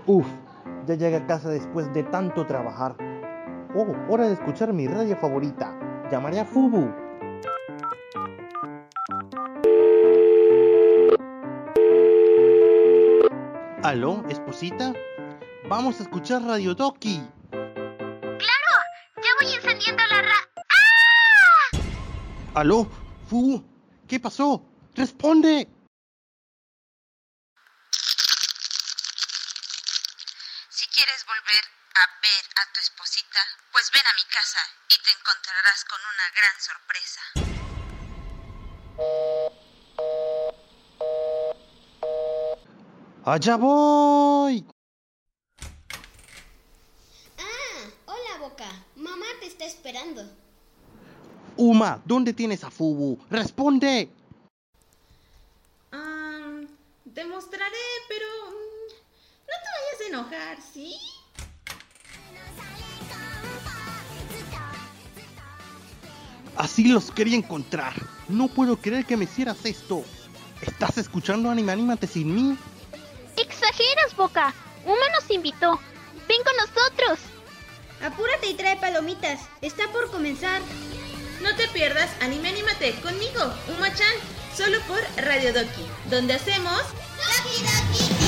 Uf, ya llegué a casa después de tanto trabajar. Oh, hora de escuchar mi radio favorita. Llamaré a Fubu. ¿Aló, esposita? Vamos a escuchar Radio Doki. ¡Claro! ¡Ya voy encendiendo la ¿Aló, Fubu? ¿Qué pasó? ¡Responde! Si quieres volver a ver a tu esposita, pues ven a mi casa y te encontrarás con una gran sorpresa. ¡Allá voy! Hola, Boca. Mamá te está esperando. Uma, ¿dónde tienes a Fubu? ¡Responde! Te mostraré, pero no te vayas a enojar, ¿sí? Así los quería encontrar. No puedo creer que me hicieras esto. ¿Estás escuchando Anímate sin mí? ¡Exageras, Boca! Uma nos invitó. ¡Ven con nosotros! Apúrate y trae palomitas. Está por comenzar. No te pierdas Anímate conmigo, Uma-chan, solo por Radio Doki, donde hacemos... ¡Doki Doki!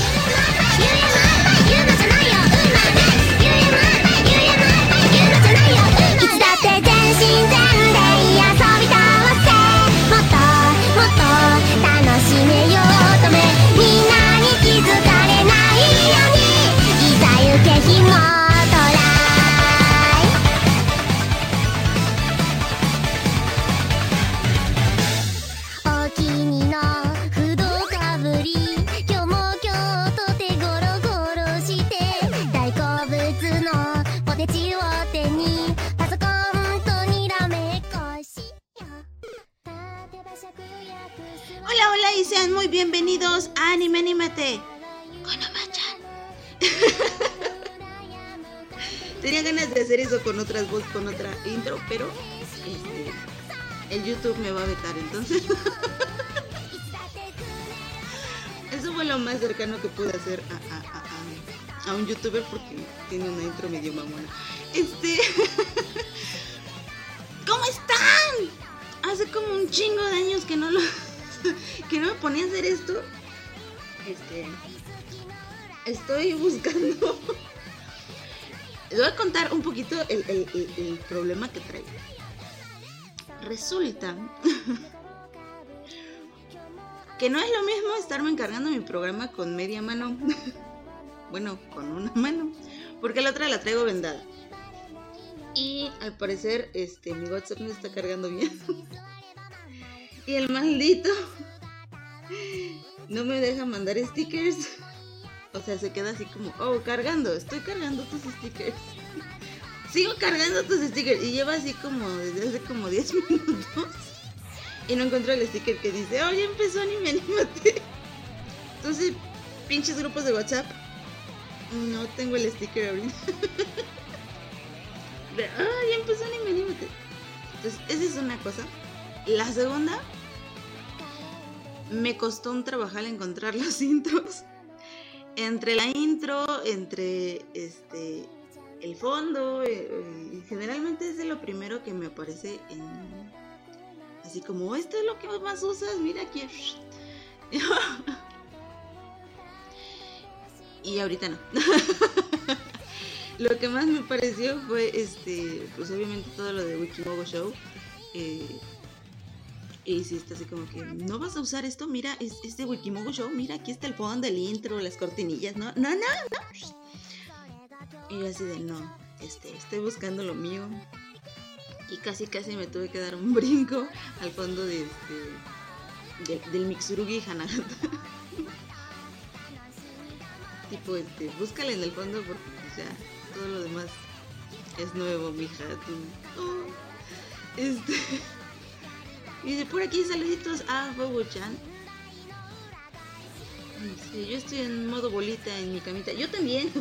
！Hola y sean muy bienvenidos a Anímate con Uma-chan. Tenía ganas de hacer eso con otras voces, con otra intro, pero el YouTube me va a vetar, entonces eso fue lo más cercano que pude hacer a un youtuber porque tiene una intro medio mamona. ¿Cómo están? Hace como un chingo de años que no me ponía a hacer esto. Estoy buscando. Les voy a contar un poquito el problema que traigo. Resulta que no es lo mismo estarme encargando mi programa con media mano. Bueno, con una mano, porque la otra la traigo vendada. Y al parecer mi WhatsApp no está cargando bien. Y el maldito no me deja mandar stickers. O sea, se queda así como, cargando, estoy cargando tus stickers. Sigo cargando tus stickers. Y lleva así como desde hace como 10 minutos. Y no encuentro el sticker que dice, ya empezó Anímate. Entonces, pinches grupos de WhatsApp. No tengo el sticker ahorita. Ya empezó Anímate. Entonces, esa es una cosa. La segunda, me costó un trabajar encontrar los intros. Entre la intro, entre el fondo, y generalmente es de lo primero que me aparece así como, esto es lo que más usas, mira aquí. Y ahorita no. Lo que más me pareció fue pues obviamente todo lo de Wikimogo Show. Y si está así como que, ¿no vas a usar esto? Mira, es de Wikimogo Show, mira, aquí está el fondo, el intro, las cortinillas, no. Y yo así de, no, estoy buscando lo mío. Y casi me tuve que dar un brinco al fondo del Mitsurugi Hanagata. Tipo, búscale en el fondo porque, o sea, todo lo demás es nuevo, mija. Y de por aquí saluditos a Bobo-chan. Sí, yo estoy en modo bolita en mi camita. Yo también.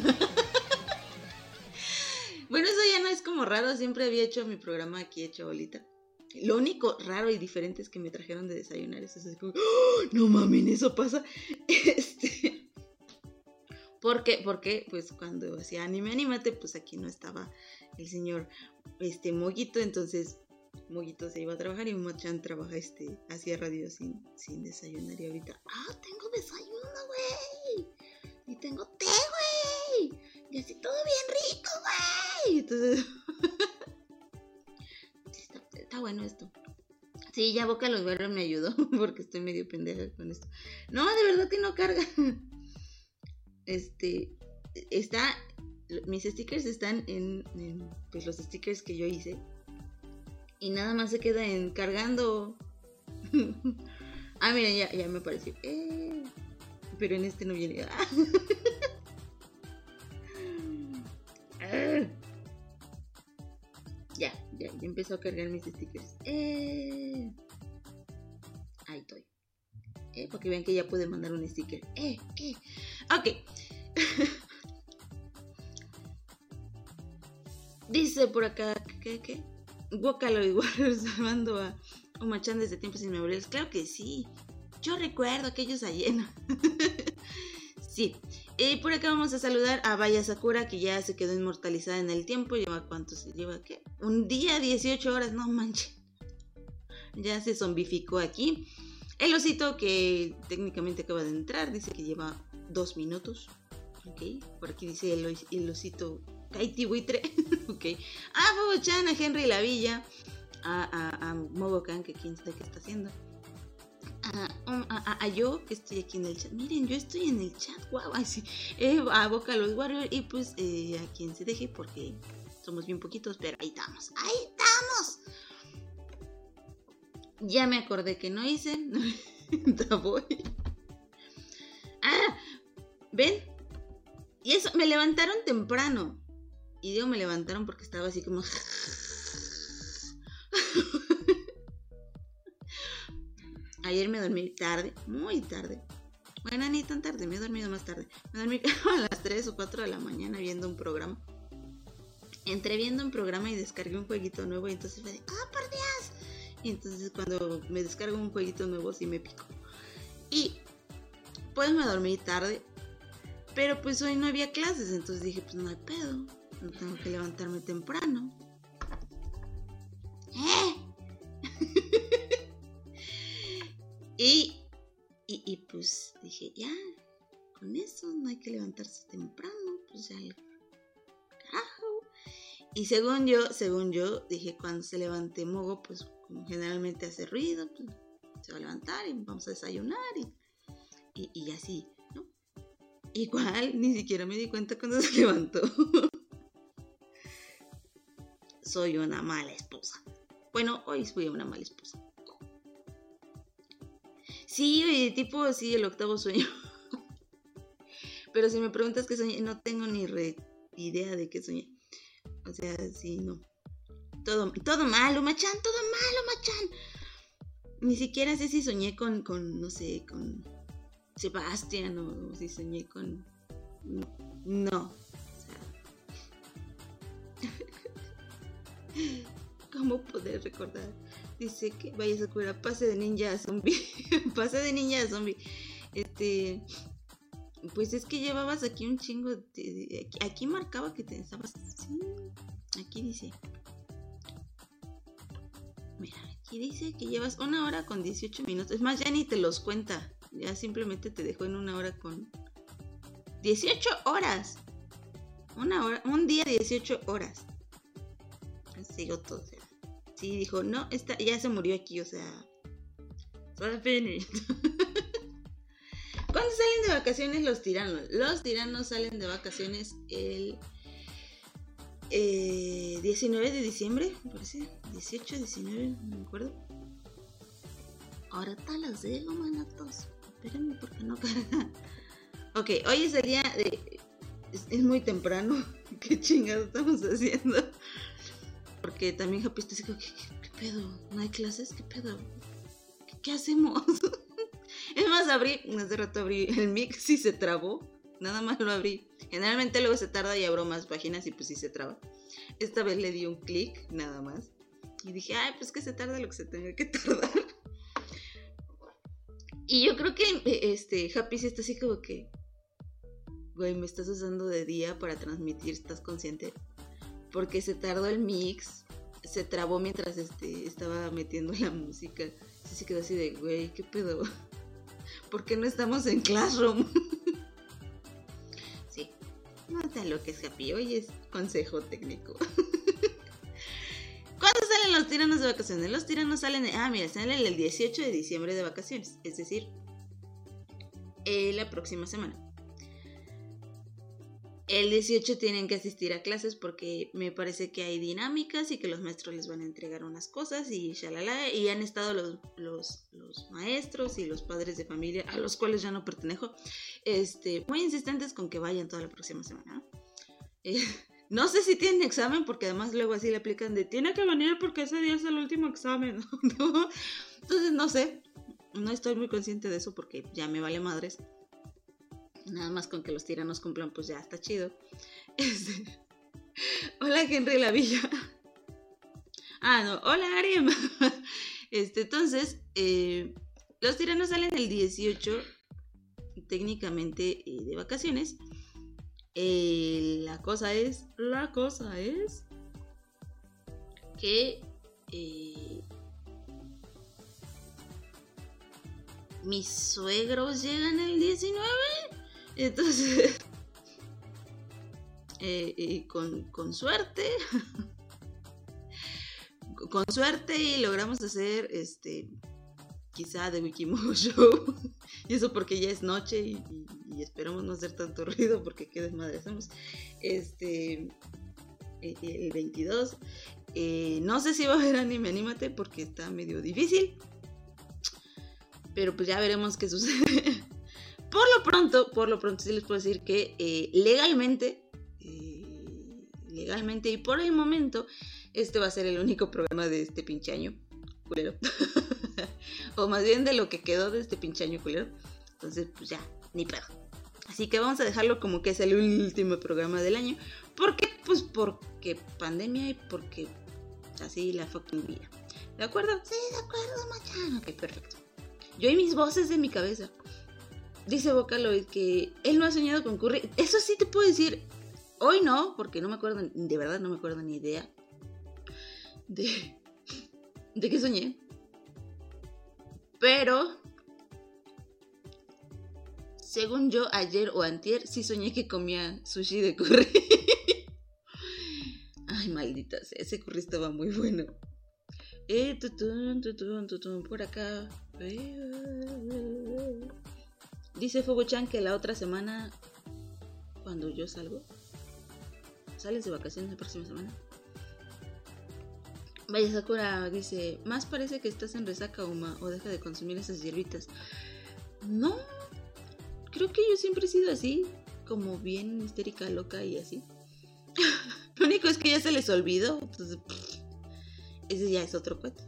Bueno, eso ya no es como raro. Siempre había hecho mi programa aquí hecho bolita. Lo único raro y diferente es que me trajeron de desayunar. Eso es como, ¡oh, no mames, eso pasa! Porque pues cuando hacía Anime Anímate, pues aquí no estaba el señor Moguito, entonces Moguito se iba a trabajar y Momochan trabaja hacía radio sin desayunar, y ahorita tengo desayuno, güey, y tengo té, güey, y así todo bien rico, güey. Entonces está bueno esto. Sí, ya Boca los Barrios me ayudó porque estoy medio pendeja con esto. No, de verdad que no carga. Mis stickers están en pues los stickers que yo hice, y nada más se queda en cargando. Miren, ya me apareció. Pero en este no viene. Ya empezó a cargar mis stickers. Ahí estoy. Para que vean que ya pude mandar un sticker. Ok. Dice por acá, ¿qué? Vocaloid Warriors salvando a Uma-chan desde tiempos inmemoriales. Claro que sí. Yo recuerdo aquellos Ayena. Sí. Por acá vamos a saludar a Baya Sakura, que ya se quedó inmortalizada en el tiempo. ¿Lleva qué? Un día, 18 horas, no manches. Ya se zombificó aquí. El osito, que técnicamente acaba de entrar, dice que lleva 2 minutos. Ok. Por aquí dice el osito Kaiti Buitre. Ok. A Bobo-chan, a Henry Lavilla, a Mobo-kan, que quién sabe qué está haciendo. A yo, que estoy aquí en el chat. Miren, yo estoy en el chat. Wow, así. A Boca los Warriors. Y pues a quien se deje, porque somos bien poquitos, pero ahí estamos. Ya me acordé que no hice. Voy. ¿Ven? Y eso, me levantaron temprano. Y digo, me levantaron porque estaba así como... Ayer me dormí tarde, muy tarde. Bueno, ni tan tarde, me he dormido más tarde. Me dormí a las 3 o 4 de la mañana viendo un programa. Entré viendo un programa y descargué un jueguito nuevo, y entonces fue de, por Dios. Y entonces cuando me descargo un jueguito nuevo sí me pico. Y pues me dormí tarde, pero pues hoy no había clases, entonces dije, pues no hay pedo, no tengo que levantarme temprano. Y pues dije, ya, con eso no hay que levantarse temprano, pues ya el carajo. Y según yo, dije, cuando se levante Mogo, pues como generalmente hace ruido, pues se va a levantar y vamos a desayunar y así, ¿no? Igual, ni siquiera me di cuenta cuando se levantó. Soy una mala esposa. Bueno, hoy fui una mala esposa. Sí, tipo, sí, el 8º sueño. Pero si me preguntas qué soñé, no tengo ni idea de qué soñé. O sea, sí, no. Todo mal, Uma-chan, todo mal, Uma-chan. Ni siquiera sé si soñé con no sé, con Sebastián, o si soñé con... No. O sea... ¿Cómo poder recordar? Dice que Baya Sakura, pase de ninja a zombie. Pase de ninja a zombie. Pues es que llevabas aquí un chingo de... Aquí marcaba que te estabas... Sí, aquí dice. Mira, aquí dice que llevas 1 hora con 18 minutos. Es más, ya ni te los cuenta. Ya simplemente te dejó en 1 hora con... 18 horas. 1 hora, un día 18 horas. Sigo todo, o sea. Sí, dijo, no, esta ya se murió aquí, o sea. ¿Cuándo salen de vacaciones los tiranos? Los tiranos salen de vacaciones el 19 de diciembre, me parece. 18, 19, no me acuerdo. Ahora tal las digo, manatos. Espérenme porque no carga. Ok, hoy es el día de... Es muy temprano. ¿Qué chingados estamos haciendo? Porque también Happy está así como, ¿qué pedo? ¿No hay clases? ¿Qué pedo? ¿Qué hacemos? Es más, hace rato abrí el mix y se trabó. Nada más lo abrí. Generalmente luego se tarda y abro más páginas y pues sí se traba. Esta vez le di un clic, nada más. Y dije, pues que se tarda lo que se tenga que tardar. Y yo creo que Happy sí está así como que... güey, me estás usando de día para transmitir, ¿estás consciente? Porque se tardó el mix, se trabó mientras estaba metiendo la música. Así se quedó así de, güey, ¿qué pedo? ¿Por qué no estamos en Classroom? Sí, no sé lo que es Happy, hoy es consejo técnico. ¿Cuándo salen los tiranos de vacaciones? Los tiranos salen, salen el 18 de diciembre de vacaciones, es decir, la próxima semana. El 18 tienen que asistir a clases porque me parece que hay dinámicas y que los maestros les van a entregar unas cosas y shalala, y han estado los maestros y los padres de familia, a los cuales ya no pertenezco, muy insistentes con que vayan toda la próxima semana. No sé si tienen examen, porque además luego así le aplican de tiene que venir porque ese día es el último examen. ¿No? Entonces no sé, no estoy muy consciente de eso porque ya me vale madres. Nada más con que los tiranos cumplan, pues ya está chido. Hola, Henry Lavilla. Hola, Ariem. Entonces, los tiranos salen el 18, técnicamente de vacaciones. La cosa es que mis suegros llegan el 19. Entonces, con suerte, y logramos hacer quizá The Wikimojo Show. Y eso porque ya es noche y esperamos no hacer tanto ruido porque qué desmadre hacemos. El 22. No sé si va a haber anime, anímate porque está medio difícil. Pero pues ya veremos qué sucede. Por lo pronto sí les puedo decir que legalmente y por el momento este va a ser el único programa de este pinche año culero. O más bien de lo que quedó de este pinche año culero. Entonces pues ya, ni pedo. Así que vamos a dejarlo como que es el último programa del año. ¿Por qué? Pues porque pandemia y porque así la fucking vida. ¿De acuerdo? Sí, de acuerdo, Machan. Ok, perfecto. Yo y mis voces de mi cabeza. Dice Vocaloid que él no ha soñado con Curry. Eso sí te puedo decir. Hoy no, porque no me acuerdo, de verdad no me acuerdo ni idea de qué soñé. Pero, según yo, ayer o antier, sí soñé que comía sushi de curry. Ay, maldita sea, ese curry estaba muy bueno. Por acá. Dice Fugo-chan que la otra semana, cuando yo salgo, ¿sales de vacaciones la próxima semana? Vaya Sakura dice, más parece que estás en resaca, Uma, o deja de consumir esas hierbitas. No, creo que yo siempre he sido así, como bien histérica, loca y así. Lo único es que ya se les olvidó, entonces ese ya es otro cuento.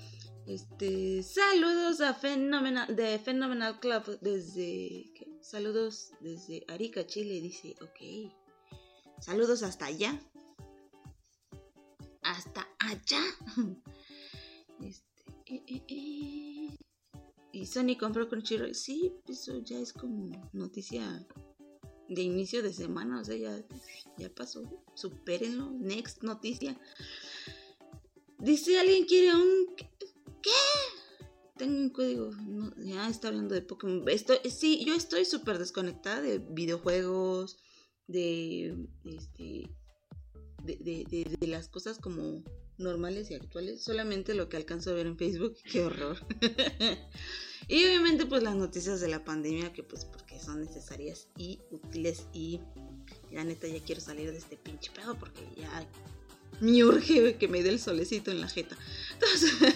Saludos a Phenomenal Club desde saludos desde Arica, Chile. Dice, ok, saludos hasta allá, y Sony compró Crunchyroll. Sí, eso ya es como noticia de inicio de semana, o sea, ya pasó, supérenlo. Next noticia. Dice, ¿alguien quiere un qué? Tengo un código. No, ya está hablando de Pokémon. Yo estoy súper desconectada de videojuegos, de las cosas como normales y actuales. Solamente lo que alcanzo a ver en Facebook. ¡Qué horror! Y obviamente pues las noticias de la pandemia, que pues porque son necesarias y útiles. Y la neta ya quiero salir de este pinche pedo porque ya me urge que me dé el solecito en la jeta. Entonces...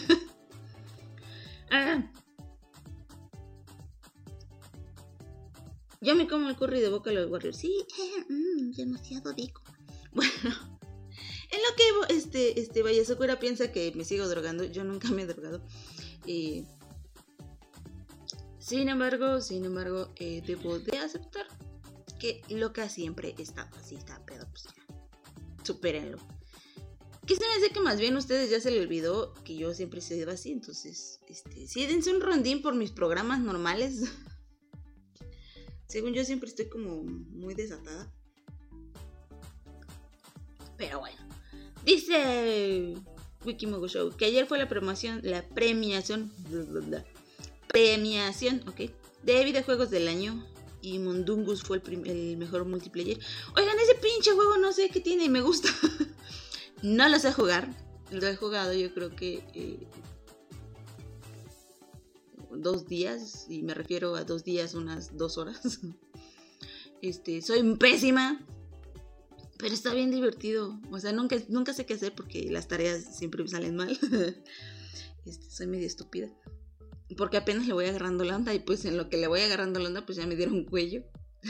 yo me como el curry de Vocaloid Warrior. Sí, demasiado rico. Bueno, en lo que Vaya Sakura piensa que me sigo drogando. Yo nunca me he drogado. Sin embargo, debo de aceptar que loca siempre está así, está pedo, pues ya, supérenlo. Que se me hace que más bien a ustedes ya se les olvidó que yo siempre he sido así. Entonces, sí, dense un rondín por mis programas normales. Según yo siempre estoy como muy desatada. Pero bueno. Dice Wikimogo Show que ayer fue la premiación, ok, de videojuegos del año. Y Mundungus fue el mejor multiplayer. Oigan, ese pinche juego no sé qué tiene y me gusta. No lo sé jugar. Lo he jugado yo creo que 2 días. Y me refiero a 2 días, unas 2 horas. Soy pésima. Pero está bien divertido. O sea, nunca sé qué hacer porque las tareas siempre me salen mal. Soy medio estúpida. Porque apenas le voy agarrando la onda. Y pues en lo que le voy agarrando la onda, pues ya me dieron un cuello.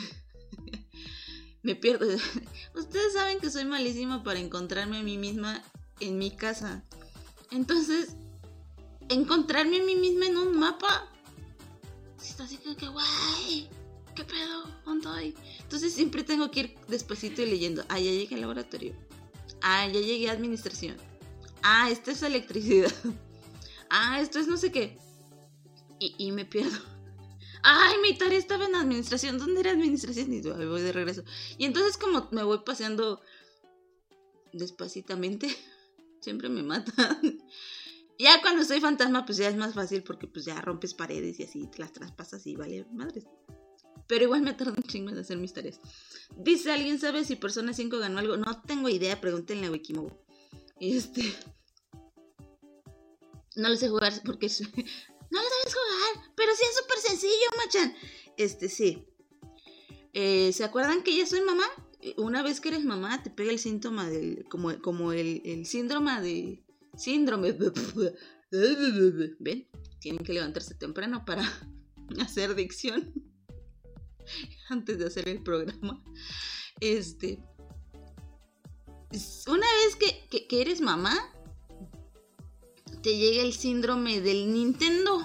Me pierdo. Ustedes saben que soy malísima para encontrarme a mí misma en mi casa. Entonces, encontrarme a mí misma en un mapa, está así que guay. ¿Qué pedo? ¿Dónde estoy? Entonces siempre tengo que ir despacito y leyendo. Ah, ya llegué al laboratorio. Ah, ya llegué a administración. Ah, esto es electricidad. Ah, esto es no sé qué. Y me pierdo. Ay, mi tarea estaba en administración. ¿Dónde era administración? Y voy de regreso. Y entonces como me voy paseando despacitamente, siempre me matan. Ya cuando soy fantasma, pues ya es más fácil porque pues ya rompes paredes y así te las traspasas y vale madres. Pero igual me tarda un chingo de hacer mis tareas. Dice, ¿alguien sabe si Persona 5 ganó algo? No tengo idea, pregúntenle a Wikimobo. No lo sé jugar porque... No lo sabes jugar, pero sí es súper sencillo, machan. Sí. ¿Se acuerdan que ya soy mamá? Una vez que eres mamá, te pega el síntoma del... Como el síndrome de... ¿Ven? Tienen que levantarse temprano para hacer dicción. Antes de hacer el programa. Una vez que eres mamá, te llega el síndrome del Nintendo,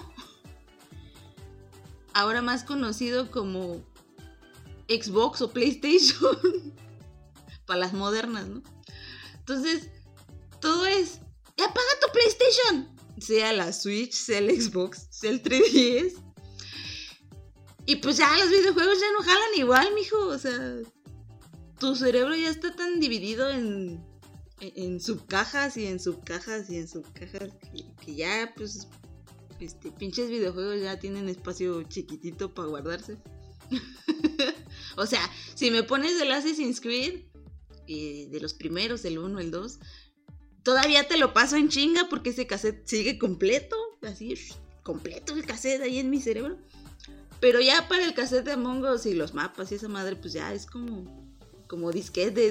ahora más conocido como Xbox o PlayStation, para las modernas, ¿no? Entonces, todo es, ¡apaga tu PlayStation! Sea la Switch, sea el Xbox, sea el 3DS. Y pues ya los videojuegos ya no jalan igual, mijo. O sea, tu cerebro ya está tan dividido en subcajas y en subcajas y en subcajas que ya pues pinches videojuegos ya tienen espacio chiquitito para guardarse. O sea, si me pones el Assassin's Creed de los primeros, el 1, el 2, todavía te lo paso en chinga porque ese cassette sigue completo, así completo el cassette ahí en mi cerebro. Pero ya para el cassette de Among Us y los mapas y esa madre, pues ya es como disquete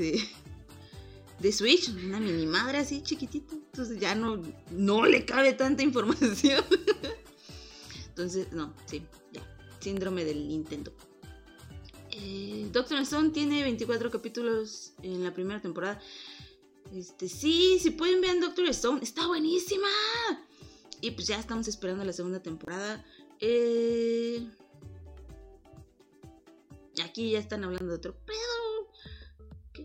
de Switch, una mini madre así chiquitita. Entonces ya no le cabe tanta información. Entonces, no, sí, ya. Síndrome del Nintendo. Doctor Stone tiene 24 capítulos en la primera temporada. Sí, si pueden ver Doctor Stone, está buenísima. Y pues ya estamos esperando la segunda temporada. Aquí ya están hablando de otro pedo. ¿Qué?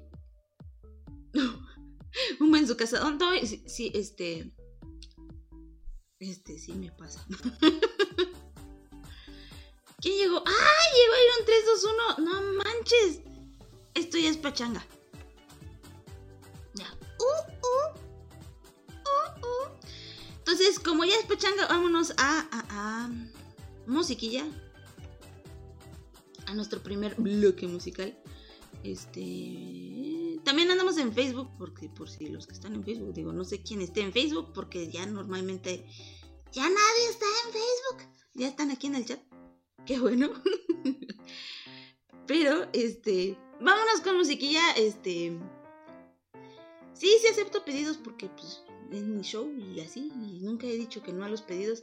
Un en su casa. ¿Dónde voy? Sí, sí me pasa. ¿Quién llegó? ¡Ah! Llegó Iron 321. No manches. Esto ya es pachanga. Ya. Entonces, como ya es pachanga, vámonos a musiquilla. A nuestro primer bloque musical. También andamos en Facebook, porque por si los que están en Facebook, digo, no sé quién esté en Facebook, porque ya normalmente ya nadie está en Facebook. Ya están aquí en el chat. Qué bueno. Pero, vámonos con musiquilla. Sí acepto pedidos porque, pues, es mi show y así. Y nunca he dicho que no a los pedidos.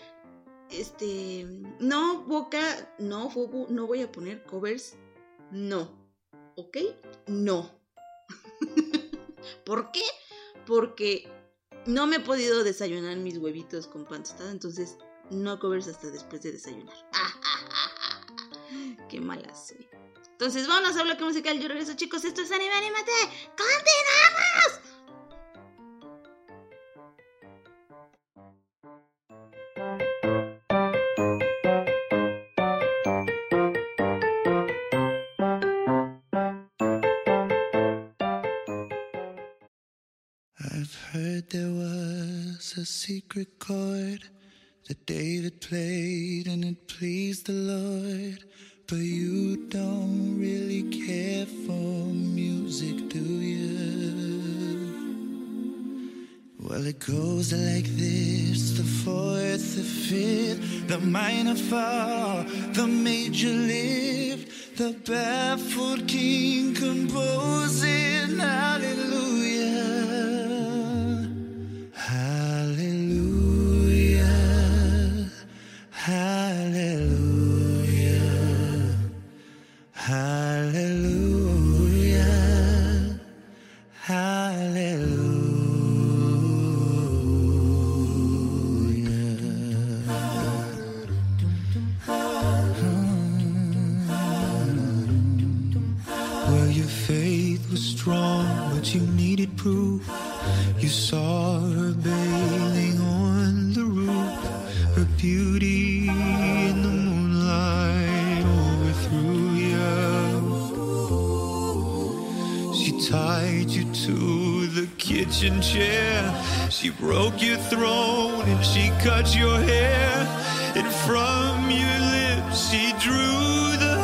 No, Boca, no, Fugu, no voy a poner covers. No. ¿Ok? No. ¿Por qué? Porque no me he podido desayunar mis huevitos con pan tostado. Entonces, no covers hasta después de desayunar. Qué mala soy. Entonces, vámonos a bloque musical. Yo regreso, chicos. Esto es Anime Anímate. ¡Continuamos! was a secret chord that David played and it pleased the Lord. But you don't really care for music, do you? Well, it goes like this: the fourth, the fifth, the minor fall, the major lift, the baffled king composing hallelujah, hallelujah, hallelujah, hallelujah, hallelujah. Strong, but you needed proof. You saw her bathing on the roof. Her beauty in the moonlight overthrew you. She tied you to the kitchen chair. She broke your throne and she cut your hair. And from your lips she drew the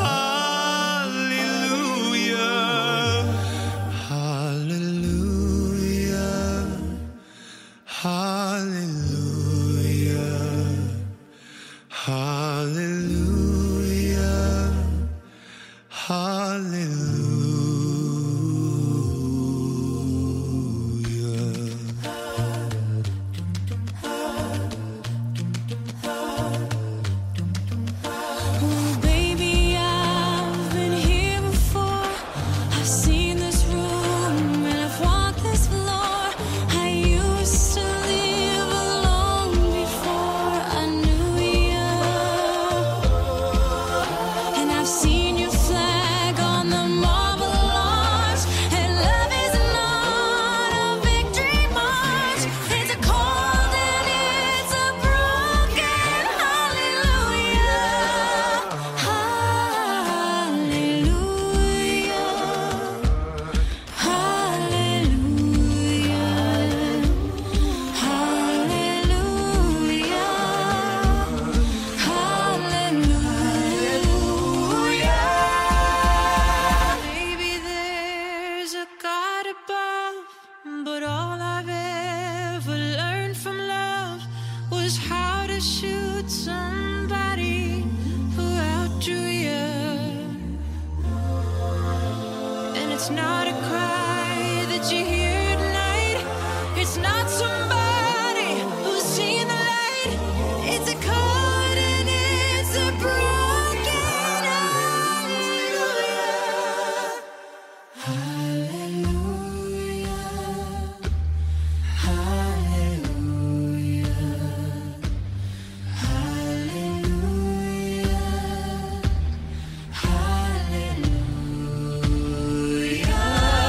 Hallelujah.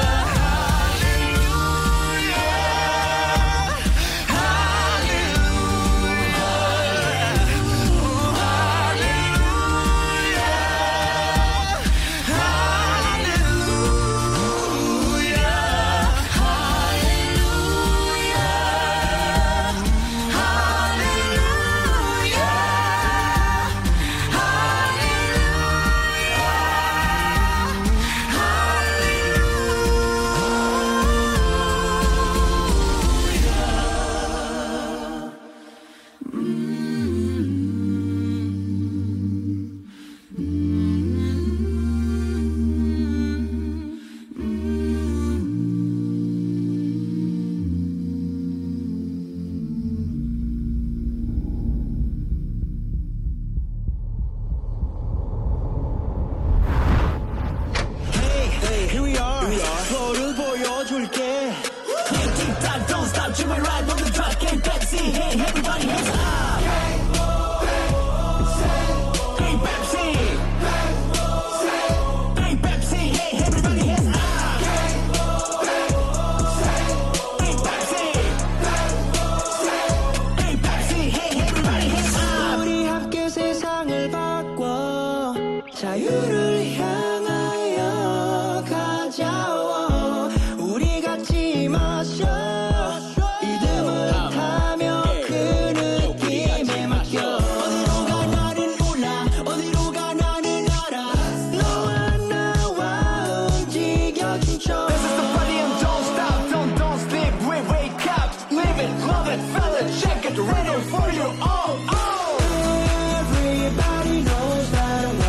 make a rhythm for you. Oh, oh. Everybody knows that what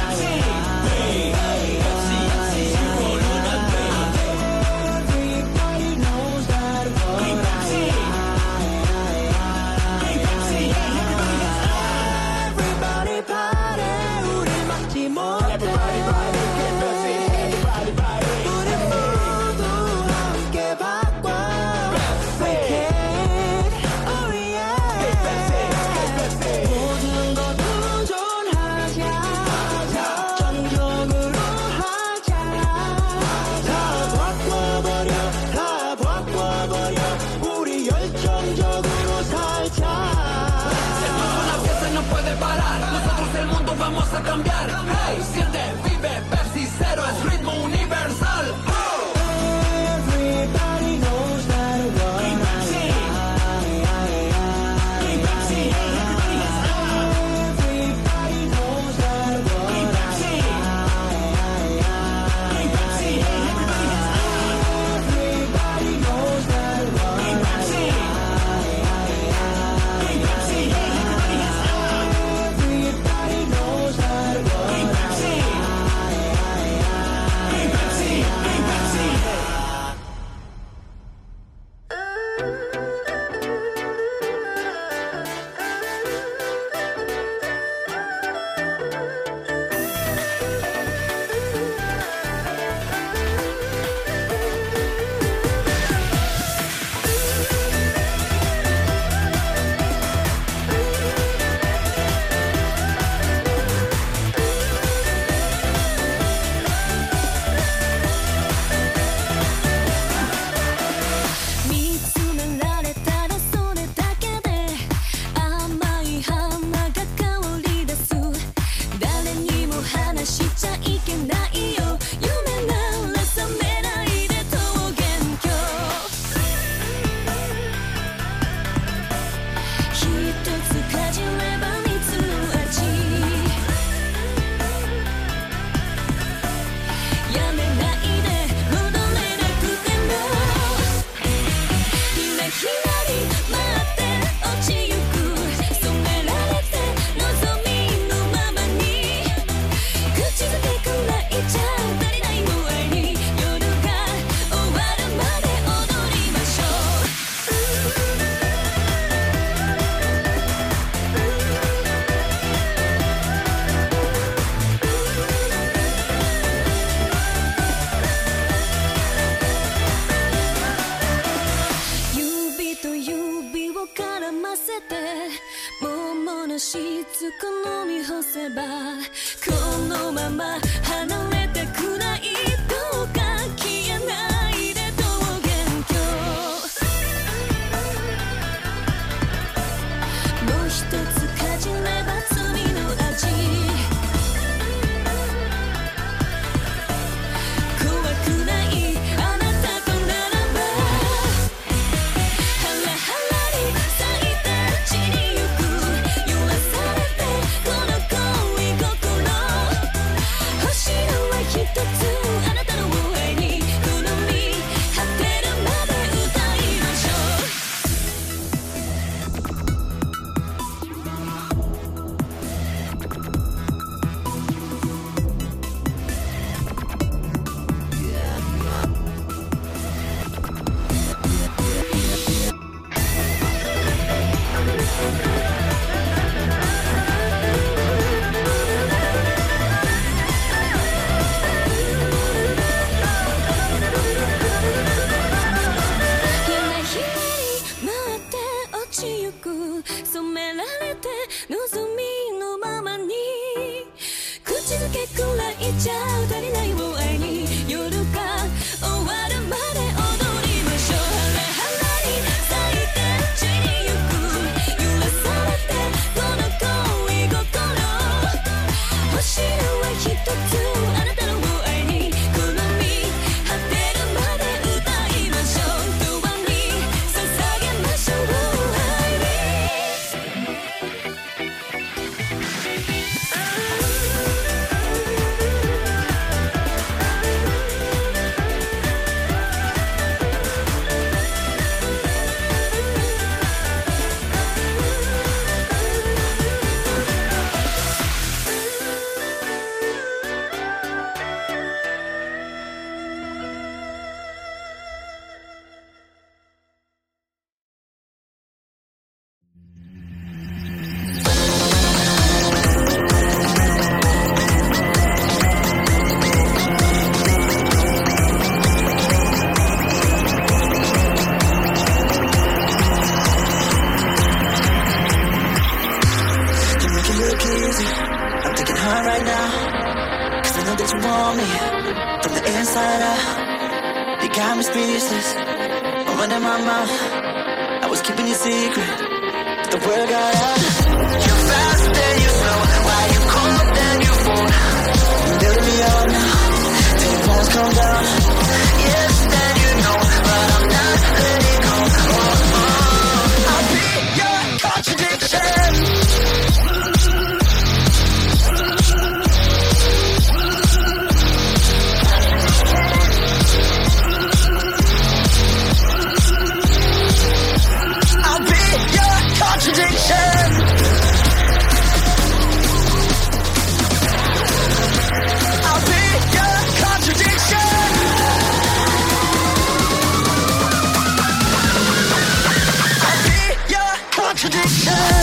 vamos a cambiar. Hey, siente, vive, Pepsi Cero es ritmo universal. Oh. Everybody knows that what Hey Pepsi, hey Pepsi, everybody has Everybody knows that what Hey Pepsi, hey Pepsi, everybody has Everybody knows that what Hey Pepsi, hey Pepsi, everybody has Everybody knows that what Hey Pepsi, hey Pepsi, hey Pepsi. heart right now, 'cause I know that you want me from the inside out. You got me speechless, I'm running my mouth. I was keeping you secret, but the word got out. You're fast, then you slow. Why you cold, then you phone. You're building me up now, till your phones come down. Yes, then you know, but I'm not letting go. Oh, oh. I'll be your contradiction. I'll be your contradiction. I'll be your contradiction. I'll be your contradiction.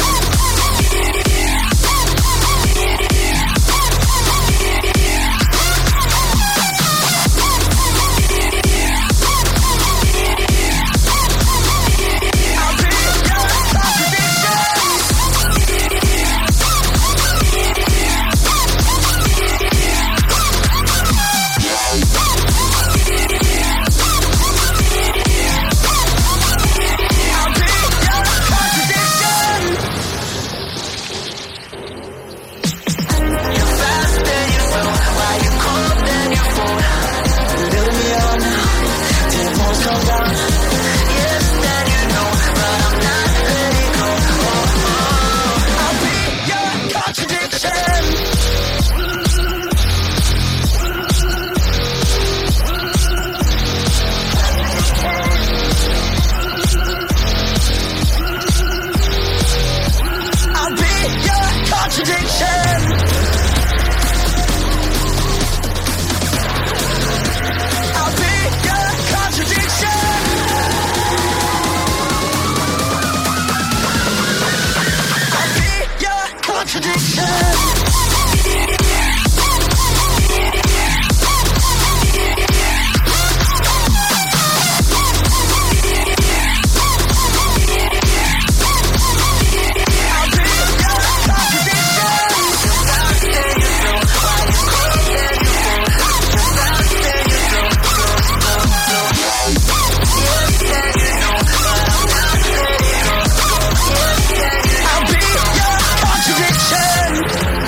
I'll be your contradiction.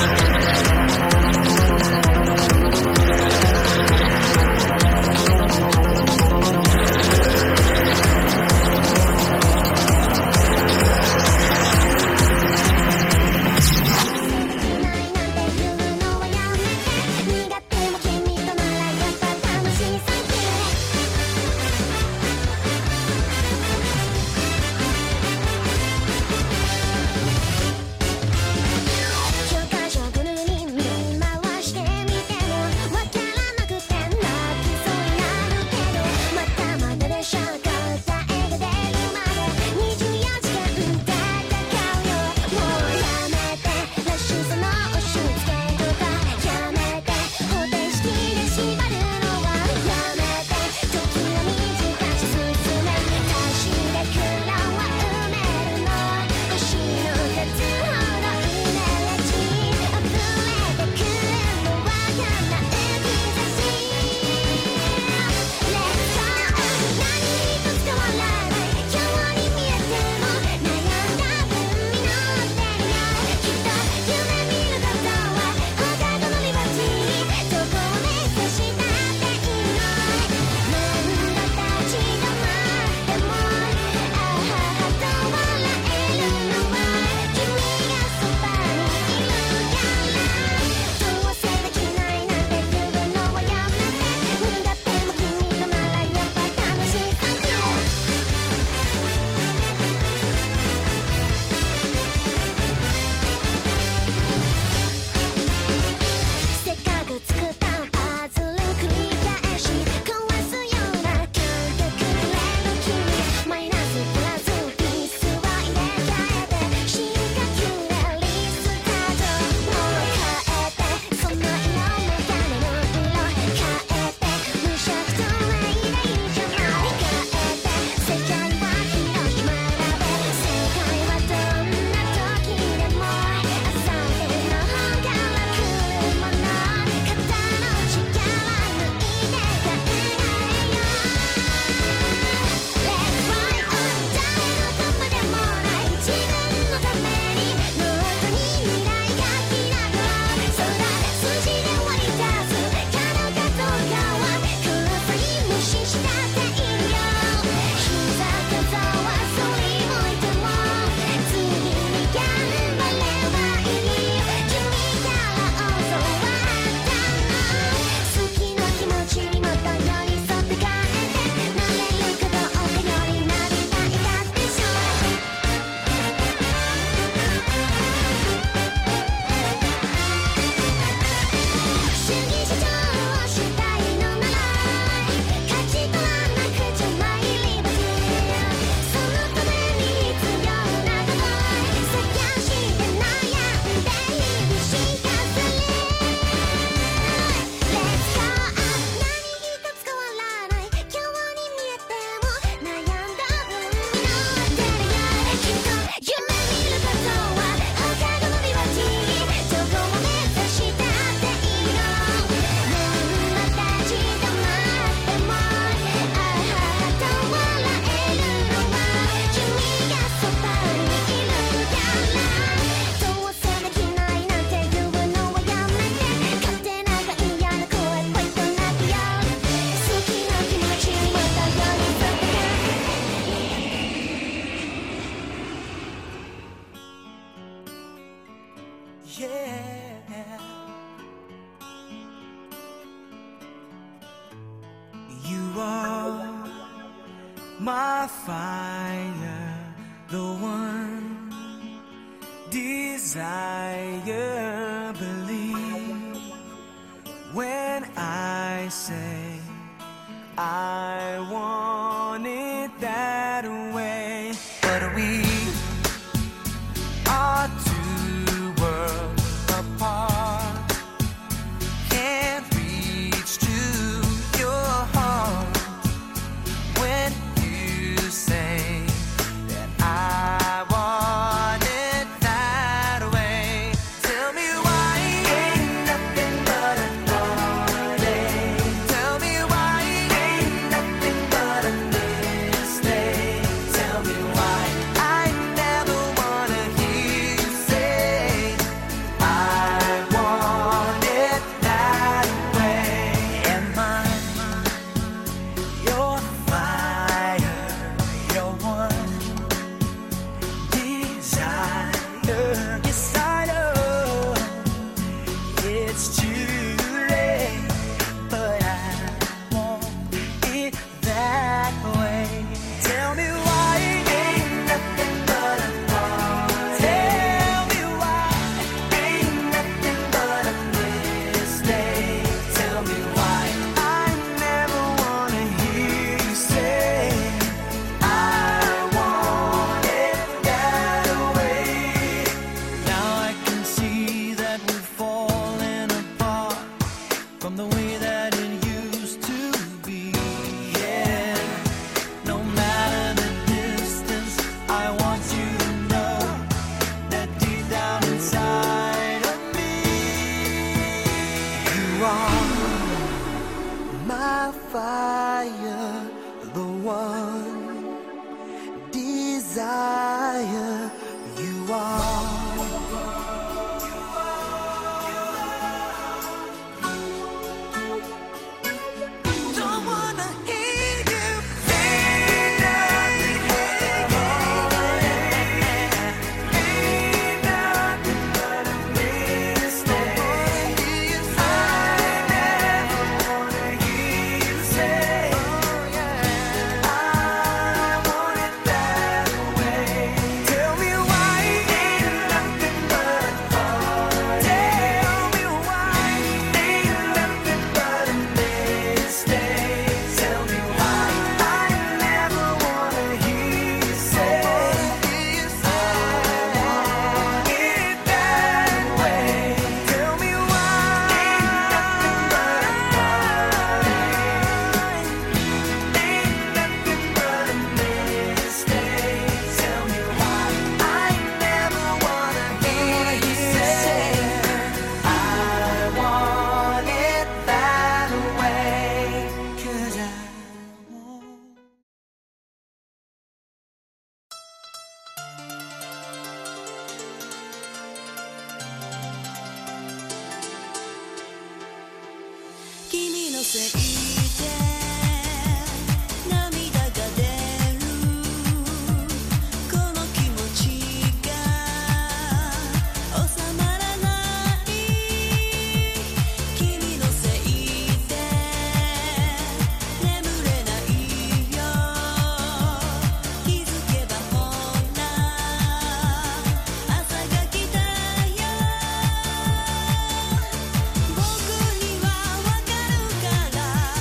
yeah. You are my fire, the one desire. Believe when I say I want it that way. But we are two worlds apart. Can't reach to your heart when you say that I want it that way. Tell me why ain't nothing but a heartache. Tell me why ain't nothing but a mistake. Tell me why I never wanna hear you say I want it that way. Am I your fire, your one desire? Yes, I know it's too late, but I want it that way. Tell me why ain't nothing but a heart. Tell me why ain't nothing but a mistake. Tell me why I never wanna hear you say I want it that way. Now I can see that we're falling apart from the way that it used to be. Yeah, no matter the distance, I want you to know that deep down inside of me, you are my fire, the one desire. You are. Don't wanna hear you say nothing. Ain't nothing but a mistake. I never wanna hear you say I want it that way. Tell me why ain't nothing but a heart. Tell me why ain't nothing but a mistake. Tell me why I never wanna hear you say I want it that way. Tell me why ain't nothing but a heart. Ain't nothing but a mistake. Tell me why I never wanna hear you say I want it that way. 'Cause I want.「君のせいで涙が出る」「この気持ちが収まらない」「君のせいで眠れないよ」「気づけばほら朝が来たよ」「僕にはわかるから」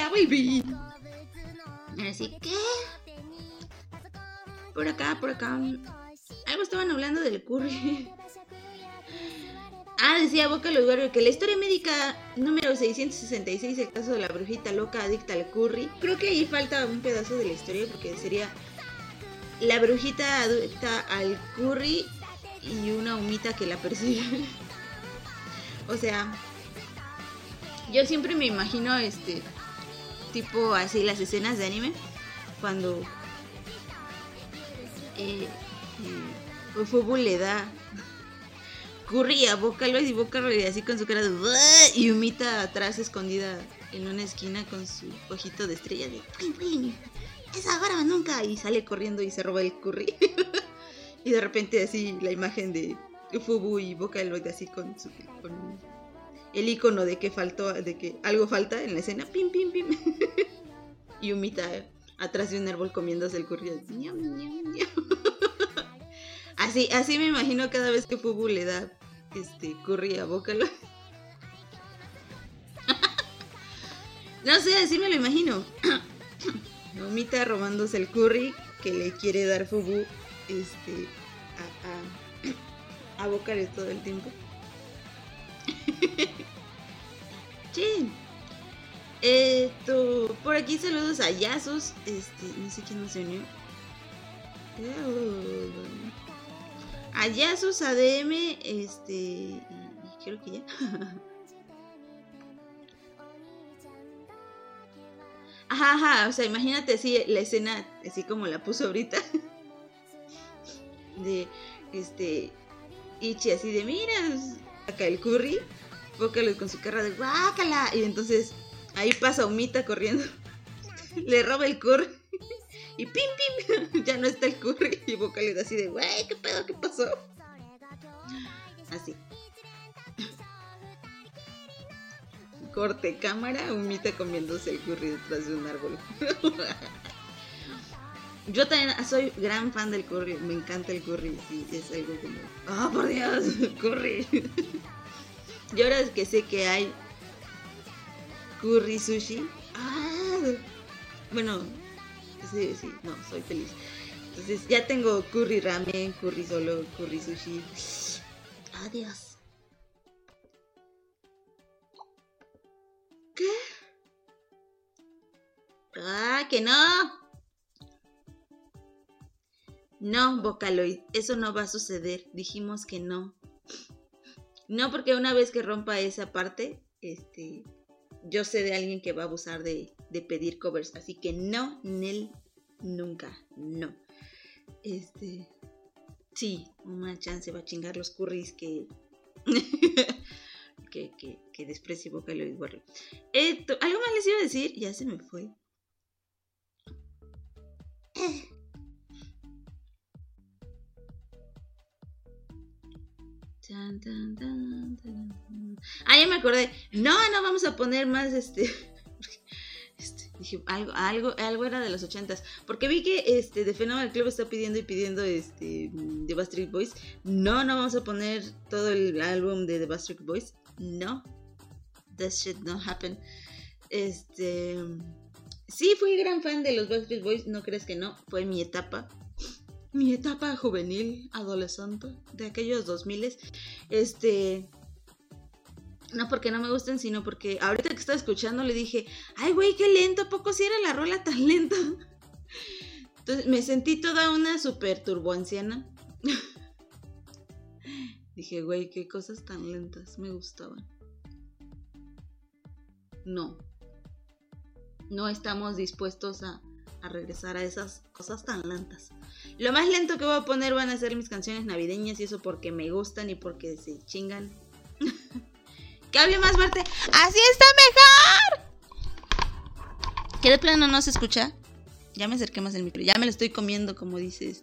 ya volví. Así que... Por acá. Algo estaban hablando del curry. Decía Boca Lugario que la historia médica número 666, el caso de la brujita loca adicta al curry. Creo que ahí falta un pedazo de la historia porque sería la brujita adicta al curry y una humita que la persigue. O sea, yo siempre me imagino tipo así las escenas de anime cuando Fubu le da curry a Vocaloid y Vocaloid así con su cara de y humita atrás escondida en una esquina con su ojito de estrella de ¡Pin! ¡Esa barba nunca! Y sale corriendo y se roba el curry. Y de repente así la imagen de Fubu y Vocaloid así con el icono de que algo falta en la escena. ¡Pim! Y humita atrás de un árbol comiéndose el curry. ¡Niam, niam, niam! Así me imagino cada vez que Fubu le da curry a Vocaloid. No sé, así me lo imagino. Humita robándose el curry que le quiere dar Fubu a Vocaloid todo el tiempo. Sí. Por aquí saludos a Yasus. No sé quién nos unió. A Yasus, ADM, y creo que ya. Ajá, o sea, imagínate así la escena, así como la puso ahorita. De, Ichi así de, mira, acá el curry, Vocaloid con su cara de guácala. Y entonces, ahí pasa Humita corriendo. Le roba el curry. Y pim, ya no está el curry. Y Vocaloid así de, güey, ¿qué pedo? ¿Qué pasó? Así. Corte cámara, Humita comiéndose el curry detrás de un árbol. Yo también soy gran fan del curry. Me encanta el curry. Sí, es algo como, ¡oh, por Dios! Curry. Y ahora es que sé que hay curry sushi. Bueno, sí, no, soy feliz. Entonces ya tengo curry ramen, curry solo, curry sushi. Adiós. ¿Qué? Que no. No, Vocaloid, eso no va a suceder. Dijimos que no. No, porque una vez que rompa esa parte, yo sé de alguien que va a abusar de pedir covers. Así que no, Nel, nunca, no. Sí, una chance va a chingar los curries que desprecie Vocaloid Warrior. Algo más les iba a decir, ya se me fue. Ya me acordé. No vamos a poner más dije, algo era de los 80s. Porque vi que The Phenomenal Club está pidiendo The Backstreet Boys. No vamos a poner todo el álbum de The Backstreet Boys. No. That shit not happen. Sí, fui gran fan de los Backstreet Boys. No crees que no. Fue mi etapa juvenil, adolescente, de aquellos 2000s. No porque no me gusten, sino porque ahorita que estaba escuchando le dije, ay güey, qué lento, ¿a poco si era la rola tan lenta? Entonces me sentí toda una super turboanciana. Dije, güey, qué cosas tan lentas me gustaban. No estamos dispuestos a regresar a esas cosas tan lentas. Lo más lento que voy a poner van a ser mis canciones navideñas, y eso porque me gustan y porque se chingan. Que hable más fuerte. ¡Así está mejor! ¿Que de plano no se escucha? Ya me acerqué más el micro. Ya me lo estoy comiendo, como dice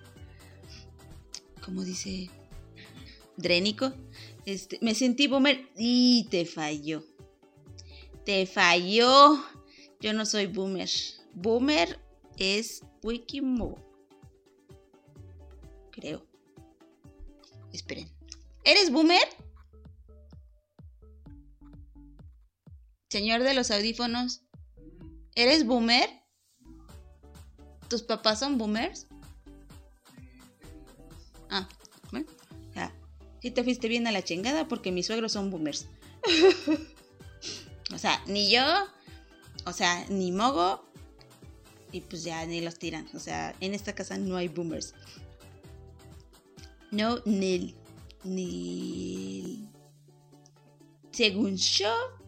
como dice Drénico. Me sentí boomer y te falló. Yo no soy boomer. Boomer es Wikimo. Creo. Esperen. ¿Eres boomer? Señor de los audífonos. ¿Eres boomer? ¿Tus papás son boomers? Ah, bueno, ya. Sí te fuiste bien a la chingada porque mis suegros son boomers. O sea, ni yo, o sea, ni Mogo, y pues ya ni los tiran. O sea, en esta casa no hay boomers. No, ni. Según yo,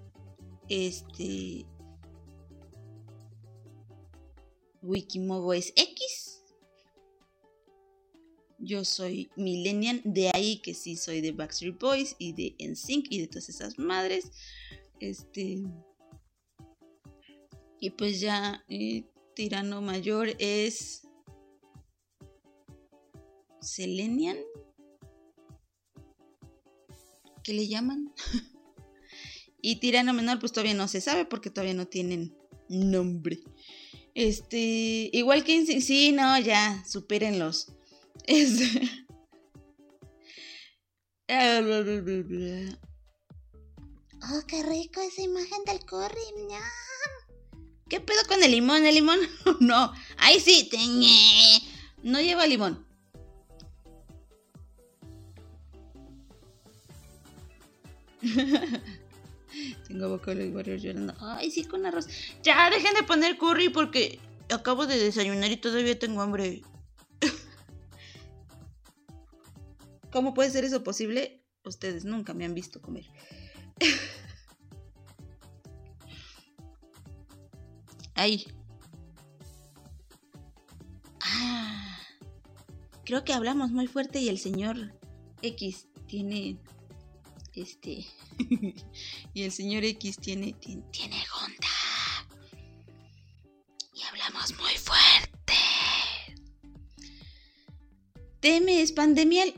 Wikimogo es X. Yo soy millennial, de ahí que sí soy de Backstreet Boys y de NSYNC y de todas esas madres. Y pues ya tirano mayor es Selenian. ¿Qué le llaman? Y tirano menor pues todavía no se sabe porque todavía no tienen nombre. Igual que sí, no, ya, supérenlos. Oh, qué rico esa imagen del curry. ¿Qué pedo con el limón? ¿El limón? No. Ahí sí. No lleva limón. Tengo Vocaloid Warrior llorando. Ay, sí, con arroz. Ya, dejen de poner curry porque acabo de desayunar y todavía tengo hambre. ¿Cómo puede ser eso posible? Ustedes nunca me han visto comer. Ahí. Creo que hablamos muy fuerte y el señor X tiene y el señor X tiene junta. Y hablamos muy fuerte. ¿Temes pandemial?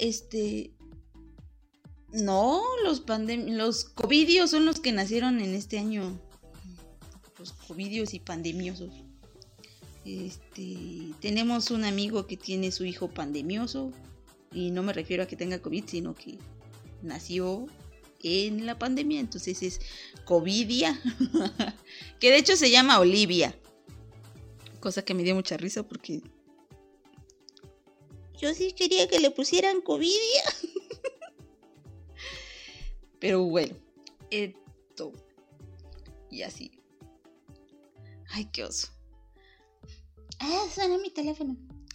No, los covidios son los que nacieron en este año. Los covidios y pandemiosos. Tenemos un amigo que tiene su hijo pandemioso. Y no me refiero a que tenga COVID, sino que nació en la pandemia. Entonces es covidia. Que de hecho se llama Olivia. Cosa que me dio mucha risa porque yo sí quería que le pusieran covidia. Pero bueno, esto. Y así. Ay, qué oso. Suena mi teléfono.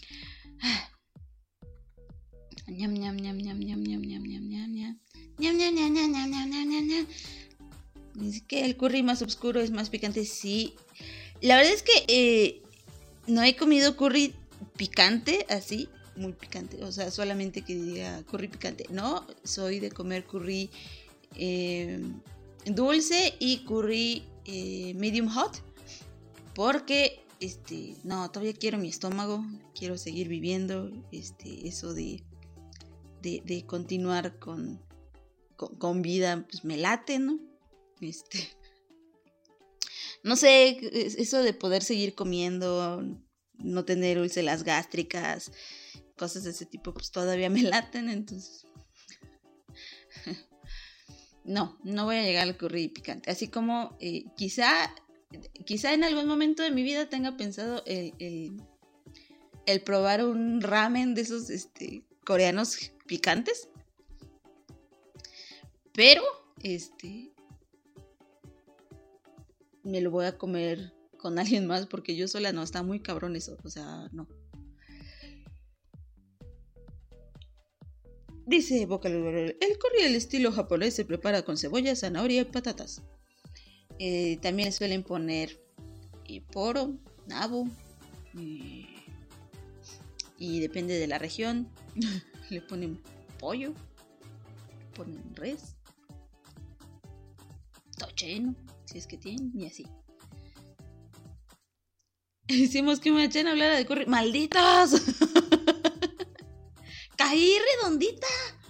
Ñam, ñam, ñam, ñam, ñam, ñam, ñam, ñam, ñam, ñam. Ñam, ñam, ñam, ñam, ñam, ñam, ñam, ñam, ñam. Dice que el curry más oscuro es más picante. Sí. La verdad es que no he comido curry picante así. Muy picante. O sea, solamente que diga curry picante. No, soy de comer curry dulce y curry medium hot. Porque no, todavía quiero mi estómago, quiero seguir viviendo, eso de continuar con vida, pues me late, ¿no? No sé, eso de poder seguir comiendo, no tener úlceras gástricas, cosas de ese tipo, pues todavía me laten, entonces no voy a llegar al curry picante, así como quizá en algún momento de mi vida tenga pensado el probar un ramen de esos coreanos picantes. Pero me lo voy a comer con alguien más porque yo sola no, está muy cabrón eso, o sea, no. Dice Vocaloid, el curry al estilo japonés se prepara con cebolla, zanahoria y patatas. También le suelen poner poro, nabo y depende de la región le ponen pollo, le ponen res, tocheno, si es que tienen, y así. Hicimos que una chena hablara de curry. ¡Malditos! ¡Caí redondita!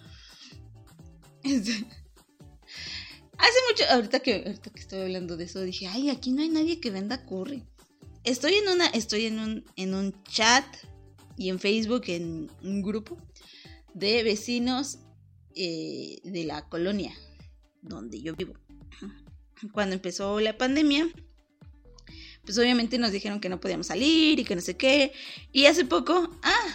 Hace mucho, ahorita que estoy hablando de eso, dije, ay, aquí no hay nadie que venda curry. Estoy en un chat y en Facebook, en un grupo de vecinos de la colonia donde yo vivo. Cuando empezó la pandemia, pues obviamente nos dijeron que no podíamos salir y que no sé qué. Y hace poco,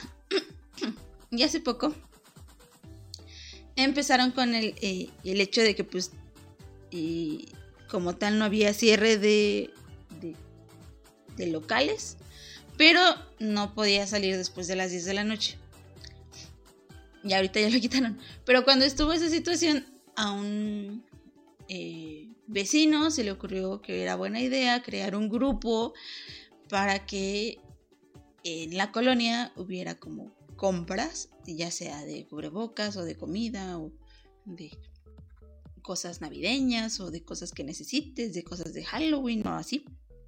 empezaron con el hecho de que pues como tal no había cierre de locales, pero no podía salir después de las 10 de la noche. Y ahorita ya lo quitaron. Pero cuando estuvo esa situación, a un vecino se le ocurrió que era buena idea crear un grupo para que en la colonia hubiera como compras, ya sea de cubrebocas o de comida o de cosas navideñas o de cosas que necesites, de cosas de Halloween o así.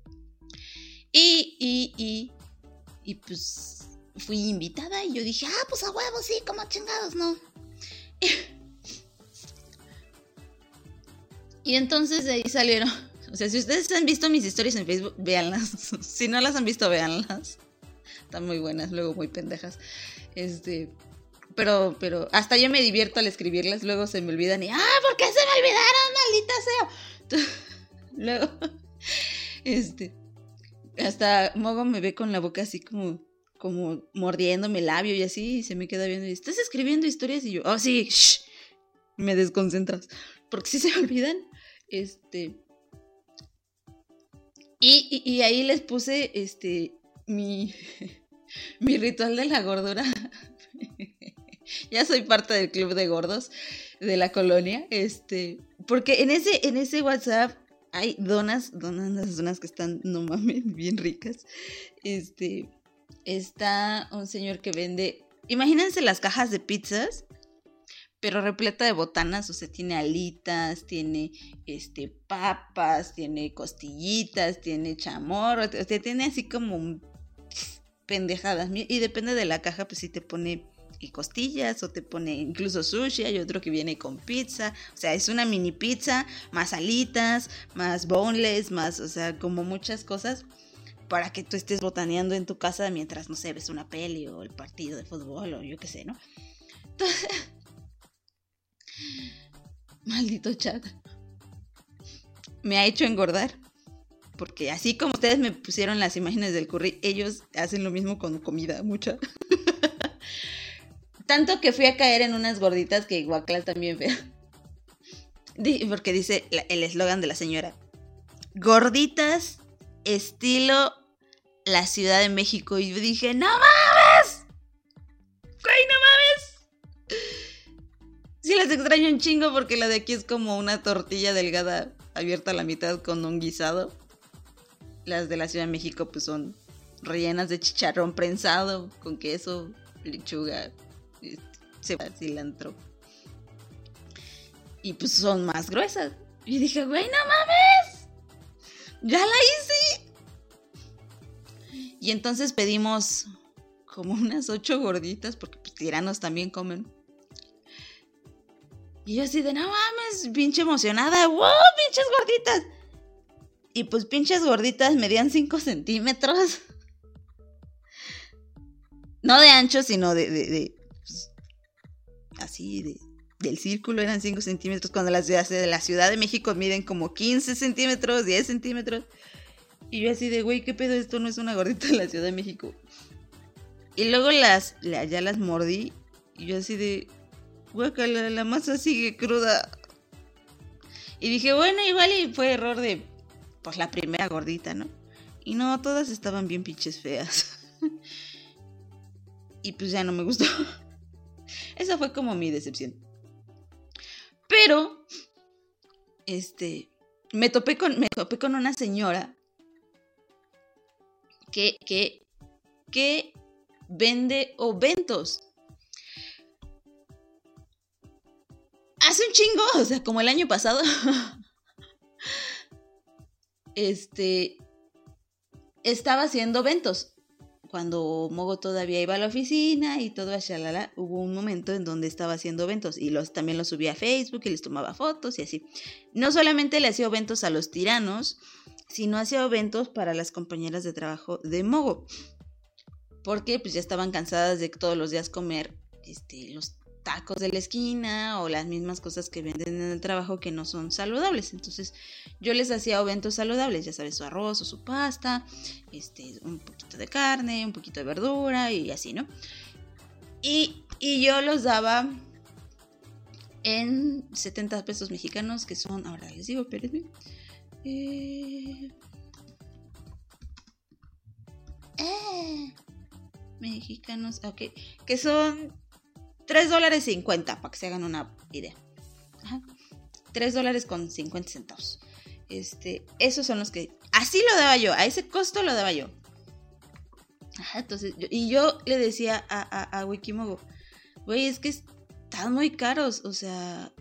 Y pues fui invitada y yo dije, pues a huevo, sí, como chingados, ¿no? Y entonces de ahí salieron, o sea, si ustedes han visto mis historias en Facebook, véanlas. Si no las han visto, véanlas. Están muy buenas, luego muy pendejas. Pero hasta yo me divierto al escribirlas, luego se me olvidan y ¿por qué se me olvidaron, maldita sea? Luego, hasta Mogo me ve con la boca así como mordiéndome el labio y así, y se me queda viendo y ¿estás escribiendo historias? Y yo, sí, shh, me desconcentras, porque si se me olvidan. Y ahí les puse mi ritual de la gordura. Ya soy parte del club de gordos de la colonia, porque en ese WhatsApp hay donas que están, no mames, bien ricas. Está un señor que vende, imagínense las cajas de pizzas, pero repleta de botanas, o sea, tiene alitas, tiene papas, tiene costillitas, tiene chamorro, o sea, tiene así como pendejadas, y depende de la caja, pues si te pone costillas o te pone incluso sushi, hay otro que viene con pizza, o sea, es una mini pizza, más alitas, más boneless, más, o sea, como muchas cosas para que tú estés botaneando en tu casa mientras, no sé, ves una peli o el partido de fútbol o yo qué sé, ¿no? Entonces, maldito chat, me ha hecho engordar, porque así como ustedes me pusieron las imágenes del curry, ellos hacen lo mismo con comida, mucha. Tanto que fui a caer en unas gorditas que guaclas también fea. Porque dice el eslogan de la señora: gorditas estilo la Ciudad de México. Y yo dije, ¡no mames! ¡Güey, no mames! Sí las extraño un chingo porque la de aquí es como una tortilla delgada abierta a la mitad con un guisado. Las de la Ciudad de México pues son rellenas de chicharrón prensado con queso, lechuga, cilantro. Y pues son más gruesas. Y dije, güey, no mames, ya la hice. Y entonces pedimos como unas 8 gorditas, porque pues tiranos también comen. Y yo así de, no mames, pinche emocionada, wow, pinches gorditas. Y pues pinches gorditas medían 5 centímetros. No de ancho, sino de pues, así, del círculo eran 5 centímetros, cuando las de la Ciudad de México miden como 15 centímetros, 10 centímetros. Y yo así de, güey, ¿qué pedo? Esto no es una gordita de la Ciudad de México. Y luego ya las mordí, y yo así de, guácala, la masa sigue cruda. Y dije, bueno, igual y fue error de, pues, la primera gordita, ¿no? Y no, todas estaban bien pinches feas. Y pues ya no me gustó. Esa fue como mi decepción. Pero, me topé con una señora que vende oventos. Hace un chingo, o sea, como el año pasado. Estaba haciendo eventos. Cuando Mogo todavía iba a la oficina y todo, shalala, hubo un momento en donde estaba haciendo eventos y también los subía a Facebook y les tomaba fotos y así. No solamente le hacía eventos a los tiranos, sino hacía eventos para las compañeras de trabajo de Mogo. Porque pues ya estaban cansadas de todos los días comer tacos de la esquina o las mismas cosas que venden en el trabajo que no son saludables. Entonces yo les hacía eventos saludables, ya sabes, su arroz o su pasta, un poquito de carne, un poquito de verdura y así, ¿no? Y yo los daba en 70 pesos mexicanos, que son, ahora les digo, espérenme, mexicanos, ok, que son $3.50, para que se hagan una idea. Ajá. $3.50. Esos son los que, así lo daba yo, a ese costo lo daba yo. Ajá, entonces, yo le decía a Wikimogo, güey, es que están muy caros, o sea,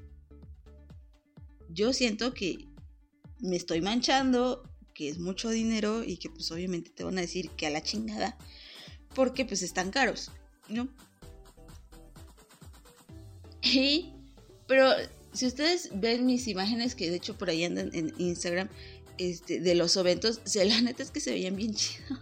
yo siento que me estoy manchando, que es mucho dinero y que pues obviamente te van a decir que a la chingada, porque pues están caros, ¿no? Pero si ustedes ven mis imágenes, que de hecho por ahí andan en Instagram, de los eventos, la neta es que se veían bien chidos.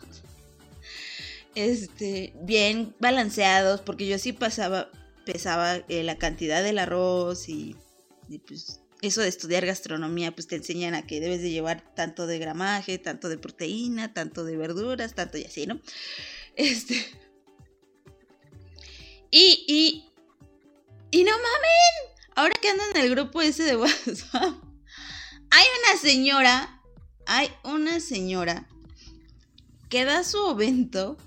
Bien balanceados, porque yo sí pesaba la cantidad del arroz y pues eso de estudiar gastronomía, pues te enseñan a que debes de llevar tanto de gramaje, tanto de proteína, tanto de verduras, tanto y así, ¿no? Y no mamen, ahora que andan en el grupo ese de WhatsApp, hay una señora que da su evento,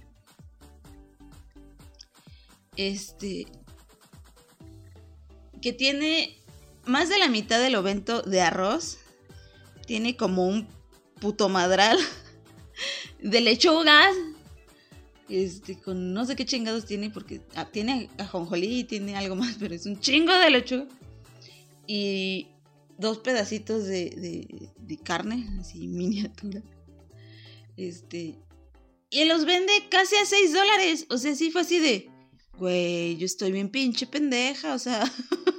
que tiene más de la mitad del evento de arroz, tiene como un puto madral de lechugas, con no sé qué chingados tiene, porque tiene ajonjolí y tiene algo más, pero es un chingo de lechuga, y 2 pedacitos de carne, así miniatura, y los vende casi a $6, o sea, sí fue así de, güey, yo estoy bien pinche pendeja, o sea,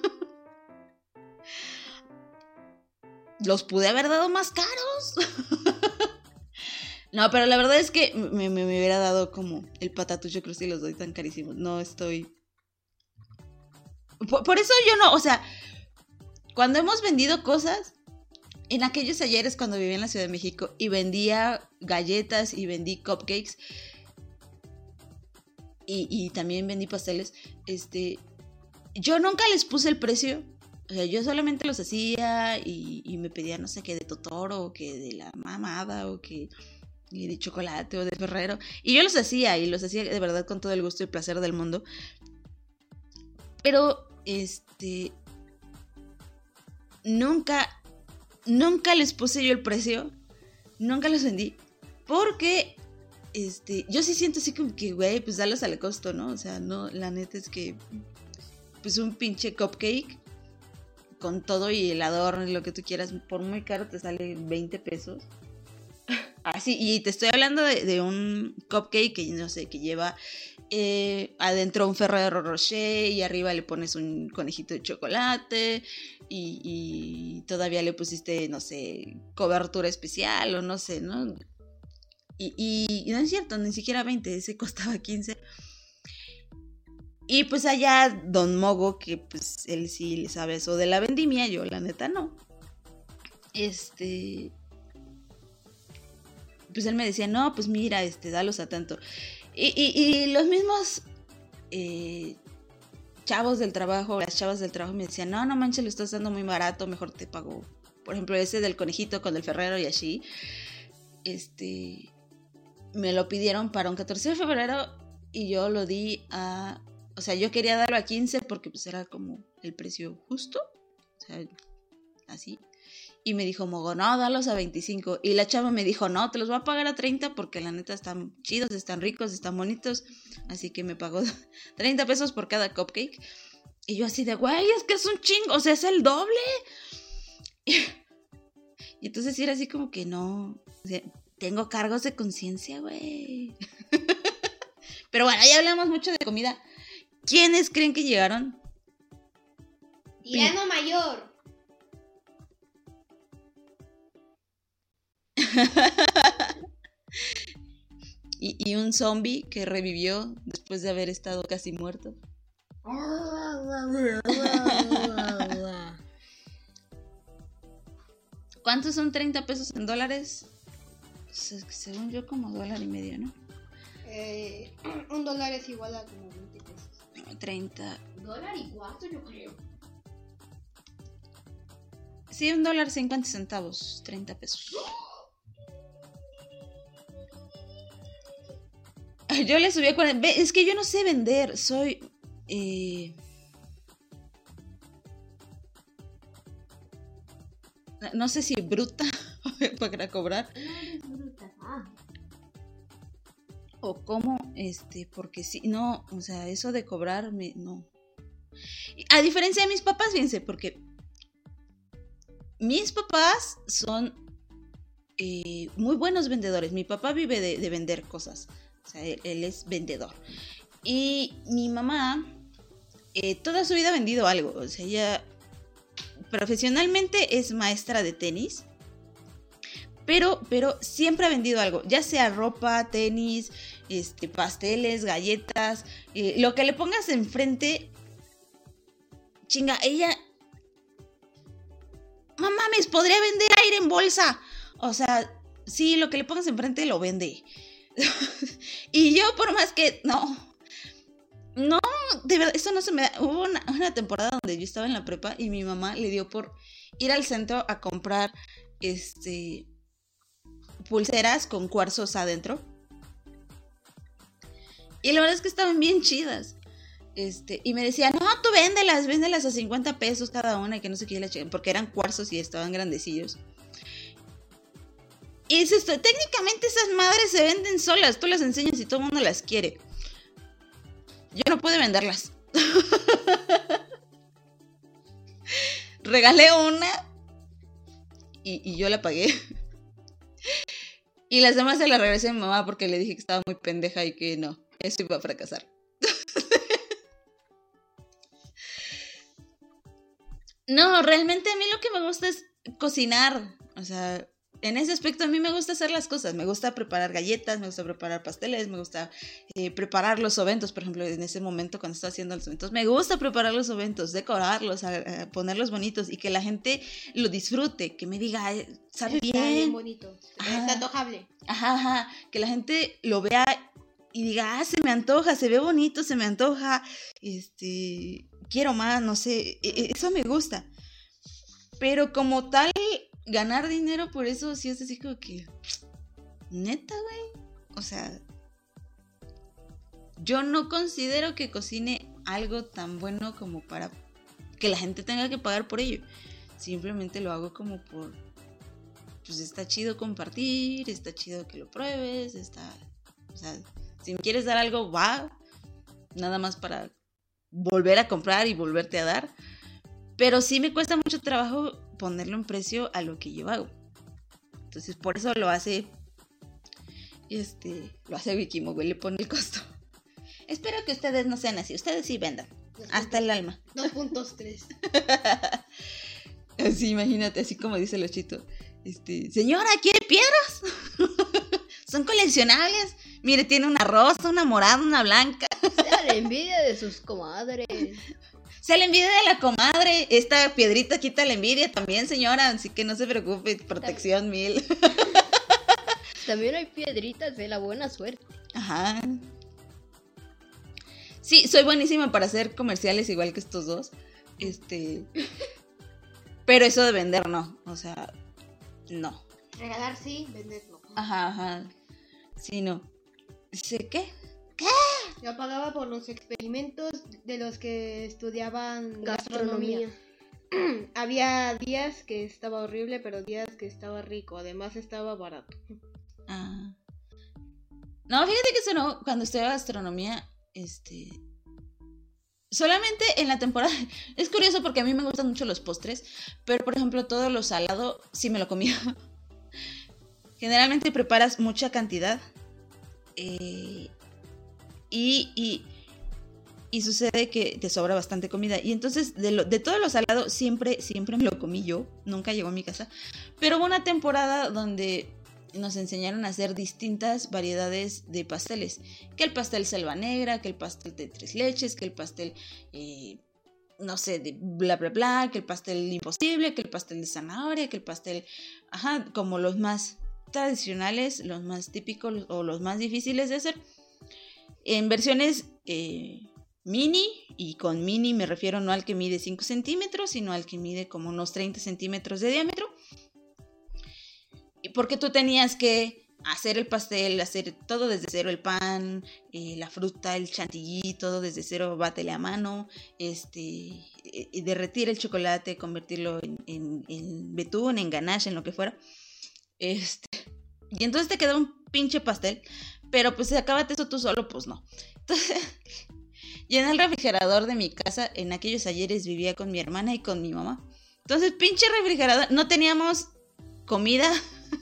los pude haber dado más caros. No, pero la verdad es que me hubiera dado como el patatucho, creo que los doy tan carísimos. No estoy... Por eso yo no, o sea, cuando hemos vendido cosas, en aquellos ayeres cuando vivía en la Ciudad de México y vendía galletas y vendí cupcakes y también vendí pasteles, yo nunca les puse el precio. O sea, yo solamente los hacía y me pedían, no sé, que de Totoro, o que de la mamada, o que de chocolate, o de Ferrero. Y yo los hacía, y los hacía de verdad con todo el gusto y placer del mundo. Pero, nunca les puse yo el precio. Nunca los vendí. Porque, yo sí siento así como que, güey, pues dalos al costo, ¿no? O sea, no, la neta es que, pues un pinche cupcake con todo y el adorno y lo que tú quieras, por muy caro te sale 20 pesos. Así, y te estoy hablando de un cupcake que no sé, que lleva adentro un Ferrero Rocher y arriba le pones un conejito de chocolate y todavía le pusiste, no sé, cobertura especial o no sé, ¿no? Y no es cierto, ni siquiera 20, ese costaba 15. Y pues allá Don Mogo, que pues él sí le sabe eso de la vendimia, yo la neta no. Pues él me decía, no, pues mira, dalos a tanto. Y los mismos chavos del trabajo, las chavas del trabajo me decían, no manches, lo estás dando muy barato, mejor te pago. Por ejemplo, ese del conejito con el Ferrero y así. Me lo pidieron para un 14 de febrero y yo lo di a... O sea, yo quería darlo a 15 porque pues era como el precio justo. O sea, así. Y me dijo Mogo, no, dalos a 25. Y la chava me dijo, no, te los voy a pagar a 30 porque la neta están chidos, están ricos, están bonitos. Así que me pagó 30 pesos por cada cupcake. Y yo así de, güey, es que es un chingo, o sea, es el doble. Y entonces era así como que no, o sea, tengo cargos de conciencia, güey. Pero bueno, ya hablamos mucho de comida. ¿Quiénes creen que llegaron? Tirano Mayor. y un zombie que revivió después de haber estado casi muerto. ¿Cuántos son 30 pesos en dólares? Según yo, como $1.50, ¿no? $1 es igual a como 20 pesos. 30. $1.04, yo creo. Sí, $1.50, 30 pesos. Yo le subí a 40. Es que yo no sé vender. Soy. No sé si bruta para cobrar. O cómo, porque sí, no, o sea, eso de cobrarme, no. A diferencia de mis papás, fíjense, porque mis papás son muy buenos vendedores. Mi papá vive de vender cosas, o sea, él es vendedor. Y mi mamá, toda su vida ha vendido algo, o sea, ella profesionalmente es maestra de tenis. Pero siempre ha vendido algo, ya sea ropa, tenis, pasteles, galletas, lo que le pongas enfrente. Chinga, ella, mamá, mames, podría vender aire en bolsa. O sea, sí, lo que le pongas enfrente lo vende. Y yo, por más que, no, de verdad, esto no se me da. Hubo una temporada donde yo estaba en la prepa y mi mamá le dio por ir al centro a comprar, pulseras con cuarzos adentro. Y la verdad es que estaban bien chidas. Y me decía, no, tú véndelas a 50 pesos cada una, y que no sé qué la chica, porque eran cuarzos y estaban grandecillos. Y dices, técnicamente esas madres se venden solas, tú las enseñas y todo el mundo las quiere. Yo no pude venderlas. Regalé una y yo la pagué. Y las demás se las regresé a mi mamá porque le dije que estaba muy pendeja y que no, eso iba a fracasar. No, realmente a mí lo que me gusta es cocinar. O sea, en ese aspecto a mí me gusta hacer las cosas. Me gusta preparar galletas, me gusta preparar pasteles, me gusta preparar los oventos. Por ejemplo, en ese momento cuando estaba haciendo los oventos, me gusta preparar los oventos, decorarlos, ponerlos bonitos y que la gente lo disfrute, que me diga, sabe bien. Está bien bonito, está antojable. Ajá, que la gente lo vea y diga, se me antoja, se ve bonito, se me antoja, quiero más, no sé, eso me gusta. Pero como tal, ganar dinero por eso sí es así como que, neta, güey, o sea, yo no considero que cocine algo tan bueno como para que la gente tenga que pagar por ello. Simplemente lo hago como por, pues está chido compartir, está chido que lo pruebes, o sea, si me quieres dar algo, va, nada más para volver a comprar y volverte a dar. Pero sí me cuesta mucho trabajo ponerlo en precio a lo que yo hago. Entonces por eso lo hace Wikimo, güey, le pone el costo. Espero que ustedes no sean así, ustedes sí vendan, hasta el alma. 2.3. Así, imagínate, así como dice Lochito. Señora, ¿quiere piedras? Son coleccionables. Mire, tiene una rosa, una morada, una blanca. Sea la envidia de sus comadres. Sea la envidia de la comadre. Esta piedrita quita la envidia también, señora. Así que no se preocupe, protección 1000. También hay piedritas de la buena suerte. Ajá. Sí, soy buenísima para hacer comerciales igual que estos dos. Pero eso de vender no. O sea, no. Regalar sí, vender no. Ajá. Sí, no. ¿Sé qué? Yo pagaba por los experimentos de los que estudiaban gastronomía. Había días que estaba horrible, pero días que estaba rico. Además estaba barato. Ah. No, fíjate que eso no. Cuando estudiaba gastronomía, solamente en la temporada. Es curioso porque a mí me gustan mucho los postres, pero por ejemplo todo lo salado sí me lo comía. Generalmente preparas mucha cantidad y sucede que te sobra bastante comida. Y entonces de todo lo salado siempre me lo comí yo. Nunca llegó a mi casa. Pero hubo una temporada donde nos enseñaron a hacer distintas variedades de pasteles. Que el pastel selva negra, que el pastel de 3 leches, que el pastel no sé, de bla, bla, bla, que el pastel imposible, que el pastel de zanahoria, que el pastel, como los más tradicionales, los más típicos o los más difíciles de hacer. En versiones mini, y con mini me refiero no al que mide 5 centímetros, sino al que mide como unos 30 centímetros de diámetro. Y porque tú tenías que hacer el pastel, hacer todo desde cero, el pan, la fruta, el chantilly, todo desde cero, bátele a mano, y derretir el chocolate, convertirlo en betún, en ganache, en lo que fuera. Y entonces te queda un pinche pastel, pero pues acábate eso tú solo, pues no. Entonces, y en el refrigerador de mi casa, en aquellos ayeres vivía con mi hermana y con mi mamá. Entonces, pinche refrigerador, no teníamos comida,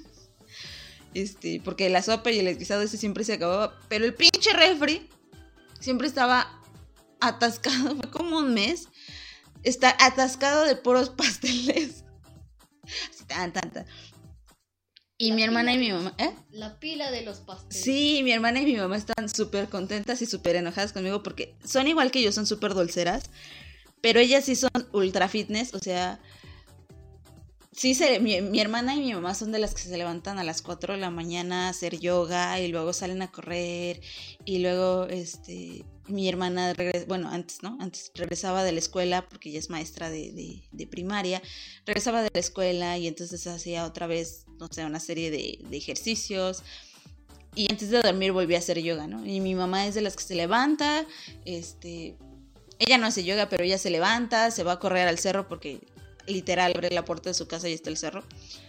porque la sopa y el guisado ese siempre se acababa, pero el pinche refri siempre estaba atascado, fue como un mes, está atascado de puros pasteles. Así, tan. Y mi hermana y mi mamá, La pila de los pasteles. Sí, mi hermana y mi mamá están súper contentas y súper enojadas conmigo porque son igual que yo, son súper dulceras, pero ellas sí son ultra fitness, o sea, sí, mi hermana y mi mamá son de las que se levantan a las 4 de la mañana a hacer yoga y luego salen a correr y luego, mi hermana antes regresaba de la escuela porque ella es maestra de primaria, regresaba de la escuela y entonces hacía otra vez, no sé, una serie de ejercicios y antes de dormir volvía a hacer yoga, ¿no? Y mi mamá es de las que se levanta, ella no hace yoga, pero ella se levanta, se va a correr al cerro porque literal abre la puerta de su casa y está el cerro.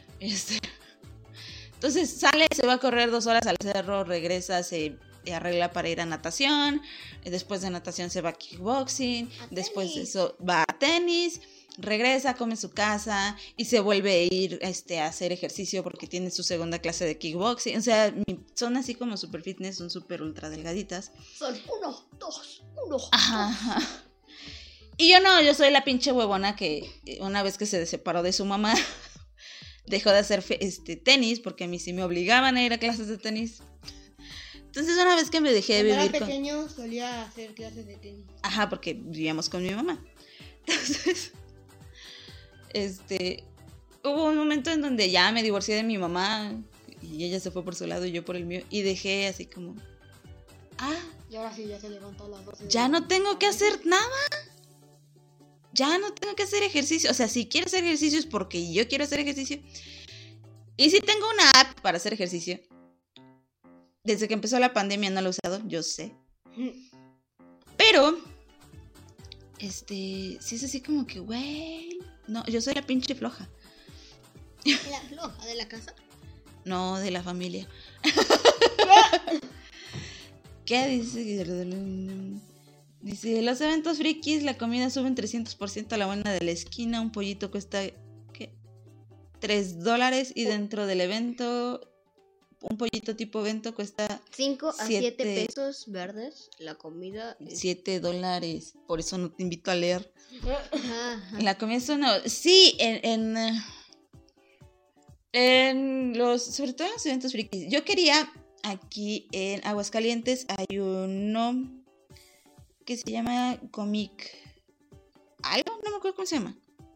Entonces sale, se va a correr 2 horas al cerro, regresa, se arregla para ir a natación, después de natación se va a kickboxing, después de eso va a tenis, regresa, come en su casa y se vuelve a ir a hacer ejercicio porque tiene su segunda clase de kickboxing. O sea, son así como super fitness, son super ultra delgaditas. Son 1, 2, 1. Ajá. Y yo no, yo soy la pinche huevona que una vez que se separó de su mamá dejó de hacer tenis porque a mí sí me obligaban a ir a clases de tenis. Entonces una vez que me dejé de vivir Cuando era pequeño solía hacer clases de tenis. Ajá, porque vivíamos con mi mamá. Entonces, hubo un momento en donde ya me divorcié de mi mamá y ella se fue por su lado y yo por el mío y dejé así como, y ahora sí ya se levantó a las 12. Ya no tengo que hacer nada. Ya no tengo que hacer ejercicio. O sea, si quiero hacer ejercicio es porque yo quiero hacer ejercicio. Y si tengo una app para hacer ejercicio. Desde que empezó la pandemia no la he usado, yo sé. Pero, sí es así como que, güey. No, yo soy la pinche floja. ¿La floja de la casa? No, de la familia. ¿Qué dice? Dice, los eventos frikis, la comida sube en 300% a la buena de la esquina, un pollito cuesta, ¿qué? $3 y dentro del evento, un pollito tipo evento cuesta 5 a 7 pesos verdes, la comida es... $7, por eso no te invito a leer. Ajá. La comida es una... Sí, en los, sobre todo en los eventos frikis, yo quería, aquí en Aguascalientes hay uno que se llama Comic algo, no me acuerdo cómo se llama.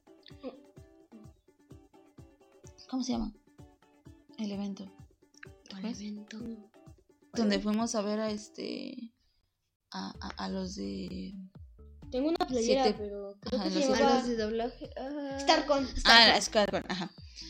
¿Cómo se llama? El evento. Donde fuimos a ver a los de... Tengo una playera, Siete... pero creo Ajá, que se los llama Los de doblaje. StarCon. la StarCon, ajá.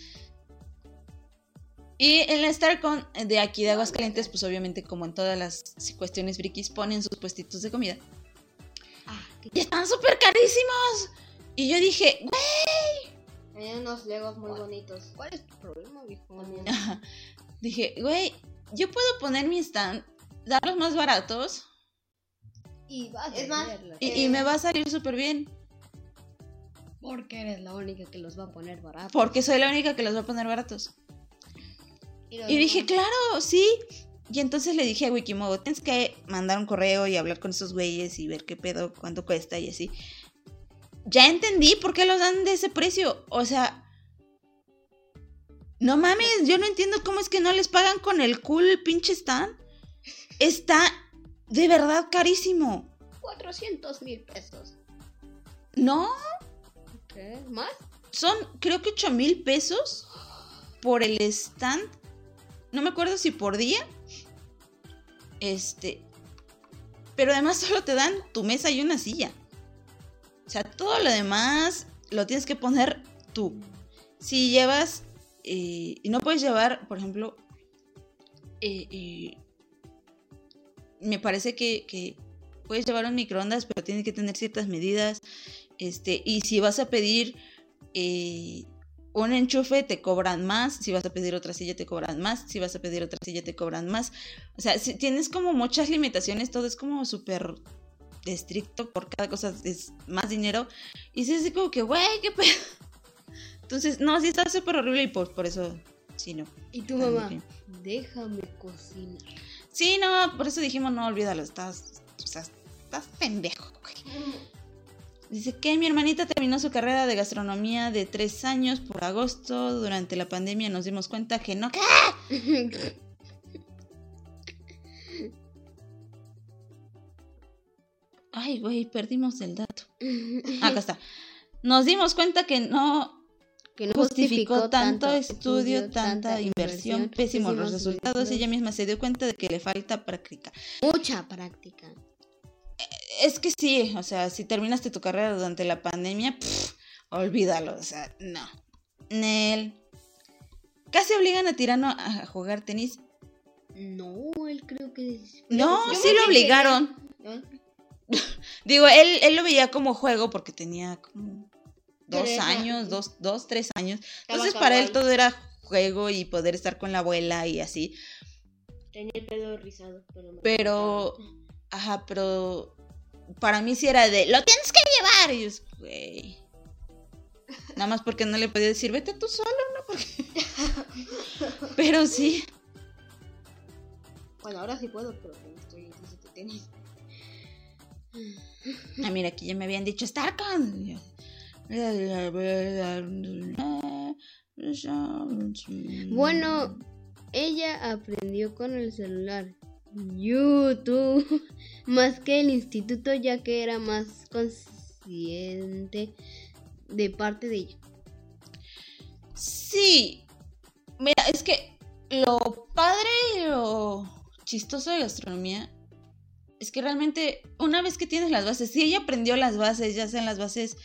Y en la StarCon de aquí de Aguascalientes, pues obviamente como en todas las cuestiones frikis ponen sus puestitos de comida. Y están súper carísimos. Y yo dije, güey. Hay unos Legos muy bonitos. ¿Cuál es tu problema, viejo? Ajá. Dije, güey, yo puedo poner mi stand, darlos más baratos. Y vas a Es más, venderla. Y me va a salir súper bien. Porque eres la única que los va a poner baratos. Porque soy la única que los va a poner baratos. Y dije, claro, sí. Y entonces le dije a Wikimobo, tienes que mandar un correo y hablar con esos güeyes y ver qué pedo, cuánto cuesta y así. Ya entendí por qué los dan de ese precio. O sea, no mames, yo no entiendo cómo es que no les pagan con el cool pinche stand. Está de verdad carísimo. 400,000 pesos. no. ¿Qué? ¿Más? Son, creo que 8,000 pesos por el stand. No me acuerdo si por día. Pero además solo te dan tu mesa y una silla. O sea, todo lo demás lo tienes que poner tú. Si llevas... y no puedes llevar, por ejemplo... me parece que puedes llevar un microondas, pero tiene que tener ciertas medidas. Y si vas a pedir un enchufe, te cobran más. Si vas a pedir otra silla, te cobran más. Si vas a pedir otra silla, te cobran más. O sea, si tienes como muchas limitaciones, todo es como súper estricto. Por cada cosa es más dinero. Y sí, es así como que, güey, qué pedo. Entonces, no, sí está súper horrible y por eso, sí, no. ¿Y tu mamá? Déjame cocinar. Sí, no, por eso dijimos, no, olvídalo, estás pendejo, güey. Dice que mi hermanita terminó su carrera de gastronomía de 3 años por agosto. Durante la pandemia nos dimos cuenta que no... ¿Qué? Ay, güey, perdimos el dato. Acá está. Nos dimos cuenta que no justificó tanto estudio, tanta inversión, pésimos los resultados. Ella misma se dio cuenta de que le falta práctica. Mucha práctica. Es que sí, o sea, si terminaste tu carrera durante la pandemia, olvídalo, o sea, no. Nel. Casi obligan a Tirano a jugar tenis. No, él creo que... No, sí lo obligaron. Digo, él lo veía como juego porque tenía como 2 años, 3 años. Entonces para él todo era juego y poder estar con la abuela y así. Tenía el pelo rizado. Pero para mí sí era de, lo tienes que llevar. Y yo, güey. Nada más porque no le podía decir, vete tú solo, ¿no? Porque... Pero sí. Bueno, ahora sí puedo, pero no estoy en clases de tenis. Ah, mira, aquí ya me habían dicho estar con... Bueno, ella aprendió con el celular YouTube más que el instituto, ya que era más consciente de parte de ella. Sí, mira, es que lo padre y lo chistoso de gastronomía es que realmente una vez que tienes las bases, si ella aprendió las bases, ya sean las bases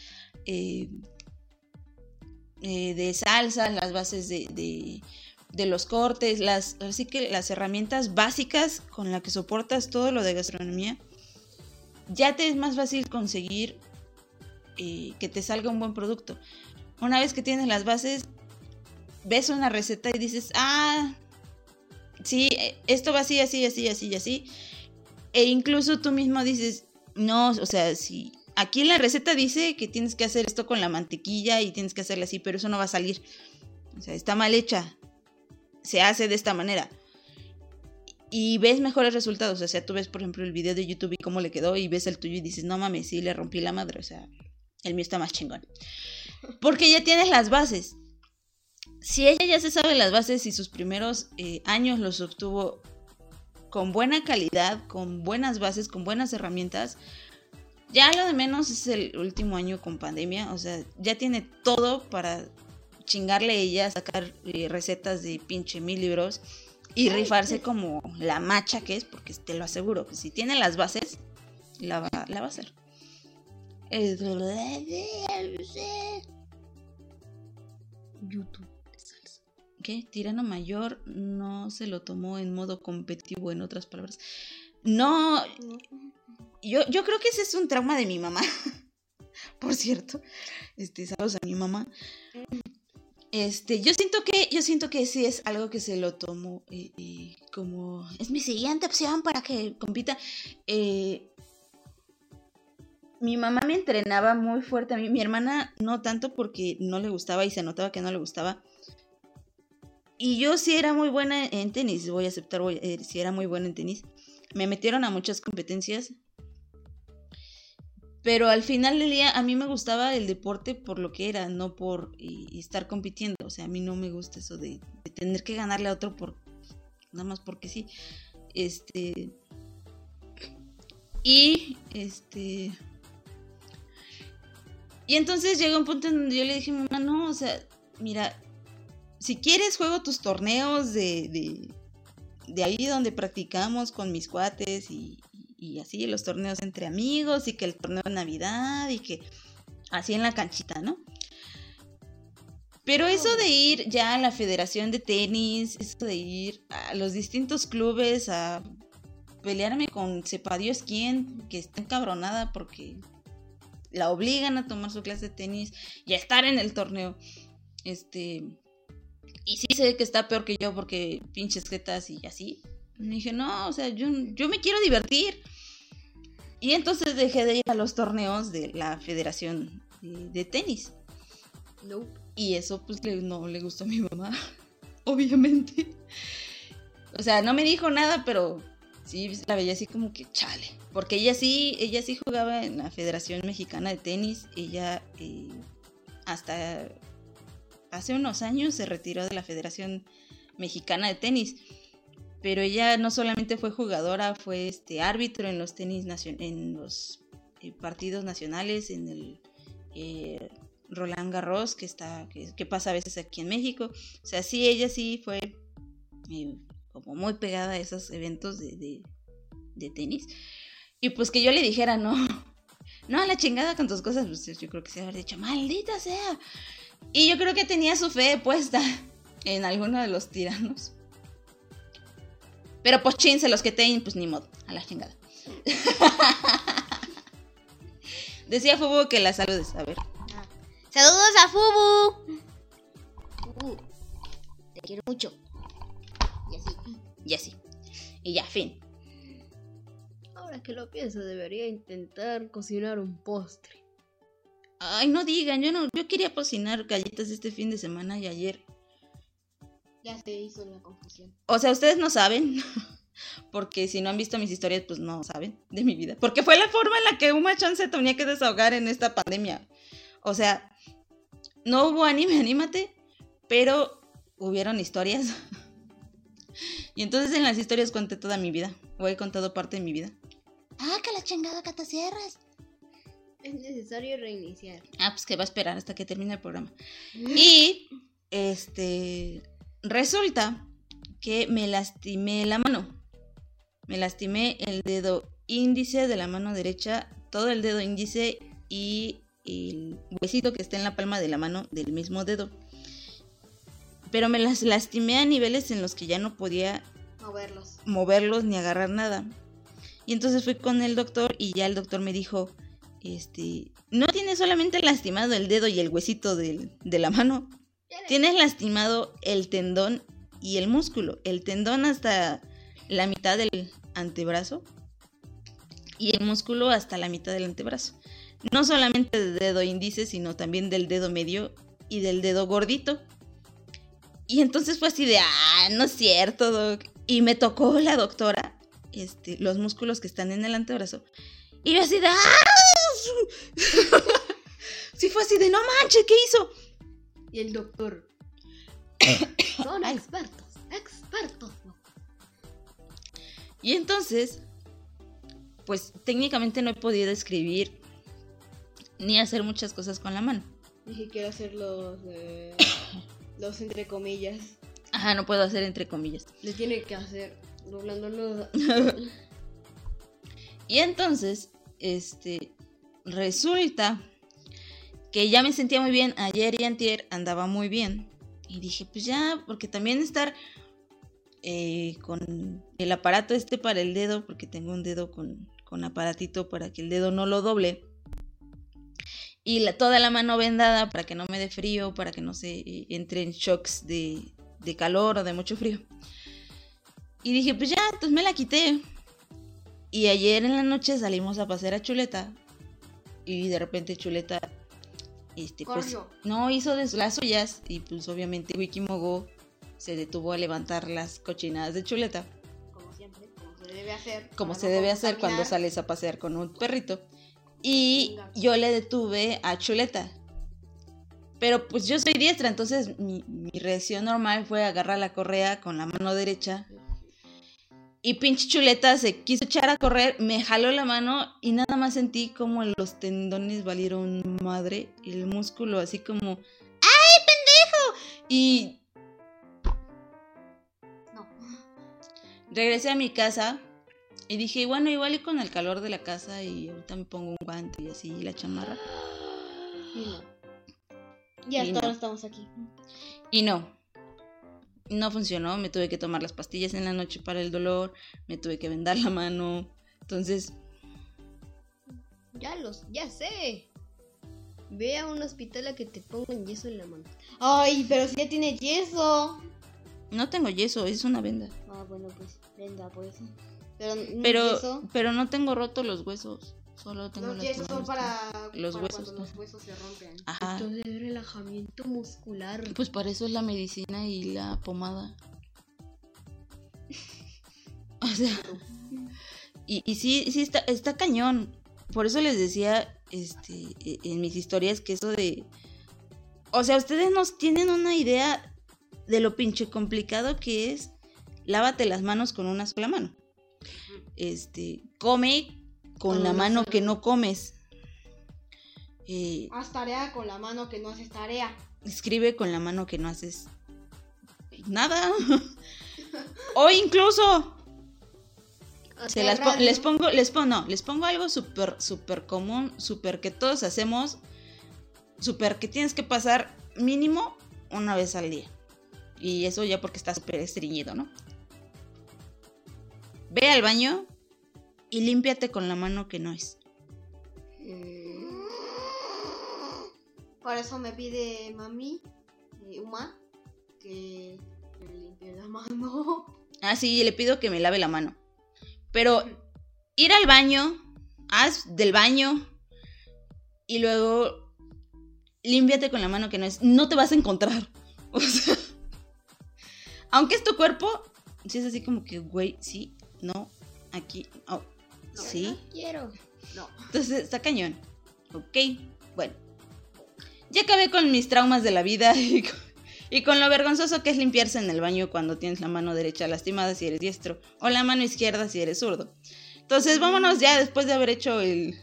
de salsa, las bases de los cortes, así que las herramientas básicas con las que soportas todo lo de gastronomía, ya te es más fácil conseguir que te salga un buen producto. Una vez que tienes las bases, ves una receta y dices, sí, esto va así, así, así, así, así. E incluso tú mismo dices, no, o sea, si aquí en la receta dice que tienes que hacer esto con la mantequilla y tienes que hacerla así, pero eso no va a salir. O sea, está mal hecha. Se hace de esta manera. Y ves mejores resultados. O sea, tú ves, por ejemplo, el video de YouTube y cómo le quedó y ves el tuyo y dices, no mames, sí, le rompí la madre. O sea, el mío está más chingón. Porque ya tienes las bases. Si ella ya se sabe las bases y sus primeros años los obtuvo con buena calidad, con buenas bases, con buenas herramientas, ya lo de menos es el último año con pandemia. O sea, ya tiene todo para chingarle a ella, sacar recetas de pinche 1000 libros y rifarse como la macha que es, porque te lo aseguro, que si tiene las bases, la va a hacer. YouTube. ¿Qué? Tirano Mayor no se lo tomó en modo competitivo, en otras palabras. No, yo creo que ese es un trauma de mi mamá. Por cierto, saludos a mi mamá. Yo siento que sí es algo que se lo tomó como es mi siguiente opción para que compita. Mi mamá me entrenaba muy fuerte a mí. Mi hermana no tanto porque no le gustaba y se notaba que no le gustaba. Y yo sí era muy buena en tenis, voy a aceptar, sí era muy buena en tenis. Me metieron a muchas competencias. Pero al final del día a mí me gustaba el deporte por lo que era, no por estar compitiendo. O sea, a mí no me gusta eso de tener que ganarle a otro nada más porque sí. Y entonces llegó un punto en donde yo le dije, mamá, no, o sea, mira, si quieres juego tus torneos de ahí donde practicamos con mis cuates y así, los torneos entre amigos y que el torneo de Navidad y que así en la canchita, ¿no? Pero eso de ir ya a la federación de tenis, eso de ir a los distintos clubes a pelearme con sepa Dios quién, que está encabronada porque la obligan a tomar su clase de tenis y a estar en el torneo. Y sí sé que está peor que yo porque pinches jetas y así. Me dije, no, o sea, yo me quiero divertir. Y entonces dejé de ir a los torneos de la federación de tenis. Nope. Y eso pues no le gustó a mi mamá, obviamente. O sea, no me dijo nada, pero sí la veía así como que chale. Porque ella sí jugaba en la Federación Mexicana de Tenis. Ella hasta hace unos años se retiró de la Federación Mexicana de Tenis. Pero ella no solamente fue jugadora, fue árbitro en los tenis en los partidos nacionales, en el Roland Garros que pasa a veces aquí en México. O sea, sí, ella sí fue como muy pegada a esos eventos de tenis. Y pues que yo le dijera, no, a la chingada con tus cosas, pues yo creo que se habría dicho, maldita sea. Y yo creo que tenía su fe puesta en alguno de los tiranos. Pero pues chin, se los quité y pues ni modo, a la chingada. Decía Fubu que la saludes, a ver. ¡Saludos a Fubu! Te quiero mucho. Y así. Y ya, fin. Ahora que lo pienso, debería intentar cocinar un postre. Ay, no digan, yo quería cocinar galletas este fin de semana y ayer. Ya se hizo la confusión. O sea, ustedes no saben, porque si no han visto mis historias, pues no saben de mi vida. Porque fue la forma en la que un machón se tenía que desahogar en esta pandemia. O sea, no hubo anímate, pero hubieron historias. Y entonces en las historias conté toda mi vida, o he contado parte de mi vida. Que la chingada, que te cierras. Es necesario reiniciar. Pues que va a esperar hasta que termine el programa. Y, resulta que me lastimé la mano. Me lastimé el dedo índice de la mano derecha, todo el dedo índice y el huesito que está en la palma de la mano del mismo dedo. Pero me las lastimé a niveles en los que ya no podía moverlos ni agarrar nada. Y entonces fui con el doctor y ya el doctor me dijo, no tienes solamente lastimado el dedo y el huesito de la mano, tienes lastimado el tendón y el músculo. El tendón hasta la mitad del antebrazo y el músculo hasta la mitad del antebrazo. No solamente del dedo índice, sino también del dedo medio y del dedo gordito. Y entonces fue así de, no es cierto, doc. Y me tocó la doctora, los músculos que están en el antebrazo. Y yo así de, sí, fue así de, no manches, ¿qué hizo? Y el doctor, son expertos. Y entonces, pues técnicamente no he podido escribir ni hacer muchas cosas con la mano. Dije que quiero hacer los entre comillas. Ajá, no puedo hacer entre comillas. Le tiene que hacer doblándolos. Y entonces, resulta que ya me sentía muy bien. Ayer y antier andaba muy bien. Y dije, pues ya, porque también estar con el aparato para el dedo, porque tengo un dedo con aparatito para que el dedo no lo doble. Y toda la mano vendada para que no me dé frío, para que no se entre en shocks de calor o de mucho frío. Y dije, pues ya, pues me la quité. Y ayer en la noche salimos a pasear a Chuleta. Y de repente Chuleta, pues, no hizo de las suyas. Y pues obviamente Wikimogo se detuvo a levantar las cochinadas de Chuleta. Como siempre, como se debe hacer. Como se debe hacer cuando sales a pasear con un perrito. Y yo le detuve a Chuleta. Pero pues yo soy diestra, entonces mi reacción normal fue agarrar la correa con la mano derecha Y pinche chuleta se quiso echar a correr, me jaló la mano y nada más sentí como los tendones valieron madre y el músculo así como ¡ay, pendejo! Y No. regresé a mi casa y dije, bueno, igual y con el calor de la casa y ahorita me pongo un guante y así la chamarra. Y no. Y hasta ahora estamos aquí. Y no funcionó, me tuve que tomar las pastillas en la noche para el dolor, me tuve que vendar la mano, entonces... Ya sé. Ve a un hospital a que te pongan yeso en la mano. Ay, pero si ya tiene yeso. No tengo yeso, es una venda. Ah, bueno, pues, venda, pues. Yeso. Pero no tengo roto los huesos, solo tengo Los yesos son para los huesos, cuando los huesos se rompen. Ajá. Entonces es relajamiento muscular. Pues para eso es la medicina y la pomada. O sea, y sí está cañón. Por eso les decía en mis historias que eso de... O sea, ustedes nos tienen una idea de lo pinche complicado que es. Lávate las manos con una sola mano. Come con la mano que no comes. Haz tarea con la mano que no haces tarea. Escribe con la mano que no haces nada. O incluso les pongo algo súper común, súper que todos hacemos, súper que tienes que pasar mínimo una vez al día. Y eso ya porque está súper estreñido, ¿no? Ve al baño y límpiate con la mano que no es. Por eso me pide mami, Uma, que me limpie la mano. Ah, sí, le pido que me lave la mano. Pero ir al baño, haz del baño y luego límpiate con la mano que no es. No te vas a encontrar. O sea, aunque es tu cuerpo, si es así como que, güey, sí, no, aquí, oh, No, sí. No quiero. No. Entonces está cañón. Ok, bueno. Ya acabé con mis traumas de la vida y con lo vergonzoso que es limpiarse en el baño cuando tienes la mano derecha lastimada si eres diestro o la mano izquierda si eres zurdo. Entonces vámonos ya después de haber hecho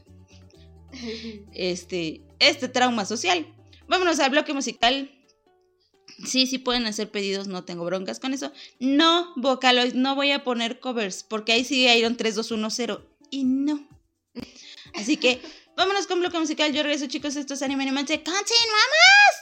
este trauma social. Vámonos al bloque musical. Sí pueden hacer pedidos, no tengo broncas con eso. No, Vocaloid, no voy a poner covers porque ahí sigue Iron 3210 y no. Así que vámonos con bloque musical. Yo regreso, chicos. Esto es Anime Animante. ¡Continuamos!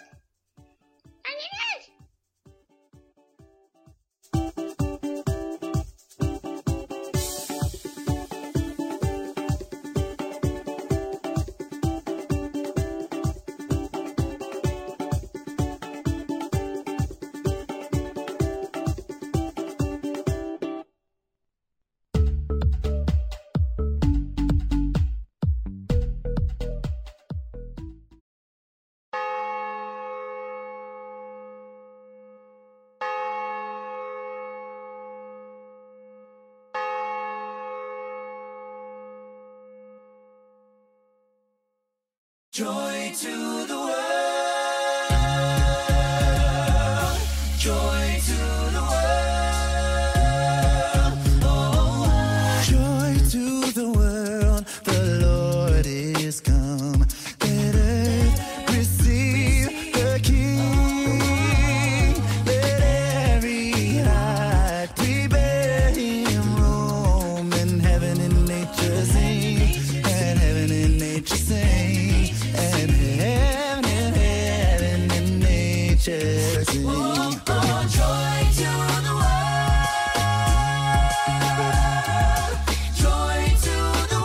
Joy to the world. Joy to the world. Oh, joy to the world. The Lord is come. Let earth receive the King. Let every heart prepare him roam. And heaven and nature sing. And heaven and nature sing. And heaven and nature sing. Oh, joy to the world. Joy to the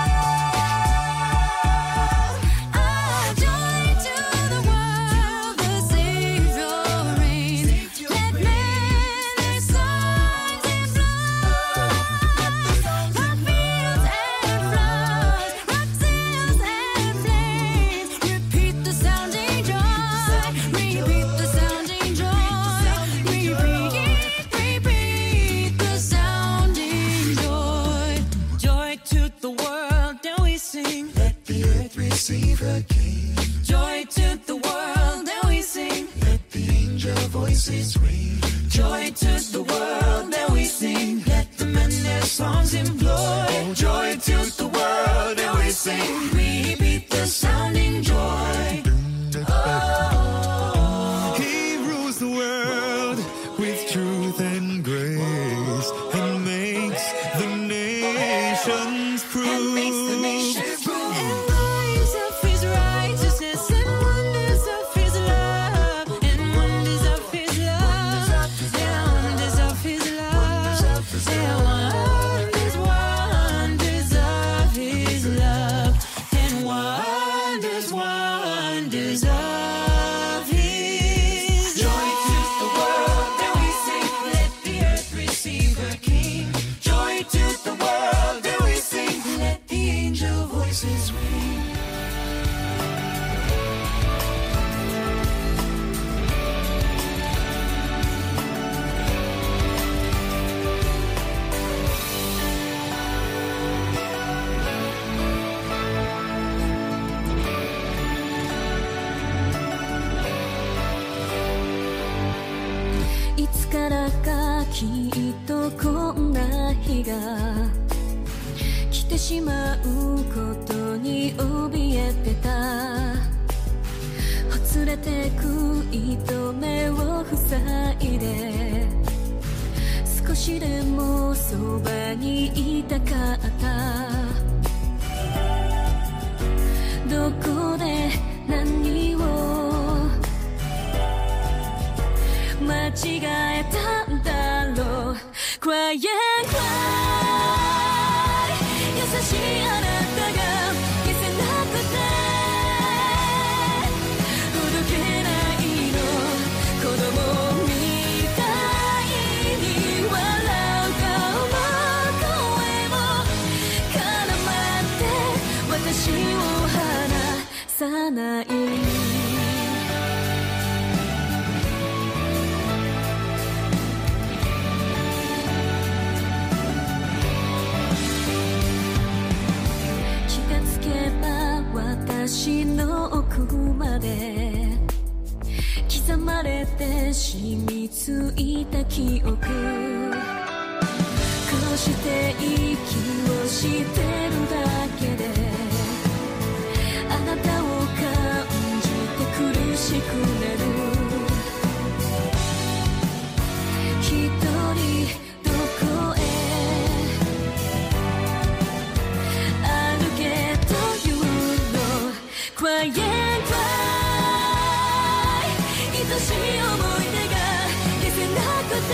world. Oh, joy to the world. The Savior reigns. Let men their songs in blood. Rock fields and floods. Rock seals and flames. Repeat the sounding joy. Repeat the sounding joy. Repeat the sounding joy. Joy to the world, and we sing. Let the earth receive her King. Joy to the world, and we sing. Let the angel voices ring. Joy to the world, and we sing. Let the men songs employ. Oh, joy to the world, and we sing. We beat the sounding joy. Oh, He rules the world with truth and grace, and makes the nations prove. And lives of His righteousness, and wonders of His love, and wonders of His love, and wonders of His love, and wonders of His love, and wonders of His joy to the world, and we sing. Let the earth receive her King. Joy to the world, and we sing. Let the angel voices ring.いつからかきっとこんな日が来てしまうことに怯えてた。ほつれてく糸目を塞いで、少しでもそばにいたかった。どこで何を間違えたんだろう。 Cry and cry 優しいあなたが消せなくてほどけないの。子供みたいに笑う顔も声も絡まって私を離さない。私の奥まで刻まれて染みついた記憶、こうして息をしてるだけであなたを感じて苦しくなる。一人どこへ歩けというCry and cry 愛しい思い出が消せなくて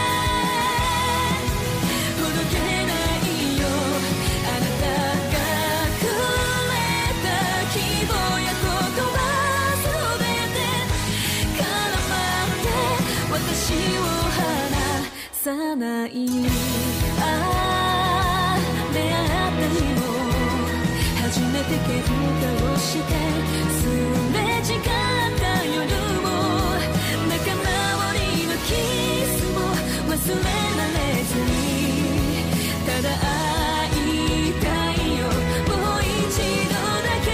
ほどけないよ。あなたがくれた希望や言葉すべて絡まって私を離さない。ああ出会った日も初めて喧嘩をしてすれ違った夜も仲直りのキスも忘れられずにただ会いたいよ。もう一度だけ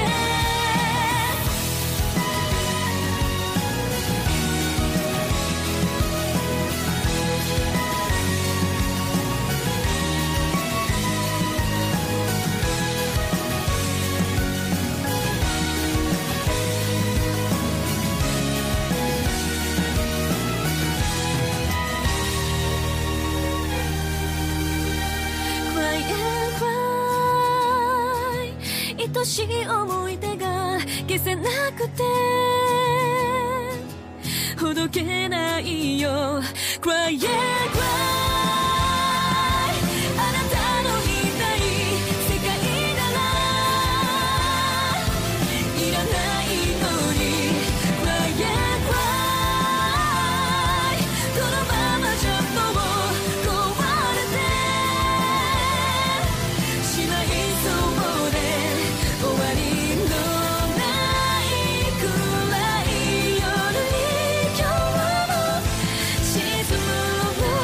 愛しい思い出が消せなくてほどけないよ。 Cry and cry あなたのいない世界ならいらないのに Cry and cry このままじゃもう壊れてしまいそうで終わりのないくらい夜に今日も沈む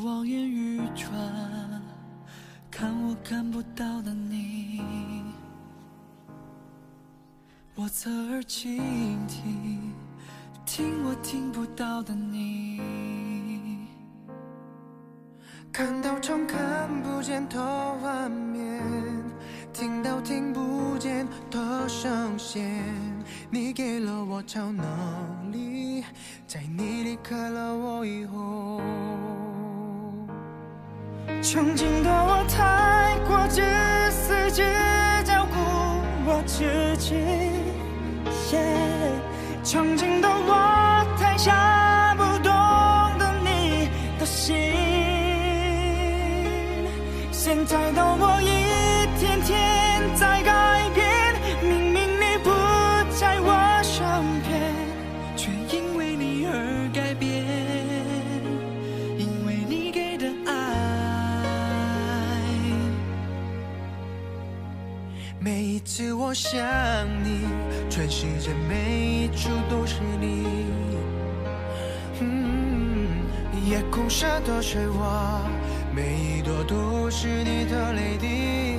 望眼欲穿，看我看不到的你，我侧耳倾听，听我听不到的你，看到常看不见的画面，听到听不见的声线，你给了我超能力，在你离开了我以后，曾经的我太过自私，只照顾我自己，曾经的我太傻，不懂得你的心，现在的我一天天在改变，明明你不在我身边，却因为你而改变，因为你给的爱。每一次我想你，全世界每一处都是你，夜空下的水花，每一朵都是你的泪滴，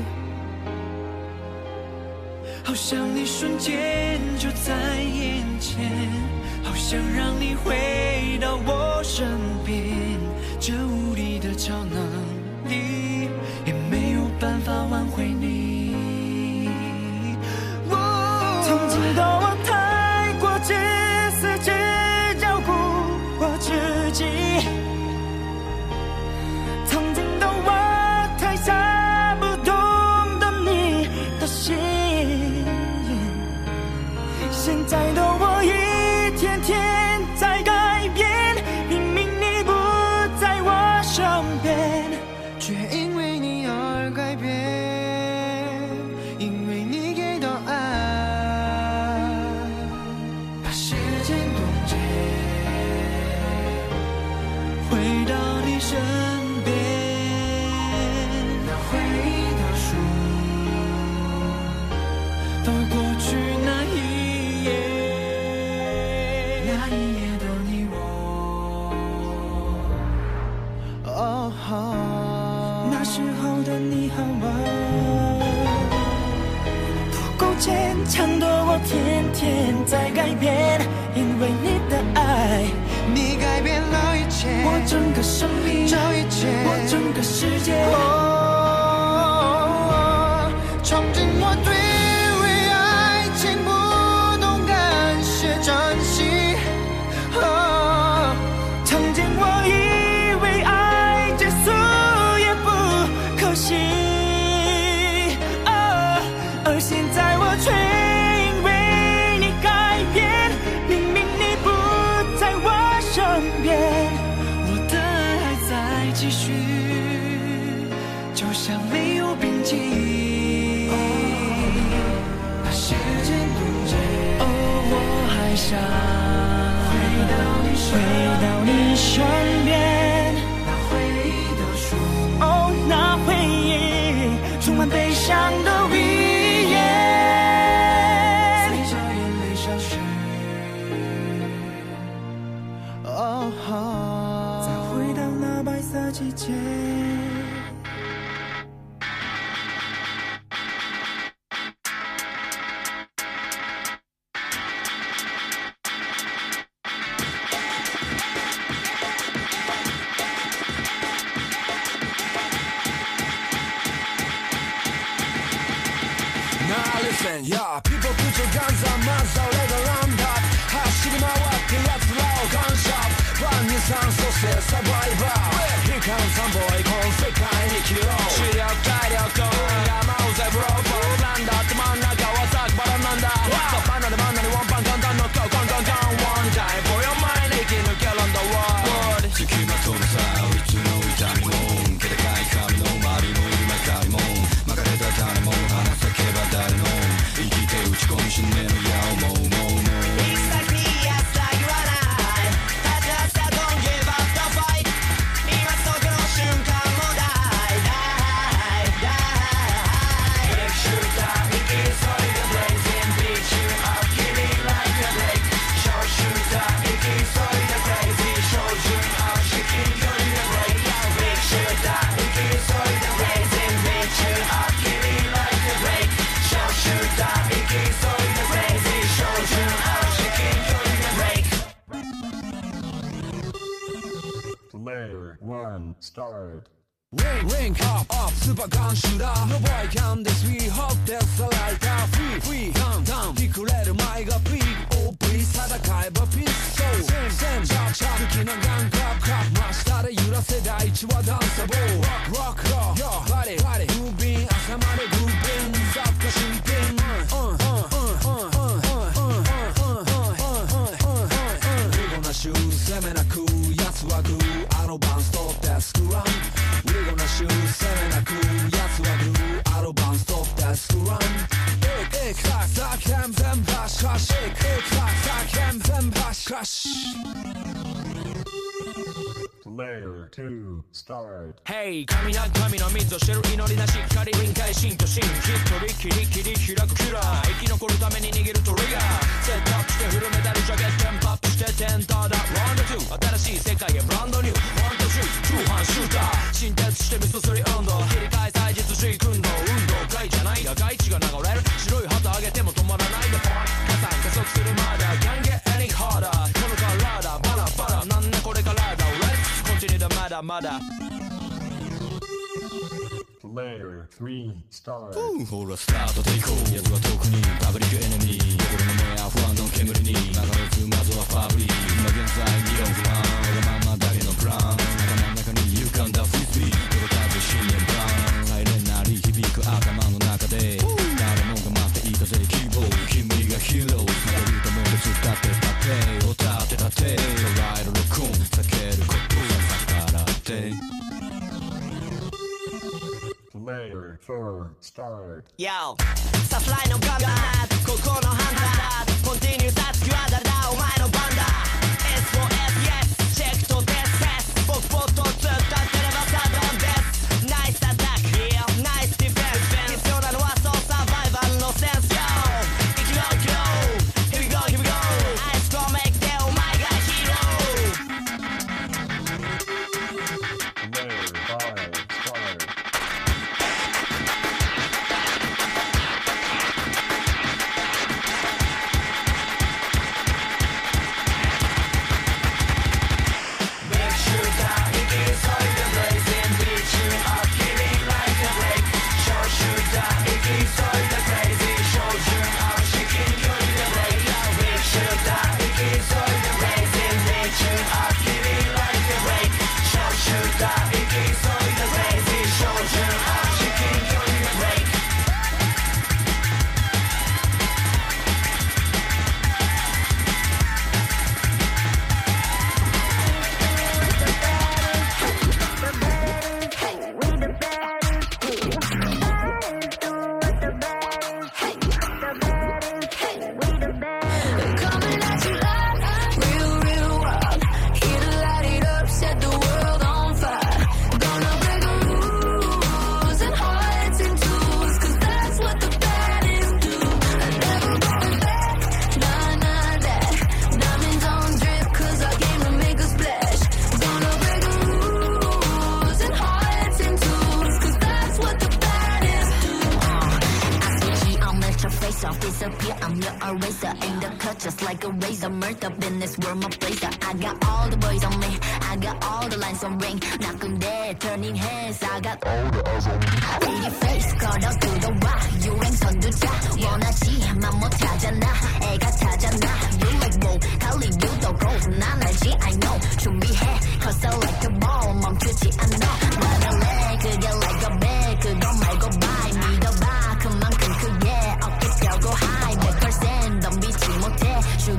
好想你瞬间就在眼前，好想让你回到我身边，这无力的超能力也没有办法挽回你。曾经的我太过自私，只照顾我自己，曾经的我太傻，不懂得你的心，现在的我一天天在改变，明明你不在我身边，却因为你而改变，因为你给的爱，把时间冻结，回到你身边，那回忆的书，到过去那一页，那一页的你我，那时候的你和我，不够坚强的我天天在改变，因为你的爱，你改变了一切，我整个生命，这一切，我整个世界。曾经我对为爱情不懂感谢珍惜，曾经我以为爱结束也不可惜，而现在我却因为你改变，明明你不在我身边，我的爱还在继续，就像没有边际，把时间冻结，我还想回到你身边，那回忆的书，那回忆充满悲伤的语言，随着眼泪消失，再回到那白色季节。 Yeah, people put your guns up, mass out, let the lamp up. 走り回って奴らを感謝。万二酸素性サバイバー。悲観参謀 and start. Ring up, super gun shooter. No boy can this, we hope there's a lighter. Free, down, ひくれる前がピーク。OP 戦えばピストル。センチャー好きなガンクラップ。真下で揺らせ第一はダンサボー。ロック、バディ、ムービン、朝までグービン。雑貨新品。リゴなシュー、攻めなく、奴はグー。あのバンストップでスクラン。リゴなシュー、攻めなく、奴はグー。あのバンストップでスクラン。Zack, hem, bash, crash, zack, hem, bash, crash. Player 2, start. Hey, 神の水を知る祈りなしっかり臨界心と心一人キリキリ開くキラー生き残るために握るトリガーセットアップしてフルメタルジャケットテンポアップしてテンターだラウンド2新しい世界へブランドニューワンとツー中半シューター新鉄してミス3運動切り替え祭日シーク運動外じゃないが外地が流れる白い旗上げても止まらないで加速するまだ Can't get any harder この体バラバラなんだこれからだ Let's continue the まだ Player 3, start. ほらスタートテイクオフ奴は遠くにパブリックエネミー心の目や不安の煙に流れるまずはファブリー今現在議論不安わがままだけのプラン頭の中に浮かんだフリスビー届かず信念ブラウンサイレンなり響く頭の中で誰もが待っていたぜ希望君がヒーロー負けるために立って立て捉える録音避けることは逆らって Player 4, start. Yo, サフライのガンダーここのハンターコンティニューさつきは誰だお前の番だ SOS yes チェックとデスフェス僕ポットを突っ立てればサドンですナイスアタック yeah ナイスディフェンス必要なのはそうサバイバルのセンス Yo 生きろ生きろ Here we go here we go アイスコメイクでお前がヒーロー Player 5, start. Disappear, I'm your eraser. In the cut just like a razor. Murder in this world, my blazer. I got all the boys on me. I got all the lines on ring. Knocking dead, turning heads. I got all the eyes on me. Pretty face, caught up to the rock. 유행 선두자. 원하지만 못하잖아. 애가 타잖아. You like whoa, 달리 you도 go. 난 알지, I know. 준비해, cause I like a ball. 멈추지 않아. 말할래, 그게 like a bag. 그거 말고 bye. 믿어봐, 그만큼 크게. 어깨 펴고 high 100% 덤비지 못해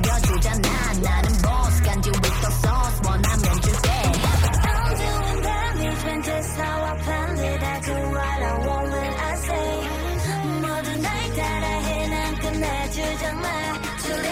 죽여주잖아 나는 boss 간지 with the sauce 원하면 줄게 I'm doing damage when just how I planned it I do what I want when I say 모두 날 따라해 난 끝내주잖아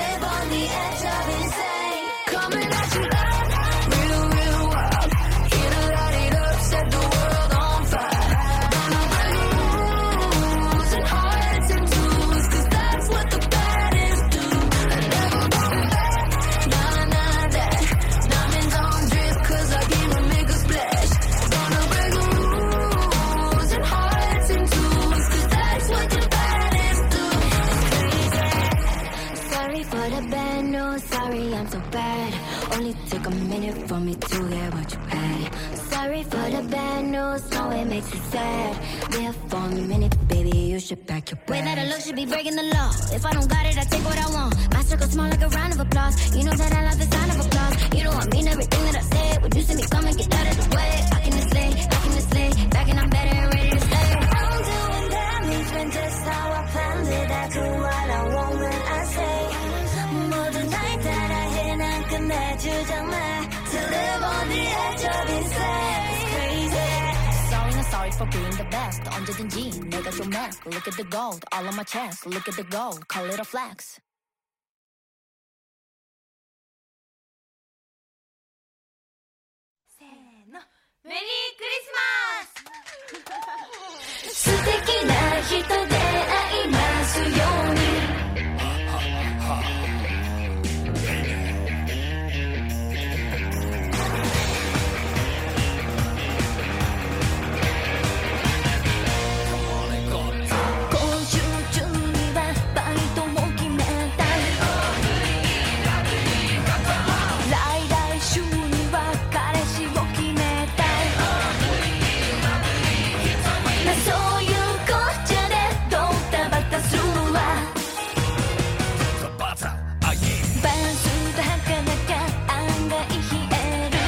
for the bad news, sorry I'm so bad. Only took a minute for me to get what you had. Sorry for the bad news, no it makes it sad. There for a minute, baby, you should pack your bags. Way that I look should be breaking the law. If I don't got it, I take what I want. My circle small like a round of applause. You know that I love the sound of applause. You know I mean everything that I say. Would you see me coming, get out of the way? I can just lay, back and I'm better and ready to stay. I'm doing damage when just how I planned it. I do what I want when I say. 모든 날 따라해 난 끝내주잖아. To live on the edge of insane. It's crazy. Sorry, not sorry for being the best. 언제든지 내가 좀 mess. Look at the gold, all on my chest. Look at the gold, call it a flex. 메리 크리스마스! 素敵な人で会いますように今週中にはバイトも決めた来週には彼氏を決めたそういうこっちゃでドタバタするわバスとはかなか案外冷える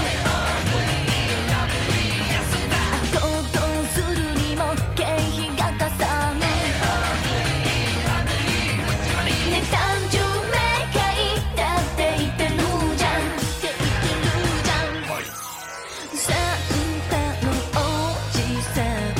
行動するにも経費がかさむね誕生日会だって言ってるじゃんサンタのおじさん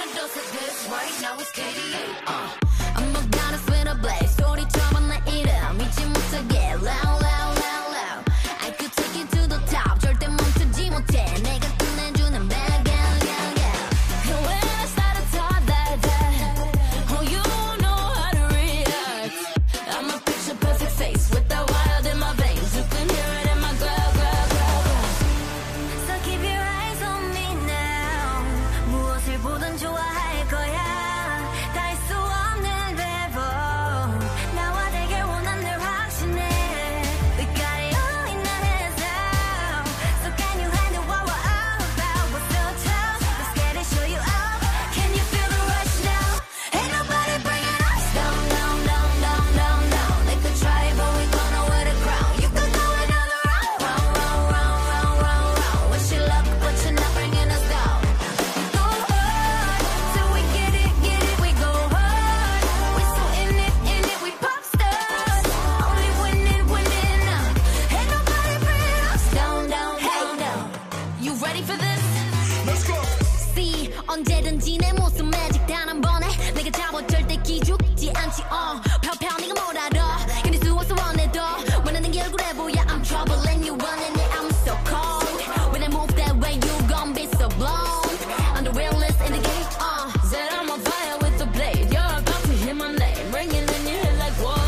dose of this right now it's KDA. I'm a goddess with a blaze. 소리처럼 내 이름 잊지 못하게 loud loud loud loud. I could take you to the top. 절대 멈추지 못해. 내가 끝내주는 bag yeah yeah yeah. And when I start to talk that oh you know how to react. I'm a picture perfect face with the wild in my veins. You can hear it in my glow glow glow glow. So keep your eyes on me now. 무엇을 보든 좋아할 거야. 다 할 수 없는 배vo. 나와 되길 원한 늘 확신해. We got it all in our hands now. So can you handle what we're all about? We're so tough. Let's get it, show you out. Can you feel the rush now? Ain't nobody bringing us down, down, down, down, down, down. They could try, but we gonna wear the crown. You could go another round, round, round, round, round, round, round. Wish you luck, but you're not bringing us down. We go hard, till we get it, we go hard. We so in it, we pop stars. Only winning, winning now. Ain't nobody bringing us down, down, down, down. You ready for this? Let's go. See, 언제든지 내 모습 매직 단 한 번에 내가 잡아 절대 기죽지 않지. 펴펴 네가 뭘 알아? 견딜 수 없어 원해도 원하는 게 얼굴에 보여. I'm trouble and you running it. I'm so cold. When I move that way, you gon' be so blown. I'm the realest in the game. Said I'm on fire with the blade. You're about to hear my name ringing in your head like whoa.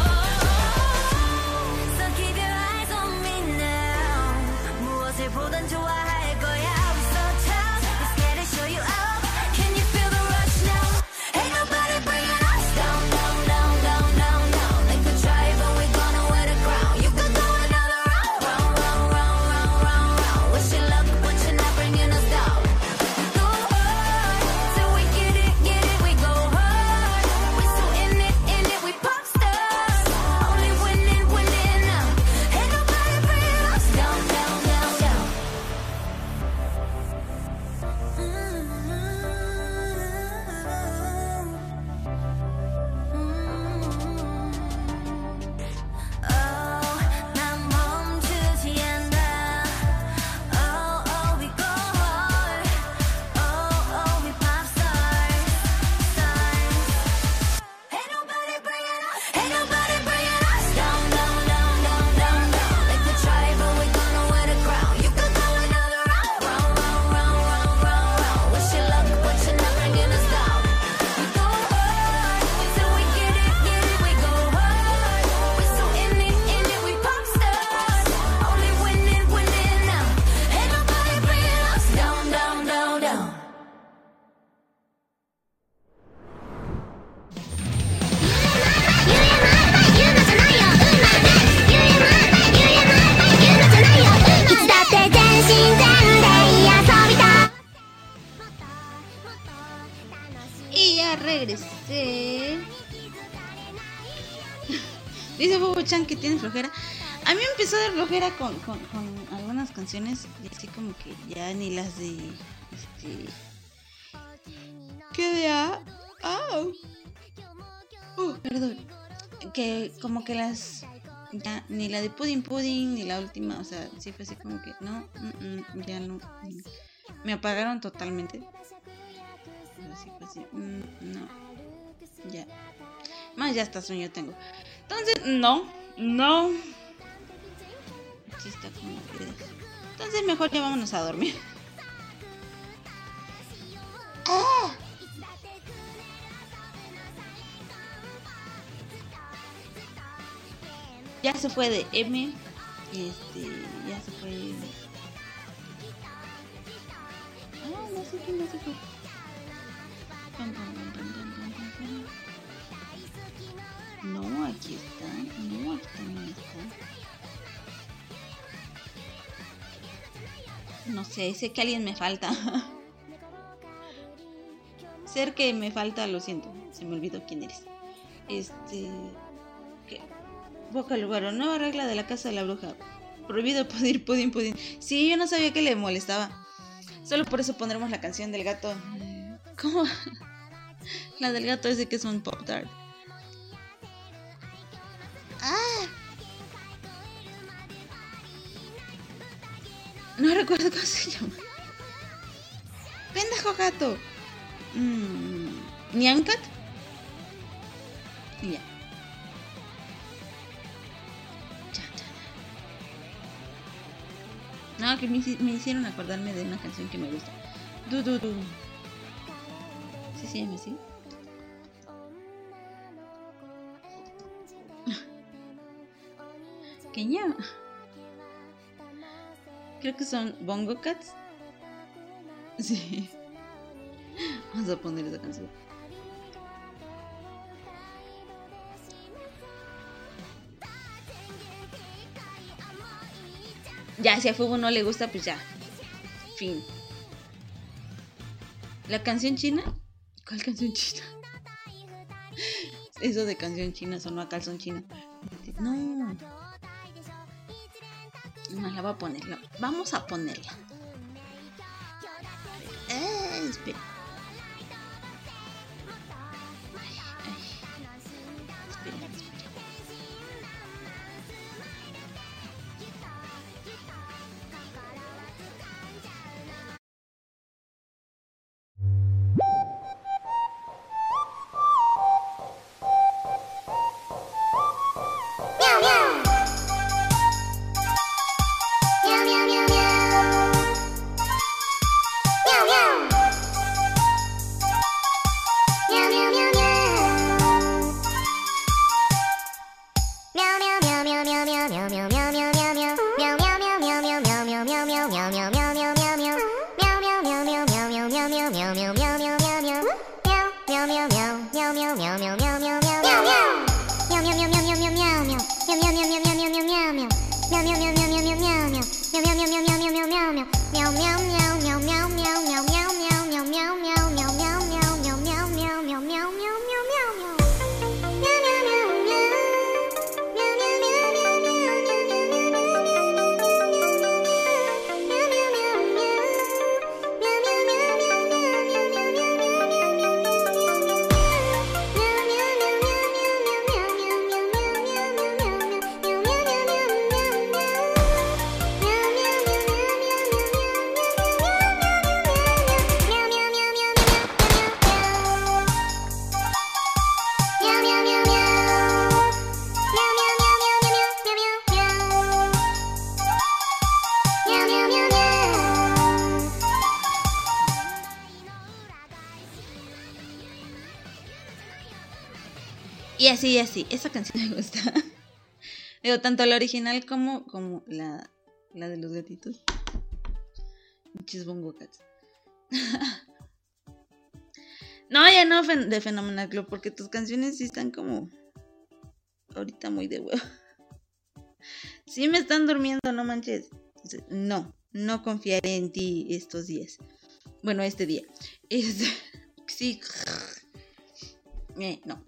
So keep your eyes on me now. 무엇을 보든 좋아할 거야. We so tough. Let's get it, show you out. Can you feel the rush now? Ain't nobody bringing us down, down, down, down, down, down. They could try, but we gonna wear the crown. You could go another round, round, round, round, round, round, round. Wish you luck, but you're not bringing us down. We go hard, till we get it, we go hard. We so in it, we pop stars. Only winning, winning now. Ain't nobody bringing us down, down, down, down. 난 멈추지 않아. We go hard. We pop stars. Ain't nobody bringing us down, down, down, down, down, down. They could try, but we gonna wear the crown. You could go another round, round, round, round, round, round, round. Wish you luck, but you're not bringing us down. We go hard, till we get it, we go hard. We so in it, we pop stars. Only winning, winning now. Ain't nobody bringing us down, down, down, down. Y ya regresé. Dice Bobo-chan que tiene flojera. A mí me empezó a dar flojera con algunas canciones. Y así como que ya ni las de... ¿Qué de A? Perdón. Que como que las... Ya, ni la de Pudding Pudding, ni la última. O sea, sí fue así como que... No, ya no. Me apagaron totalmente. Así fue así. No. Ya. Más ya hasta sueño tengo. Entonces, no. Sí está como que... Entonces mejor ya vámonos a dormir. Ya se fue de M. Ya se fue. No sé quién se fue. No, aquí está. No, aquí también está. No sé, sé que alguien me falta. Ser que me falta, lo siento. Se me olvidó quién eres. ¿Qué? Boca Lugaro, nueva regla de la casa de la bruja. Prohibido pedir pudding. Sí, yo no sabía que le molestaba. Solo por eso pondremos la canción del gato. ¿Cómo? La del gato ese que es un pop tart. No recuerdo cómo se llama. Pendejo gato. Nyan Cat. Y ya. No, que me hicieron acordarme de una canción que me gusta. Du. ¿Sí se llama así? ¿Qué ña? Creo que son Bongo Cats. Sí. Vamos a poner esa canción. Ya, si a Fubu no le gusta, pues ya. Fin. ¿La canción china? ¿Cuál canción china? Eso de canción china sonó a calzón chino. No. No, la voy a poner. Vamos a ponerla. Espera. Espera. Y así, esa canción me gusta. Digo, tanto la original como la de los gatitos. Muchos Bongo Cats. No, ya no de Phenomenal Club, porque tus canciones sí están como ahorita muy de huevo. Sí me están durmiendo, no manches. No confiaré en ti estos días. Bueno, este día. Sí. No.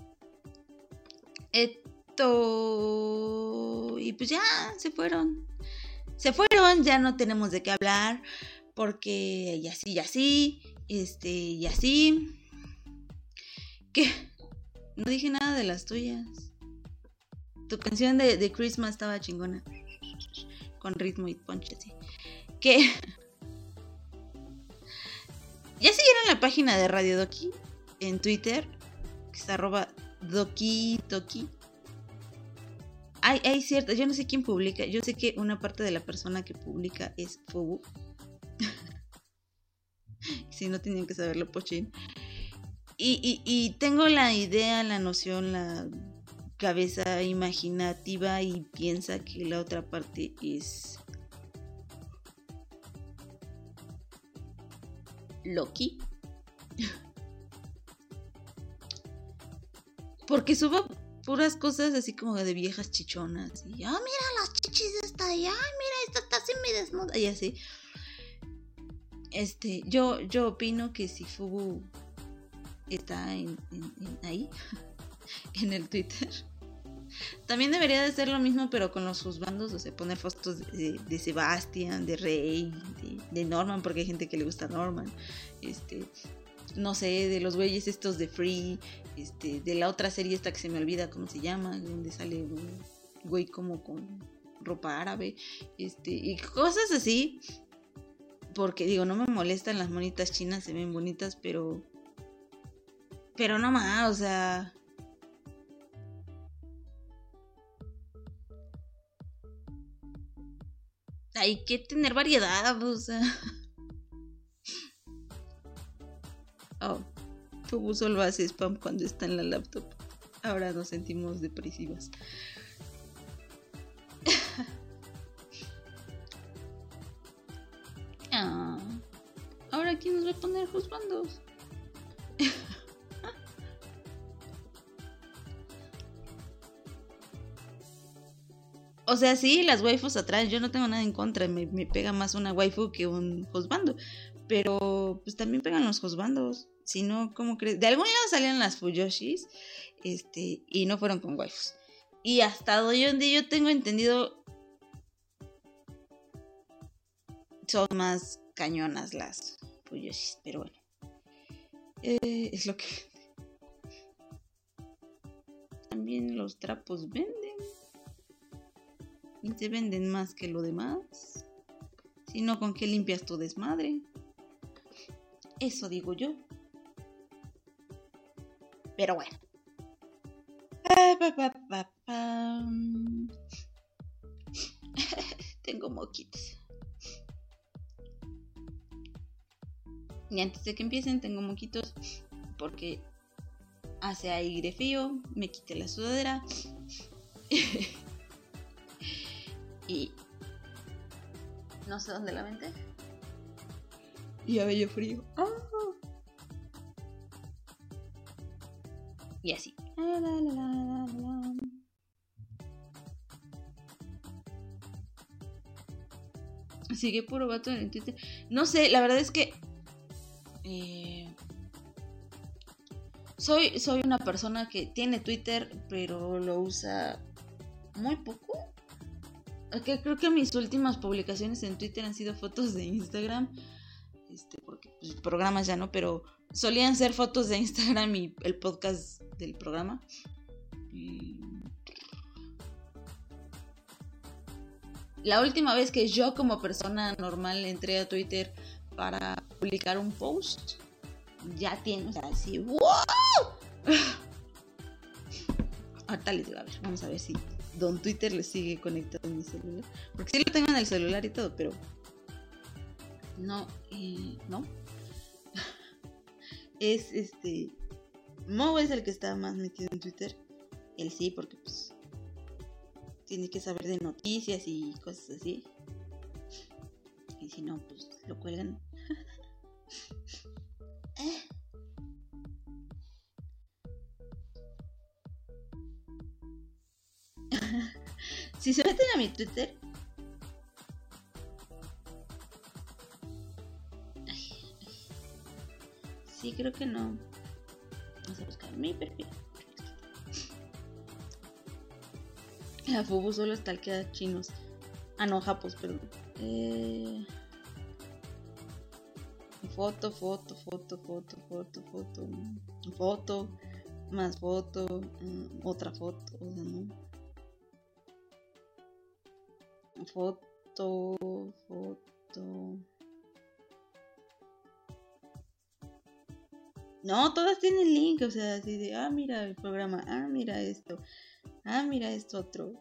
Y pues ya se fueron, ya no tenemos de qué hablar, porque y así, ¿qué? No dije nada de las tuyas. Tu canción de Christmas estaba chingona, con ritmo y punch así. ¿Qué? ¿Ya siguieron la página de Radio Doki en Twitter? Que es @DokiDoki. Hay cierto, yo no sé quién publica. Yo sé que una parte de la persona que publica es Fubu. Si no tenían que saberlo, pochín. Y tengo la idea, la noción, la cabeza imaginativa y piensa que la otra parte es Loki. Porque subo puras cosas así como de viejas chichonas. Y, mira las chichis de esta. Y, mira, esta está semidesnuda. Y así. Yo opino que si Fubu está ahí, en el Twitter, también debería de ser lo mismo, pero con los juzgandos. O sea, poner fotos de Sebastian, de Rey, de Norman, porque hay gente que le gusta Norman. No sé, de los güeyes estos de Free, de la otra serie esta que se me olvida cómo se llama, donde sale un güey como con ropa árabe, y cosas así, porque digo, no me molestan las monitas chinas, se ven bonitas, pero Pero no más, o sea... Hay que tener variedad, o sea... Oh, Fubu solo hace spam cuando está en la laptop. Ahora nos sentimos depresivas. Ah, ahora quién nos va a poner juzgandos. O sea, sí, las waifus atraen. Yo no tengo nada en contra. Me pega más una waifu que un juzgando. Pero pues también pegan los juzgandos. Si no, ¿cómo crees? De algún lado salían las Fuyoshis. Y no fueron con waifus. Y hasta donde yo tengo entendido, son más cañonas las Fuyoshis. Pero bueno. Es lo que... También los trapos venden. Y te venden más que lo demás. Si no, ¿con qué limpias tu desmadre? Eso digo yo. Pero bueno. Tengo moquitos. Y antes de que empiecen, tengo moquitos. Porque hace aire frío. Me quité la sudadera. Y no sé dónde la aventé. Y había frío. Oh. Y así. Sigue puro vato en el Twitter. No sé, la verdad es que soy una persona que tiene Twitter, pero lo usa muy poco. Creo que mis últimas publicaciones en Twitter han sido fotos de Instagram. Porque pues, programas ya no, pero solían ser fotos de Instagram y el podcast del programa. Y... La última vez que yo como persona normal entré a Twitter para publicar un post, ya tiene, o sea, así, ¡wow! Ahorita les digo, a ver, vamos a ver si Don Twitter le sigue conectado en mi celular. Porque sí lo tengo en el celular y todo, pero no. Es Mo es el que está más metido en Twitter. Él sí, porque pues tiene que saber de noticias y cosas así. Y si no, pues lo cuelgan. Si se meten a mi Twitter, sí, creo que no. Vamos a buscar mi perfil. La Fubu solo stalkea chinos. Ah, no, japos, perdón. Foto, más foto, otra foto, o sea, no. Foto. No, todas tienen link, o sea, así de, mira el programa, mira esto, mira esto otro.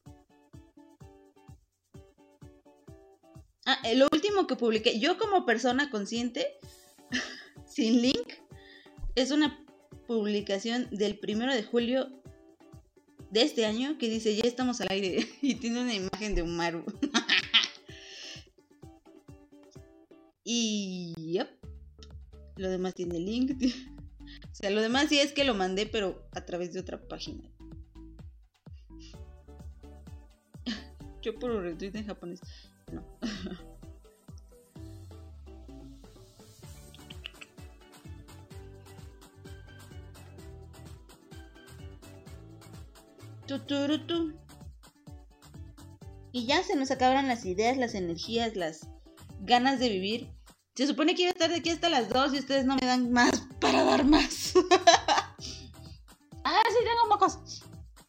Lo último que publiqué, yo como persona consciente, sin link, es una publicación del 1 de julio de este año que dice, ya estamos al aire, y tiene una imagen de Umaru. Y yep. Lo demás tiene link. O sea, lo demás sí es que lo mandé, pero a través de otra página. Yo por retweet en japonés. No. Y ya se nos acabaron las ideas, las energías, las ganas de vivir. Se supone que iba a estar de aquí hasta las 2 y ustedes no me dan más para dar más. Sí, tengo mocos.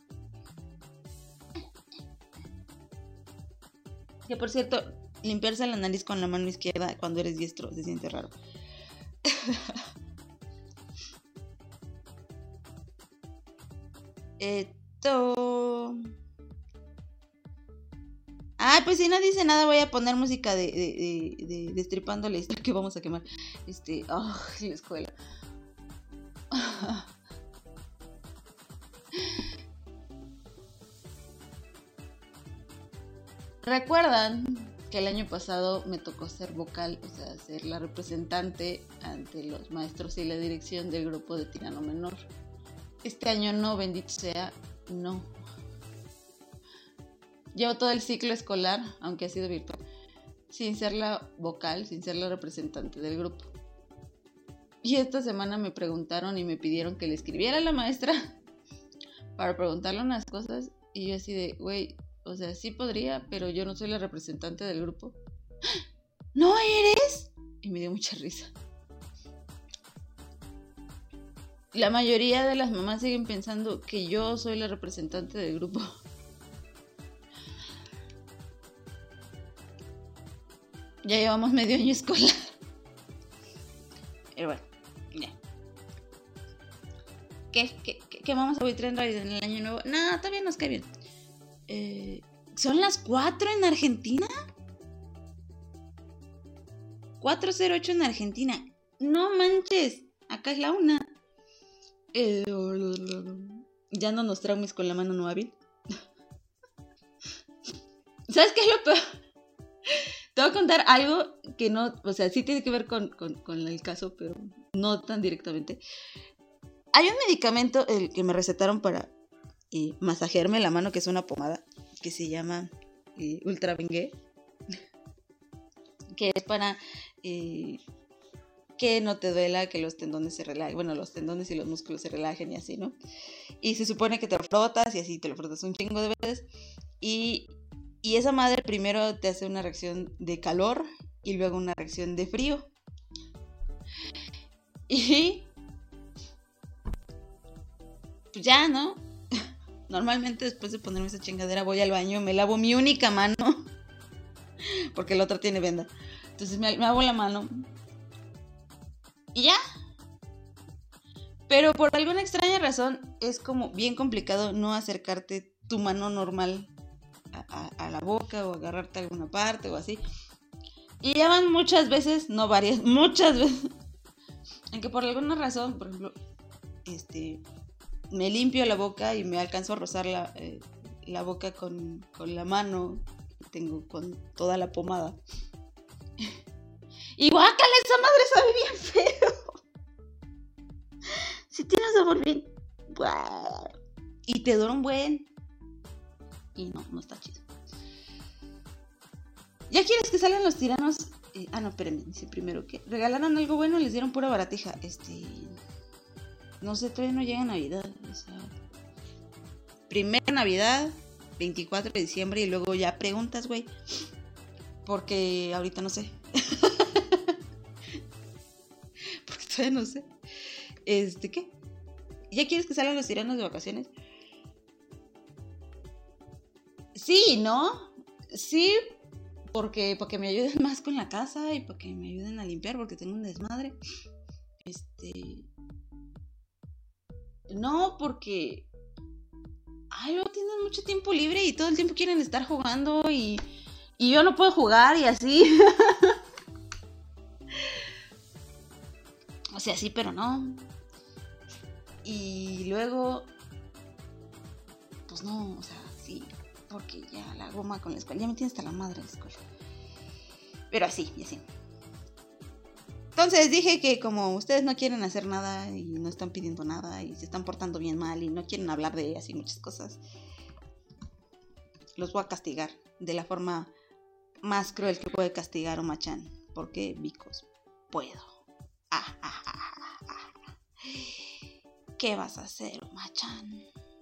Que por cierto, limpiarse la nariz con la mano izquierda cuando eres diestro se siente raro. Pues si no dice nada, voy a poner música de Destripando la Historia que vamos a quemar. La escuela. ¿Recuerdan que el año pasado me tocó ser vocal, o sea, ser la representante ante los maestros y la dirección del grupo de Tirano Menor? Este año no, bendito sea, no. Llevo todo el ciclo escolar, aunque ha sido virtual, sin ser la vocal, sin ser la representante del grupo. Y esta semana me preguntaron y me pidieron que le escribiera a la maestra para preguntarle unas cosas. Y yo así de, güey, o sea, sí podría, pero yo no soy la representante del grupo. ¿No eres? Y me dio mucha risa. La mayoría de las mamás siguen pensando que yo soy la representante del grupo. Ya llevamos medio año escolar. Pero bueno, ya. ¿Qué vamos a Boy Trend Ride en el año nuevo? No, todavía nos cae bien. ¿Son las 4 en Argentina? 4:08 en Argentina. No manches, acá es la 1. Ya no nos traumes con la mano no hábil. ¿Sabes qué es lo peor? Te voy a contar algo que no, o sea, sí tiene que ver con el caso, pero no tan directamente. Hay un medicamento el que me recetaron para masajearme la mano, que es una pomada, que se llama Ultra Bengue, que es para que no te duela, que los tendones se relajen, bueno, los tendones y los músculos se relajen y así, ¿no? Y se supone que te lo frotas y así te lo frotas un chingo de veces y esa madre primero te hace una reacción de calor y luego una reacción de frío. Y pues ya, ¿no? Normalmente después de ponerme esa chingadera voy al baño, me lavo mi única mano porque la otra tiene venda. Entonces me lavo la mano y ya. Pero por alguna extraña razón es como bien complicado no acercarte tu mano normal a la boca o agarrarte a alguna parte o así. Y ya van muchas veces, no varias, muchas veces, en que por alguna razón, por ejemplo, me limpio la boca y me alcanzo a rozar la boca con la mano que tengo con toda la pomada. Y guácala, esa madre sabe bien feo. Si tiene un sabor bien. Y te dura un buen. Y no está chido. ¿Ya quieres que salgan los tiranos? No, espérenme, dice primero que regalaron algo bueno y les dieron pura baratija. No sé, todavía no llega Navidad. O sea, primera Navidad, 24 de diciembre y luego ya preguntas, güey. Porque ahorita no sé. Porque todavía no sé. ¿Qué? ¿Ya quieres que salgan los tiranos de vacaciones? Sí, ¿no? Sí, porque me ayuden más con la casa y porque me ayuden a limpiar porque tengo un desmadre. No, porque luego tienen mucho tiempo libre y todo el tiempo quieren estar jugando y yo no puedo jugar y así. O sea, sí, pero no. Y luego, pues no, o sea, sí, porque ya la goma con la escuela, ya me tiene hasta la madre la escuela. Pero así, y así. Entonces dije que como ustedes no quieren hacer nada y no están pidiendo nada y se están portando bien mal y no quieren hablar de así muchas cosas, los voy a castigar de la forma más cruel que puede castigar Oma-chan. Porque, bicos, puedo. ¿Qué vas a hacer, Oma-chan?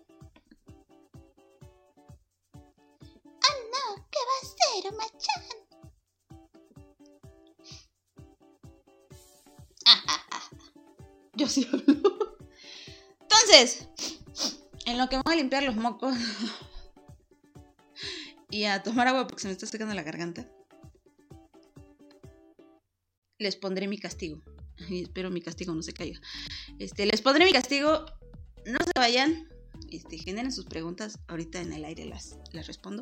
No, ¿qué va a hacer, Oma-chan? Yo sí hablo. Entonces, en lo que me voy a limpiar los mocos y a tomar agua porque se me está secando la garganta, les pondré mi castigo. Y espero mi castigo no se caiga. Les pondré mi castigo. No se vayan. generen sus preguntas. Ahorita en el aire las respondo.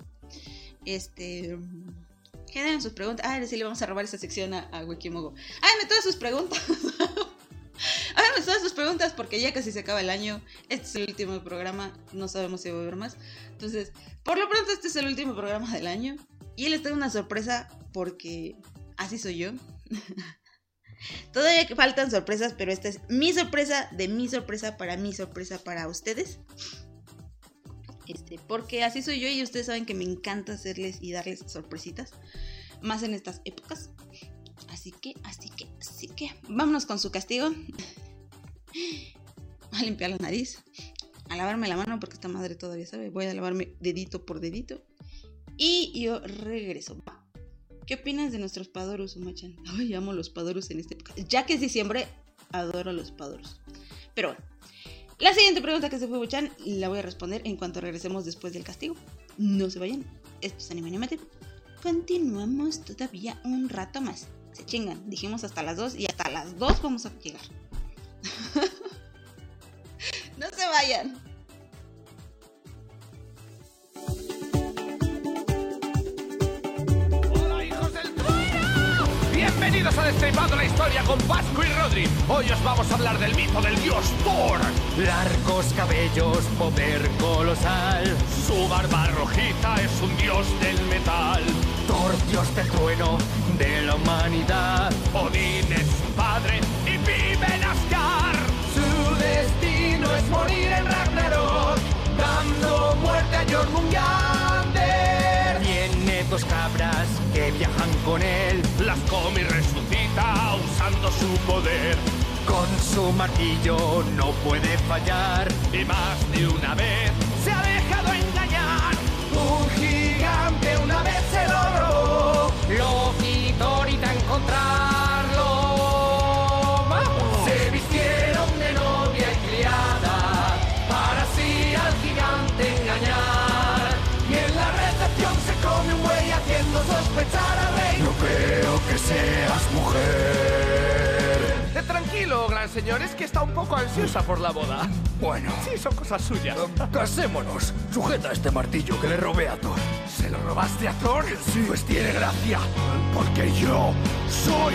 Generen sus preguntas. Sí, le vamos a robar esa sección a Wikimogo. Háganme todas sus preguntas. Háganme todas sus preguntas porque ya casi se acaba el año. Este es el último programa. No sabemos si va a haber más. Entonces, por lo pronto este es el último programa del año. Y les traigo una sorpresa porque así soy yo. Todavía faltan sorpresas, pero esta es mi sorpresa, de mi sorpresa para ustedes. Porque así soy yo y ustedes saben que me encanta hacerles y darles sorpresitas, más en estas épocas. Así que, vámonos con su castigo. A limpiar la nariz, a lavarme la mano porque esta madre todavía sabe. Voy a lavarme dedito por dedito y yo regreso. ¿Qué opinas de nuestros Padorus, Umachan? Ay, amo los Padorus en esta época. Ya que es diciembre, adoro los Padorus. Pero bueno, la siguiente pregunta que se fue Buchan la voy a responder en cuanto regresemos después del castigo. No se vayan. Esto es Animanimate. Continuamos todavía un rato más. Se chingan. Dijimos hasta las 2 y hasta las 2 vamos a llegar. No se vayan. Bienvenidos a Destripando la Historia con Pascu y Rodri. Hoy os vamos a hablar del mito del dios Thor. Largos cabellos, poder colosal. Su barba rojiza es un dios del metal. Thor, dios del trueno, de la humanidad. Odín es su padre y vive en Asgard. Su destino es morir en Ragnarok, dando muerte a Jormungandr. Tiene 2 cabras que viajan con él. Las come y resucita usando su poder. Con su martillo no puede fallar. Y más de una vez se ha dejado engañar. Un gigante una vez se lo robó. Loki y Thor a encontrarlo. Se vistieron de novia y criada para así al gigante engañar. Y en la recepción se come un güey haciendo sospechar al rey. No creo que seas mujer. Tranquilo, gran señor, es que está un poco ansiosa por la boda. Bueno. Sí, son cosas suyas. Casémonos. Sujeta este martillo que le robé a Thor. ¿Se lo robaste a Thor? Sí. Pues tiene gracia, porque yo soy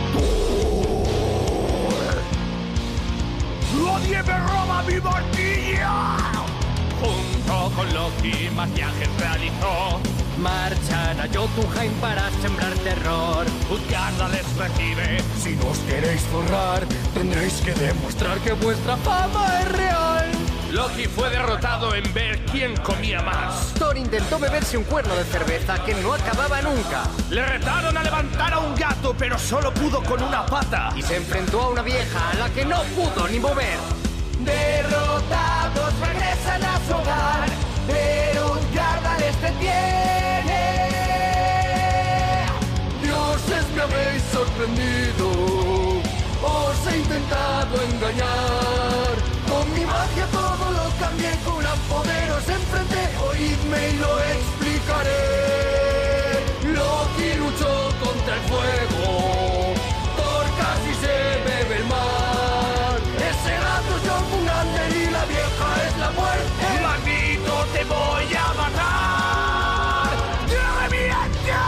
Thor. ¡Nadie me roba mi martillo! Junto con Loki, más viajes realizó. Marchan a Jotunheim para sembrar terror. Utgarda les recibe. Si nos queréis forrar, tendréis que demostrar que vuestra fama es real. Loki fue derrotado en ver quién comía más. Thor intentó beberse un cuerno de cerveza que no acababa nunca. Le retaron a levantar a un gato, pero solo pudo con una pata. Y se enfrentó a una vieja a la que no pudo ni mover. Derrotados regresan a su hogar, pero Utgarda les detiene. Dioses, me habéis sorprendido. Os he intentado engañar. Con mi magia todo lo cambié, con gran poder os enfrenté. Oídme y lo explicaré. Loki luchó contra el fuego. Thor casi se bebe el mar. Ese gato es Jormungandr y la vieja es la muerte. ¡Maldito, te voy a matar! ¡Revienta!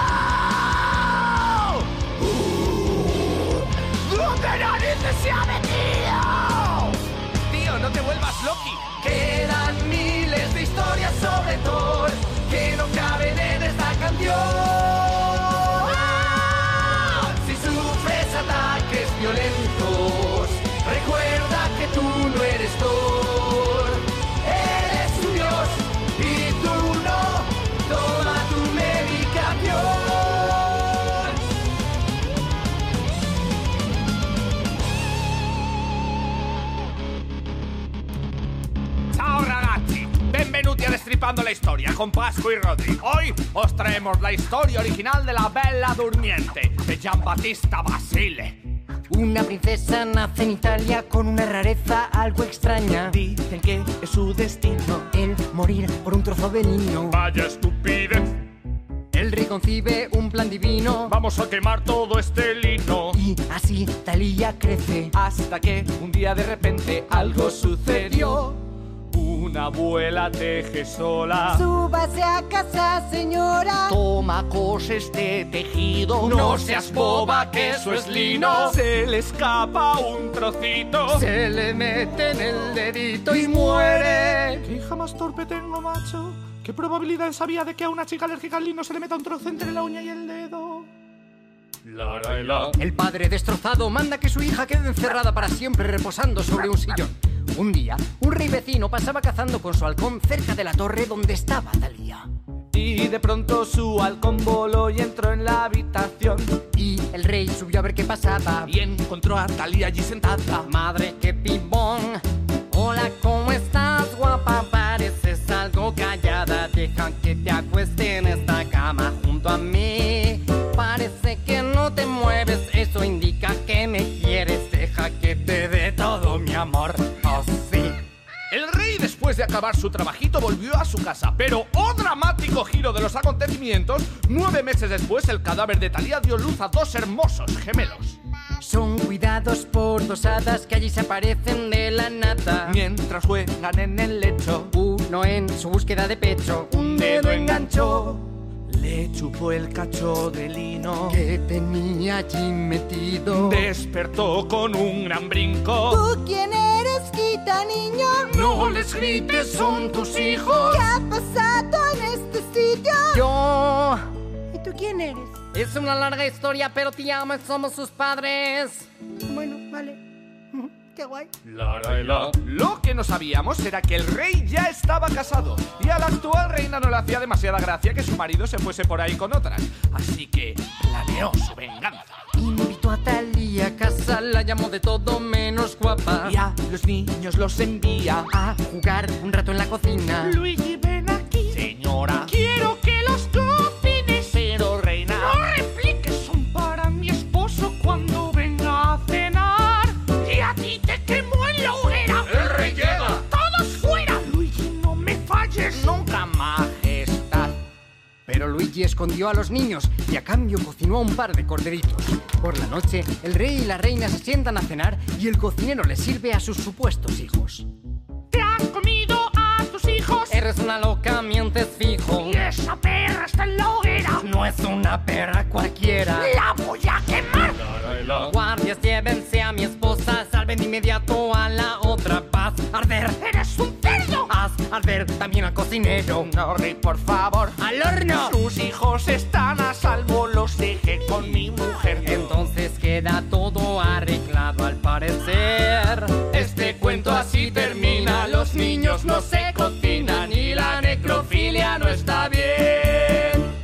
¿Dónde narices se ha metido? Tío, no te vuelvas Loki. Quedan miles de historias sobre Thor que no caben en esta canción. Si sufres ataques violentos, recuerda que tú no eres Thor. Eres un dios y tú no. Toma tu medicación. Ciao ragazzi, benvenuti a Destripando la Historia con Pascu y Rodri. Hoy os traemos la historia original de la Bella Durmiente de Giambattista Basile. Una princesa nace en Italia con una rareza algo extraña. Dicen que es su destino el morir por un trozo de niño. Vaya estupidez. El rey concibe un plan divino. Vamos a quemar todo este lino. Y así Thalía crece. Hasta que un día de repente algo sucedió. Una una abuela teje sola. Súbase a casa, señora. Toma, cose este tejido. No seas boba, que eso es lino. Se le escapa un trocito. Se le mete en el dedito y muere. ¿Qué hija más torpe tengo, macho? ¿Qué probabilidades había de que a una chica alérgica al lino se le meta un trozo entre la uña y el dedo? El padre destrozado manda que su hija quede encerrada para siempre reposando sobre un sillón. Un día, un rey vecino pasaba cazando con su halcón cerca de la torre donde estaba Thalía. Y de pronto su halcón voló y entró en la habitación. Y el rey subió a ver qué pasaba y encontró a Thalía allí sentada. Madre, qué pibón. Hola, ¿cómo estás, guapa? Pareces algo callada. Deja que te acueste en esta cama junto a mí. Parece que no te mueves, eso indica que me quieres. Deja que te dé todo mi amor, oh sí. El rey, después de acabar su trabajito, volvió a su casa. Pero, ¡oh dramático giro de los acontecimientos! 9 meses después, el cadáver de Thalía dio luz a 2 hermosos gemelos. Son cuidados por 2 hadas que allí se aparecen de la nada. Mientras juegan en el lecho, uno en su búsqueda de pecho un dedo enganchó. Le chupó el cacho de lino que tenía allí metido. Despertó con un gran brinco. ¿Tú quién eres, quita niño? No les grites, son tus hijos. ¿Qué ha pasado en este sitio? Yo... ¿Y tú quién eres? Es una larga historia, pero te amo y somos sus padres. Bueno, vale. Qué guay. Lo que no sabíamos era que el rey ya estaba casado y a la actual reina no le hacía demasiada gracia que su marido se fuese por ahí con otras. Así que planeó su venganza. Invitó a Thalía a casa, la llamó de todo menos guapa. Y a los niños los envía a jugar un rato en la cocina. Luigi, ven aquí. Señora, quiero que los cocines. Pero reina, no repliques, son para mi esposo cuando venga a cenar. Y a ti te quemo en la hoguera. El rey llega. Todos fuera. Luigi, no me falles nunca, majestad. Pero Luigi escondió a los niños y a cambio cocinó a un par de corderitos. Por la noche, el rey y la reina se sientan a cenar y el cocinero les sirve a sus supuestos hijos. ¿Te has comido a tus hijos? Eres una loca, mientes fijo. Y esa perra está en la hoguera. No es una perra cualquiera. ¡La voy a quemar! Guardias, llévense a mi esposa. Salven de inmediato a la otra. Vas a arder. ¡Eres un cerdo! Haz arder también al cocinero. No, rey, por favor. ¡Al horno! Sus hijos están a salvo. Los dejé con mi mujer. Entonces queda todo arreglado al parecer. Este cuento así termina. Los niños no se cocinan y la necrofilia no está bien.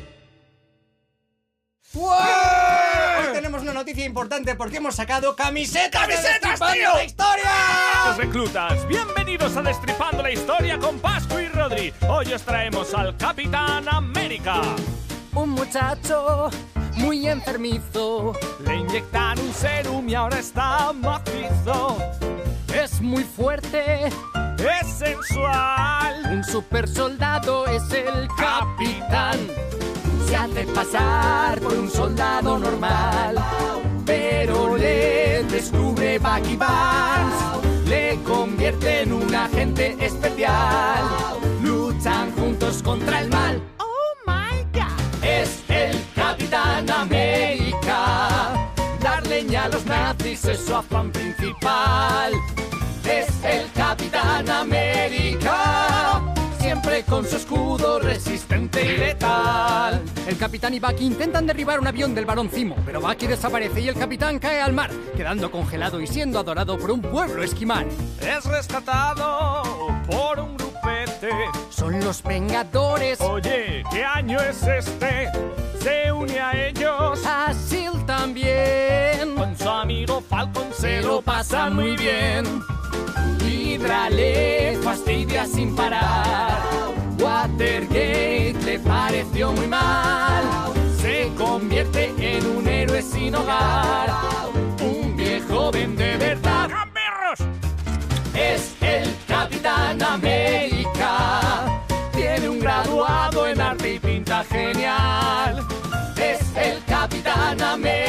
¡Wow! Hoy tenemos una noticia importante porque hemos sacado camisetas tío. La historia. Reclutas, bienvenidos a Destripando la Historia con Pascu y Rodri. Hoy os traemos al Capitán América. Un muchacho muy enfermizo. Le inyectan un serum y ahora está macizo. Es muy fuerte, es sensual. Un super soldado es el capitán. Se hace pasar por un soldado normal, pero le descubre Bucky Barnes. Le convierte en un agente especial. Luchan juntos contra el mal. Oh my God. Es el Capitán América. Dar leña a los nazis es su afán principal. Es el Capitán América. Siempre con su escudo resistente y letal. El capitán y Bucky intentan derribar un avión del Barón Zimo, pero Bucky desaparece y el capitán cae al mar, quedando congelado y siendo adorado por un pueblo esquimal. Es rescatado por un grupete. Son los Vengadores. Oye, ¿qué año es este? Se une a ellos. A Shield también. Con su amigo Falcon se lo pasan muy bien. Hydra le fastidia sin parar. Watergate le pareció muy mal. Se convierte en un héroe sin hogar. Un viejo joven de verdad. ¡Gamberros! Es el Capitán América. Tiene un graduado en arte y pinta genial. Es el Capitán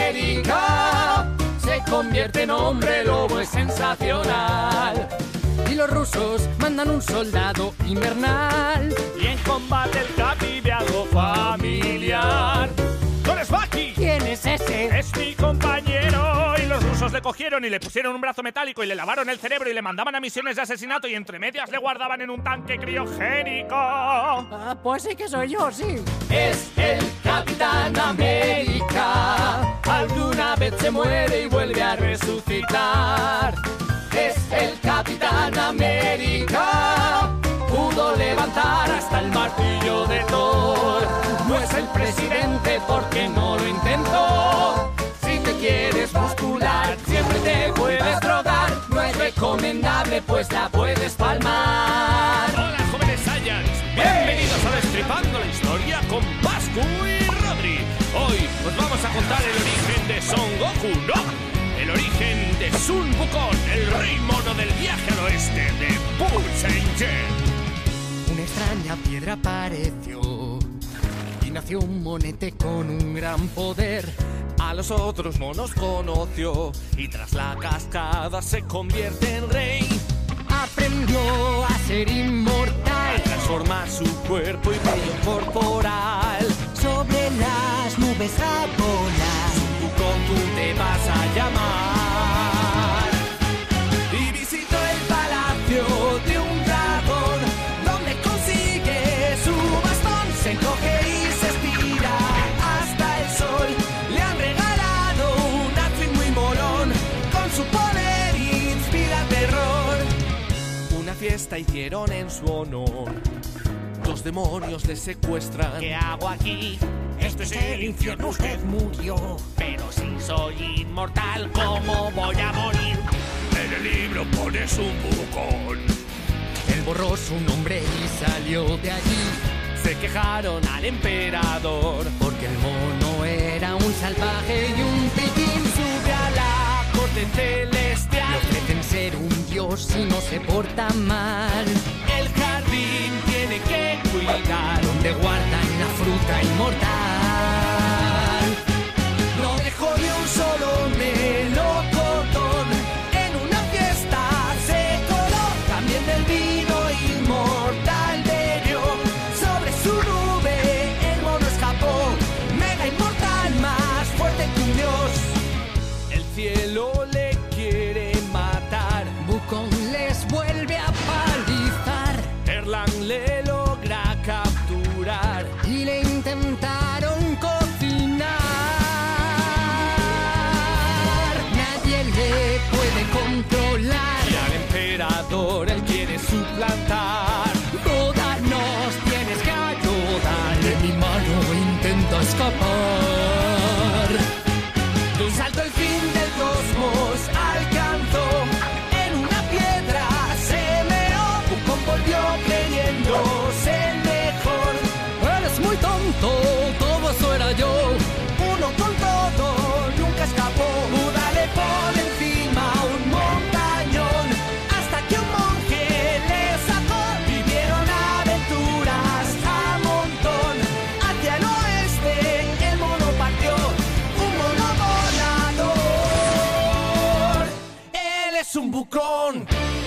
América. Se convierte en hombre lobo, es sensacional. Y los rusos mandan un soldado invernal. Y en combate el capi de algo familiar. ¡No eres Bucky! ¿Quién es ese? Es mi compañero. Y los rusos le cogieron y le pusieron un brazo metálico y le lavaron el cerebro y le mandaban a misiones de asesinato y entre medias le guardaban en un tanque criogénico. Pues sí que soy yo, sí. Es el Capitán América. Alguna vez se muere y vuelve a resucitar. Es el Capitán América. Pudo levantar hasta el martillo de Thor. No es el presidente porque no lo intentó. Si te quieres muscular, siempre te puedes drogar. No es recomendable, pues la puedes palmar. Hola, jóvenes Saiyans. Bienvenidos a Destripando la Historia con Pascu y Rodri. Hoy os vamos a contar el origen de Son Goku, ¿no? El origen de Sun Wukong, el rey mono del viaje al oeste de Pu Saint-Yen. Una extraña piedra apareció y nació un monete con un gran poder. A los otros monos conoció y tras la cascada se convierte en rey. Aprendió a ser inmortal, a transformar su cuerpo y brillo corporal. Sobre las nubes a volar, Wukong tú te vas a llamar. y visitó el palacio de un dragón, donde consigue su bastón. Se encoge y se estira hasta el sol. Le han regalado un outfit muy molón, con su poder inspira terror. Una fiesta hicieron en su honor. Los demonios le secuestran. ¿Qué hago aquí? Esto es el infierno, usted murió. Pero si soy inmortal, ¿cómo voy a morir? En el libro pones un Wukong. Él borró su nombre y salió de allí. Se quejaron al emperador porque el mono era un salvaje y un pitín. Sube a la corte celestial. Le ofrecen ser un dios y no se porta mal. El jardín tiene que cuidar, donde guardan la fruta inmortal. No dejó ni un solo melocotón. En una fiesta se coló. También del vino inmortal bebió. Sobre su nube el mono escapó. Mega inmortal, más fuerte que un dios. El cielo le quiere matar. Wukong les vuelve a palizar. Erlang le logra capturar y le intentaron cocinar. Nadie le puede controlar. Y al emperador él quiere suplantar. Yoda, nos tienes que ayudar. De mi mano intenta escapar. De un salto el fin del cosmos alcanzó. En una piedra se meó. Wukong volvió creyéndose el mejor. Eres muy tonto, todo eso era yo. Uno con todo, nunca escapó. Buda le pone encima un montañón, hasta que un monje le sacó. Vivieron aventuras a montón. Hacia el oeste el mono partió, un mono volador. Él es un Wukong.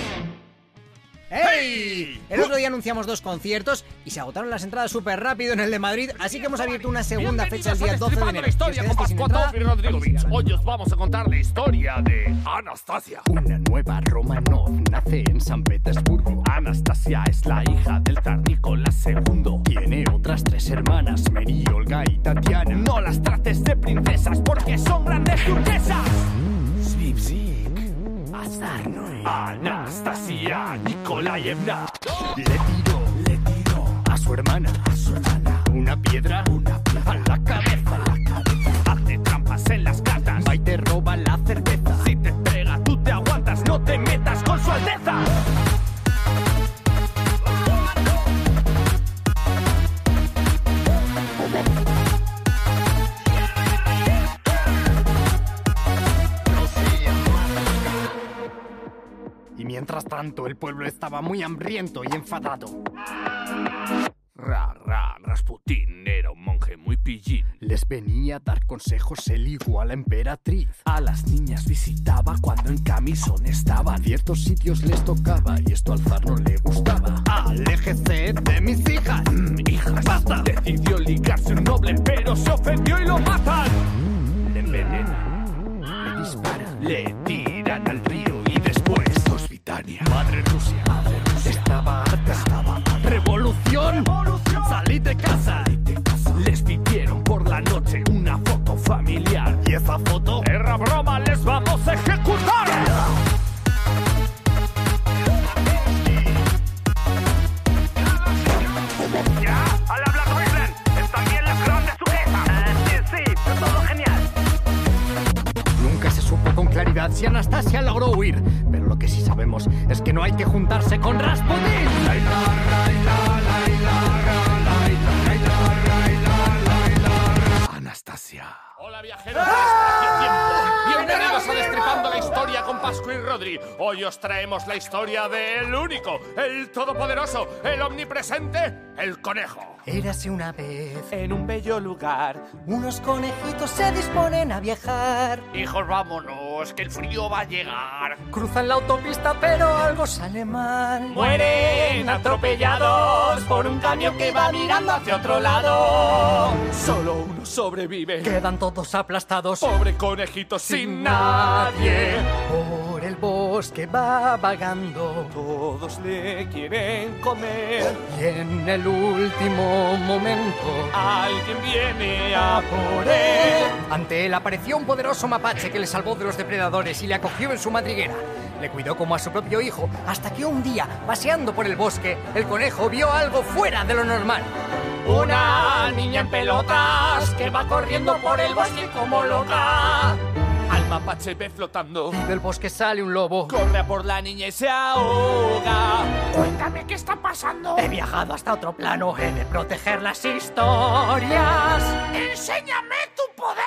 ¡Hey! El otro día anunciamos 2 conciertos y se agotaron las entradas súper rápido en el de Madrid, así que hemos abierto una segunda fecha el día 12 de enero. La historia con Pascuato y Rodrigovich. Hoy os vamos a contar la historia de Anastasia. Una nueva Romanov nace en San Petersburgo. Anastasia es la hija del zar Nicolás II. Tiene otras 3 hermanas, Mary, Olga y Tatiana. No las trates de princesas porque son grandes duquesas. Anastasia Nikolaevna le tiró a su hermana, una piedra a la cabeza. Hace trampas en las cartas, va y te roba la certeza. Si te pega tú te aguantas, no te metas con su alteza. Y mientras tanto el pueblo estaba muy hambriento y enfadado. Rar. Rasputín era un monje muy pillín. Les venía a dar consejos él igual a emperatriz. A las niñas visitaba cuando en camisón estaban. Ciertos sitios les tocaba y esto al zar no le gustaba. Aléjese de mis hijas. Hijas, basta. Decidió ligarse un noble, pero se ofendió y lo matan. Le envenenan, le disparan, le tiran al río y después Tosvitania. Madre Rusia, estaba harta. ¡Revolución! Salid de casa. Les pidieron por la noche una foto familiar. ¿Y esa foto? Era broma, les vamos a ejecutar. ¿Ya? Al hablar Riesland, ¿están bien las grandes sujetas? Sí, todo genial. Nunca se supo con claridad si Anastasia logró huir, pero lo que sí sabemos es que no hay que juntarse con Rasputin. Anastasia. Hola viajeros del espacio-tiempo. Bienvenidos a Destripando la Historia con Pascu y Rodri. Hoy os traemos la historia del único, el todopoderoso, el omnipresente, el conejo. Érase una vez en un bello lugar unos conejitos se disponen a viajar. Hijos, vámonos, que el frío va a llegar. Cruzan la autopista pero algo sale mal. Mueren atropellados por un camión que va mirando hacia otro lado. Solo uno sobrevive. Quedan todos aplastados. Pobre conejito sin nadie. Por el bosque va vagando. Todos le quieren comer. Y en el último momento alguien viene a por él. Ante él apareció un poderoso mapache que le salvó de los depredadores y le acogió en su madriguera. Le cuidó como a su propio hijo, hasta que un día, paseando por el bosque, el conejo vio algo fuera de lo normal. Una niña en pelotas que va corriendo por el bosque como loca. Al mapache ve flotando. Y del bosque sale un lobo. Corre a por la niña y se ahoga. Cuéntame qué está pasando. He viajado hasta otro plano, he de proteger las historias. ¡Enséñame tu poder!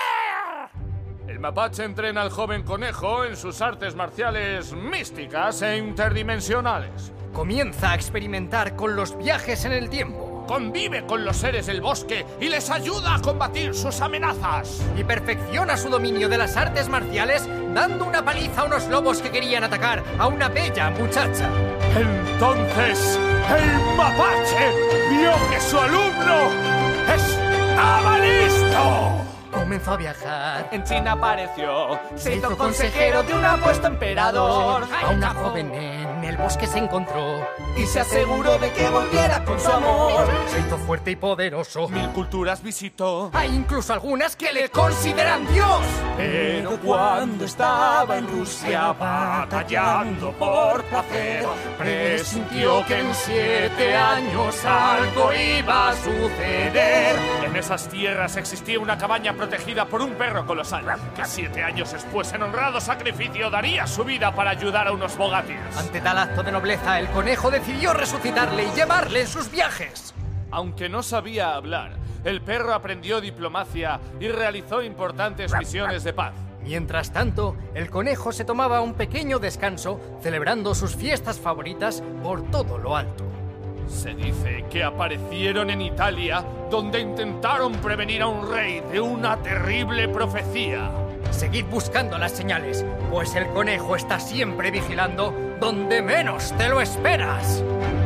El mapache entrena al joven conejo en sus artes marciales místicas e interdimensionales. Comienza a experimentar con los viajes en el tiempo. Convive con los seres del bosque y les ayuda a combatir sus amenazas. Y perfecciona su dominio de las artes marciales dando una paliza a unos lobos que querían atacar a una bella muchacha. Entonces, el mapache vio que su alumno estaba listo. Comenzó a viajar. En China apareció. Se hizo consejero de un apuesto emperador. A una joven en el bosque se encontró y se aseguró de que volviera con su amor. Se hizo fuerte y poderoso. 1000 culturas visitó. Hay incluso algunas que le consideran Dios. Pero cuando estaba en Rusia batallando por placer, presintió que en 7 años algo iba a suceder. En esas tierras existía una cabaña protegida por un perro colosal que 7 años después, en honrado sacrificio, daría su vida para ayudar a unos bogátiles. Ante tal acto de nobleza, el conejo decidió resucitarle y llevarle en sus viajes. Aunque no sabía hablar, el perro aprendió diplomacia y realizó importantes misiones de paz. Mientras tanto, el conejo se tomaba un pequeño descanso, celebrando sus fiestas favoritas por todo lo alto. Se dice que aparecieron en Italia, donde intentaron prevenir a un rey de una terrible profecía. Seguid buscando las señales, pues el conejo está siempre vigilando donde menos te lo esperas.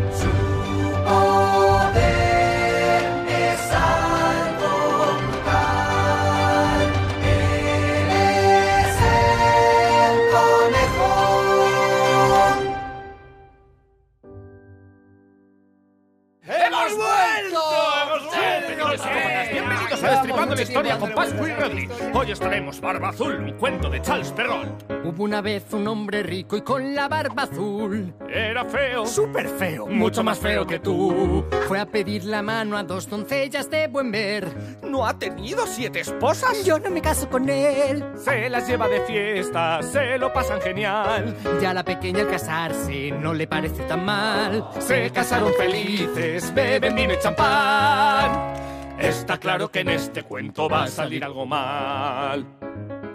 Su poder es algo brutal. Él es el conejo. ¡Hemos vuelto! Bienvenidos a Destripando la Historia con Pascu y Rodri. Hoy os traemos Barba Azul, un cuento de Charles Perrault. Hubo una vez un hombre rico y con la barba azul. Era feo. Súper feo. Mucho más feo que tú. Fue a pedir la mano a 2 doncellas de buen ver. ¿No ha tenido 7 esposas? Yo no me caso con él. Se las lleva de fiesta, se lo pasan genial. Ya la pequeña al casarse no le parece tan mal. Se casaron felices, beben vino y champán. Está claro que en este cuento va a salir algo mal.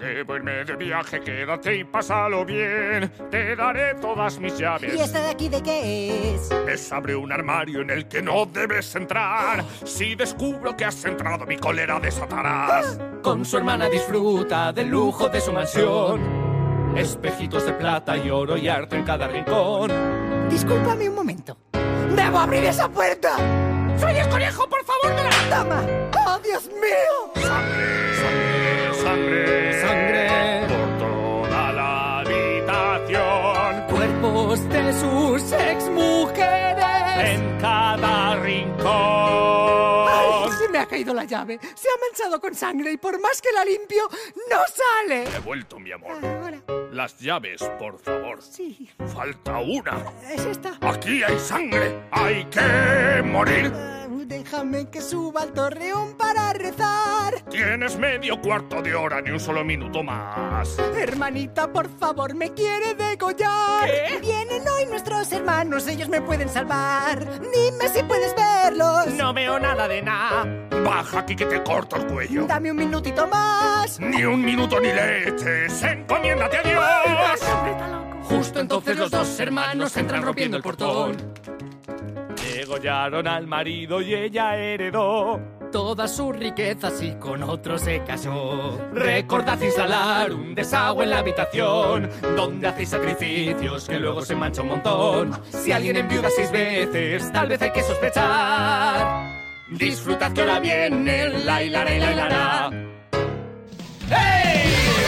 Debo irme de viaje, quédate y pásalo bien. Te daré todas mis llaves. ¿Y esta de aquí de qué es? Es abre un armario en el que no debes entrar. Si descubro que has entrado, mi cólera desatarás. Con su hermana disfruta del lujo de su mansión. Espejitos de plata y oro y arte en cada rincón. Discúlpame un momento. ¡Debo abrir esa puerta! ¡Soy el conejo, por favor, de la dama! ¡Oh, Dios mío! Sangre, sangre, sangre, Sangre por toda la habitación. Cuerpos de sus exmujeres En cada rincón. ¡Ay, se me ha caído la llave! Se ha manchado con sangre y por más que la limpio, ¡no sale! He vuelto, mi amor. Ahora, Las llaves, por favor. sí, Falta una. es esta. Aquí hay sangre. Hay que morir. Déjame que suba al torreón para rezar. Tienes medio cuarto de hora, ni un solo minuto más. Hermanita, por favor, me quiere degollar. ¿Qué? Vienen hoy nuestros hermanos, ellos me pueden salvar. Dime si puedes verlos. No veo nada de nada. Baja aquí que te corto el cuello. Dame un minutito más. Ni un minuto ni leches. Encomiéndate a Dios. Justo entonces los dos hermanos entran rompiendo el portón. Degollaron al marido y ella heredó Todas sus riquezas y con otro se casó. Recordad instalar un desagüe en la habitación donde hacéis sacrificios que luego se mancha un montón. Si alguien enviuda 6 veces, tal vez hay que sospechar. Disfrutad que ahora viene la hilará y la hilará. ¡Hey!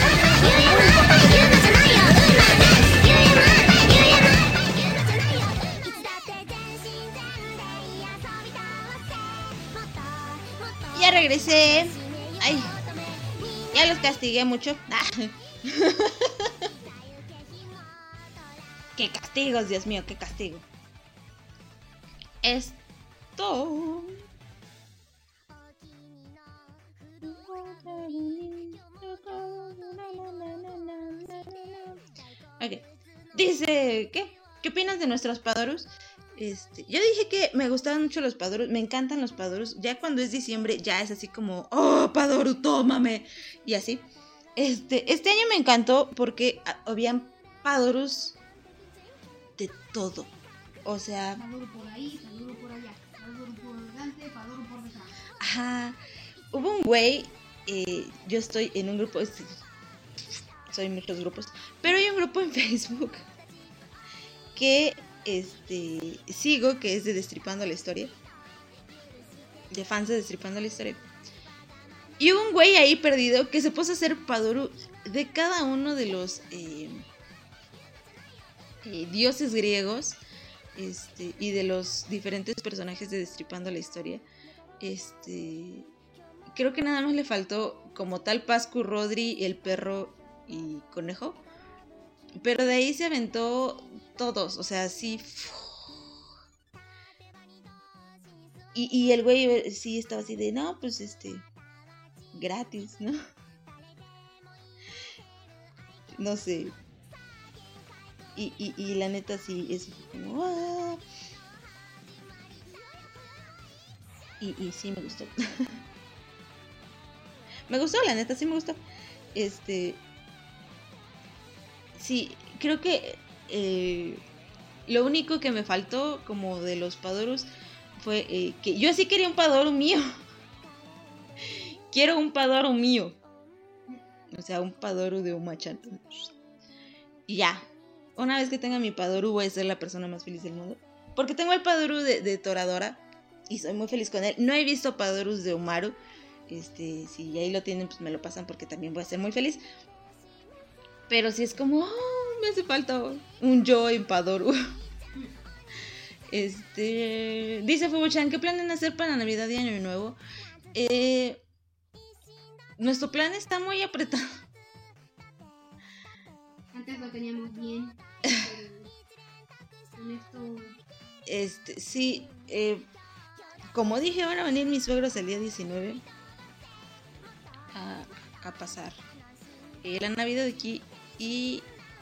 Ya regresé. Ay, ya los castigué mucho. Qué castigos, Dios mío, qué castigo. Esto. Ok. Dice, ¿qué opinas de nuestros Padorus? Yo dije que me gustaban mucho los Padorus, me encantan los Padorus. Ya cuando es diciembre ya es así como, oh, Padoru, tómame. Y así. Este año me encantó porque habían Padorus de todo. O sea, Padoro por ahí, Padoro por allá, Padoro por delante, Padoro por detrás. ajá. Hubo un güey, yo estoy en un grupo, soy muchos grupos, pero hay un grupo en Facebook que sigo, que es de Destripando la Historia, de fans de Destripando la Historia. Y hubo un güey ahí perdido que se puso a hacer Padoru de cada uno de los dioses griegos, y de los diferentes personajes de Destripando la Historia. Creo que nada más le faltó como tal Pascu, Rodri, el perro y conejo. Pero de ahí se aventó todos, o sea, sí. Y el güey sí estaba así de, no, pues gratis, ¿no? No sé. Y la neta sí, es como, ¡ah! Y sí me gustó. Me gustó, la neta, sí me gustó. Sí, creo que lo único que me faltó como de los Padorus fue que yo sí quería un Padoru mío. Quiero un Padoru mío. O sea, un Padoru de Uma-chan. Y ya. Una vez que tenga mi Padoru voy a ser la persona más feliz del mundo. Porque tengo el Padoru de Toradora y soy muy feliz con él. No he visto Padorus de Umaru. Si ahí lo tienen, pues me lo pasan porque también voy a ser muy feliz. Pero si es como, oh, me hace falta un yo en Padoru. Dice Fubuchan, ¿qué planean hacer para Navidad y Año Nuevo? Nuestro plan está muy apretado. Antes lo teníamos bien. Con esto... Sí, como dije, van a venir mis suegros el día 19 a pasar la Navidad de aquí. Y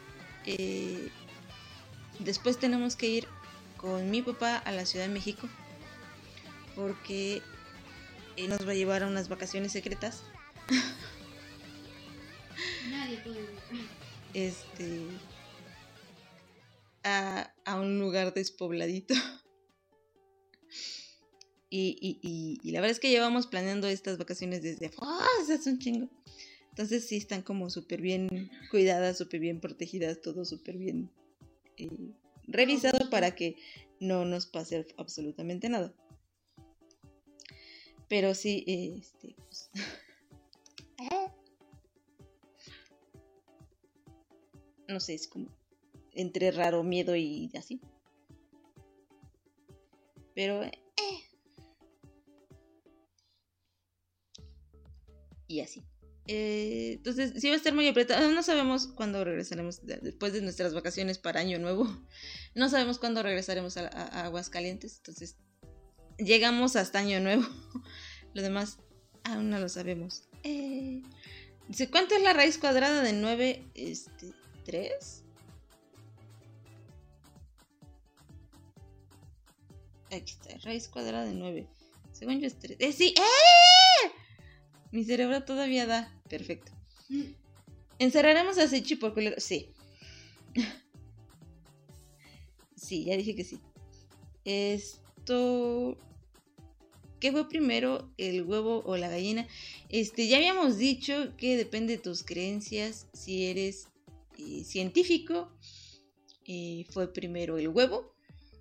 después tenemos que ir con mi papá a la Ciudad de México porque nos va a llevar a unas vacaciones secretas. a un lugar despobladito. Y la verdad es que llevamos planeando estas vacaciones desde hace un chingo. Entonces sí están como súper bien cuidadas, súper bien protegidas, todo súper bien revisado para que no nos pase absolutamente nada. Pero sí, pues, no sé, es como entre raro, miedo y así. Pero y así. Entonces sí va a estar muy apretado. No sabemos cuándo regresaremos después de nuestras vacaciones para Año Nuevo. No sabemos cuándo regresaremos a Aguascalientes. Entonces llegamos hasta Año Nuevo. Lo demás aún no lo sabemos. Dice, ¿cuánto es la raíz cuadrada de 9? 3. Aquí está, raíz cuadrada de 9. Según yo es 3. ¡Sí! Mi cerebro todavía da. Perfecto. ¿Encerraremos a Seichi por culero? Sí. Sí, ya dije que sí. Esto... ¿Qué fue primero, el huevo o la gallina? Ya habíamos dicho que depende de tus creencias. Si eres científico, fue primero el huevo.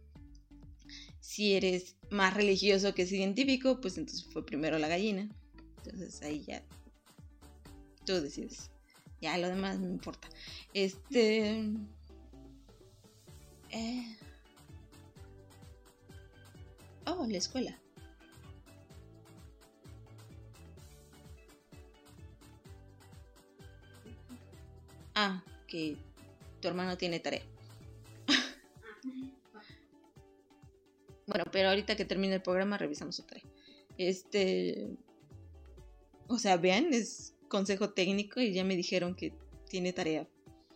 Si eres más religioso que científico, pues entonces fue primero la gallina. Entonces ahí ya tú decides. Ya lo demás no importa. La escuela. Que tu hermano tiene tarea. Bueno, pero ahorita que termine el programa revisamos su tarea. O sea, vean, es consejo técnico y ya me dijeron que tiene tarea.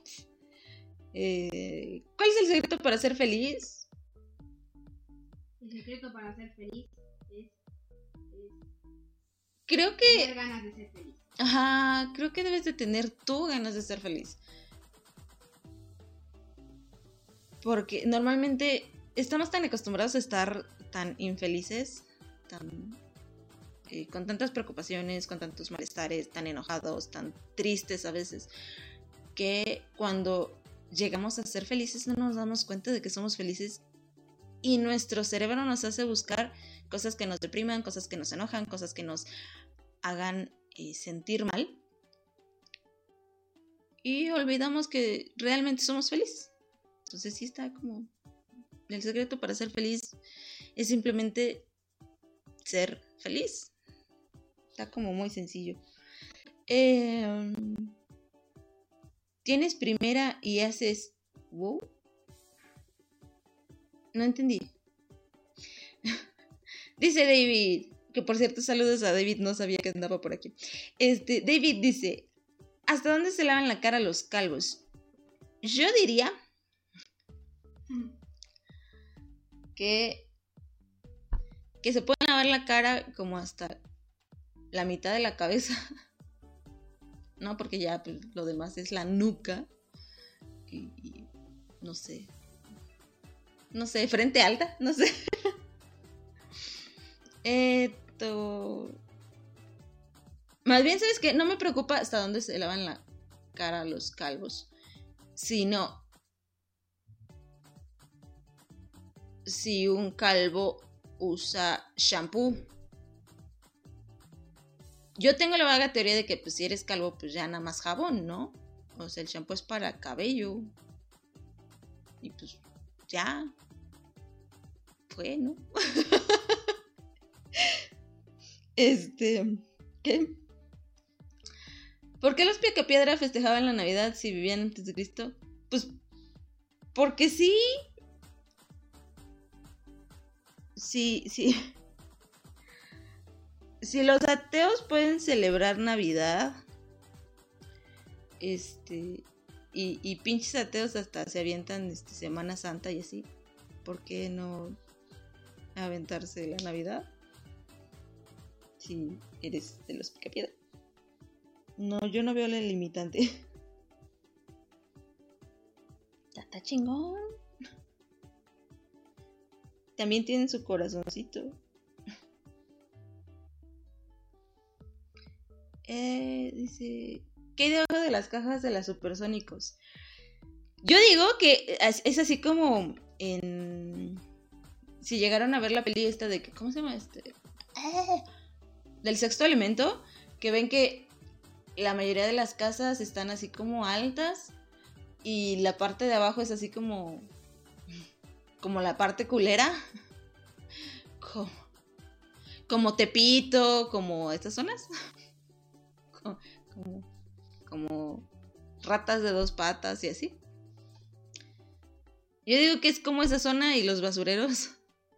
¿Cuál es el secreto para ser feliz? El secreto para ser feliz es creo que tener ganas de ser feliz. Ajá, creo que debes de tener tú ganas de ser feliz. Porque normalmente estamos tan acostumbrados a estar tan infelices, con tantas preocupaciones, con tantos malestares, tan enojados, tan tristes a veces, que cuando llegamos a ser felices no nos damos cuenta de que somos felices y nuestro cerebro nos hace buscar cosas que nos depriman, cosas que nos enojan, cosas que nos hagan sentir mal y olvidamos que realmente somos felices. Entonces sí está como el secreto para ser feliz es simplemente ser feliz. Está como muy sencillo. ¿Tienes primera y haces wow? No entendí. Dice David, que por cierto saludos a David, no sabía que andaba por aquí. David dice, ¿hasta dónde se lavan la cara los calvos? Yo diría que se pueden lavar la cara como hasta la mitad de la cabeza. No, porque ya pues, lo demás es la nuca y no sé, frente alta, no sé. Más bien, ¿sabes qué? No me preocupa hasta dónde se lavan la cara los calvos, sino si un calvo usa shampoo. Yo tengo la vaga teoría de que pues si eres calvo pues ya nada más jabón, ¿no? O sea, el shampoo es para cabello. Y pues ya fue, ¿no? ¿Qué? ¿Por qué los Picapiedra festejaban la Navidad si vivían antes de Cristo? Pues porque sí. Sí. Si los ateos pueden celebrar Navidad, y pinches ateos hasta se avientan Semana Santa y así, ¿por qué no aventarse la Navidad? Si eres de los Picapiedra. No, yo no veo la limitante. chingón. También tienen su corazoncito. Dice, ¿qué hay debajo de las cajas de las supersónicos? Yo digo que es así como en... Si llegaron a ver la peli esta de que... ¿Cómo se llama este? Del Sexto Elemento. Que ven que la mayoría de las casas están así como altas. Y la parte de abajo es así como... Como la parte culera. Como Tepito. Como estas zonas. Como ratas de 2 patas y así. Yo digo que es como esa zona y los basureros.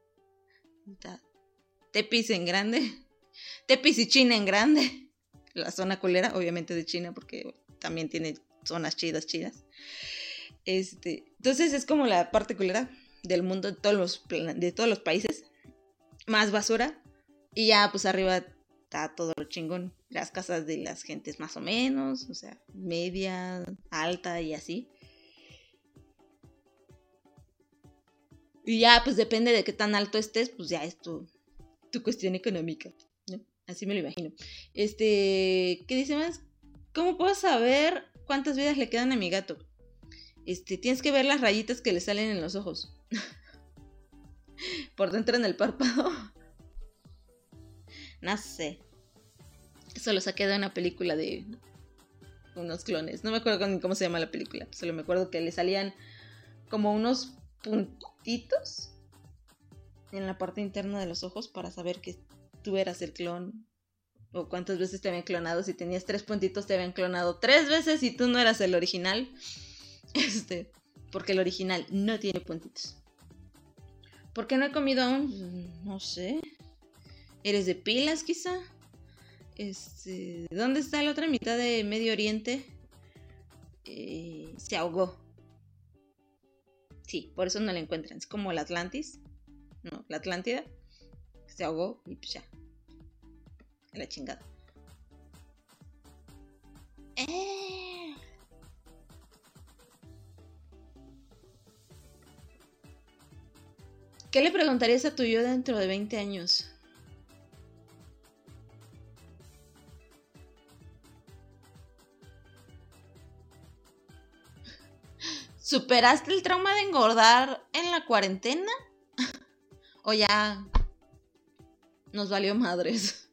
Tepis en grande. Tepis y China en grande. La zona culera, obviamente de China, porque también tiene zonas chidas. Entonces es como la parte culera del mundo, de todos los países. Más basura. Y ya pues arriba está todo lo chingón. Las casas de las gentes más o menos. O sea, media, alta y así. Y ya, pues depende de qué tan alto estés, pues ya es tu cuestión económica, ¿no? Así me lo imagino. ¿Qué dice más? ¿Cómo puedo saber cuántas vidas le quedan a mi gato? Tienes que ver las rayitas que le salen en los ojos. Por dentro en el párpado. No sé. Eso lo saqué de una película de unos clones. No me acuerdo ni cómo se llama la película. Solo me acuerdo que le salían como unos puntitos en la parte interna de los ojos para saber que tú eras el clon o cuántas veces te habían clonado. Si tenías 3 puntitos te habían clonado 3 veces y tú no eras el original. Porque el original no tiene puntitos. ¿Por qué no he comido aún? No sé. ¿Eres de pilas quizá? ¿Dónde está la otra mitad de Medio Oriente? Se ahogó. Sí, por eso no la encuentran. Es como la Atlantis. No, la Atlántida. Se ahogó y pues ya. A la chingada. ¿Qué le preguntarías a tu yo dentro de 20 años? ¿Superaste el trauma de engordar en la cuarentena? ¿O ya nos valió madres?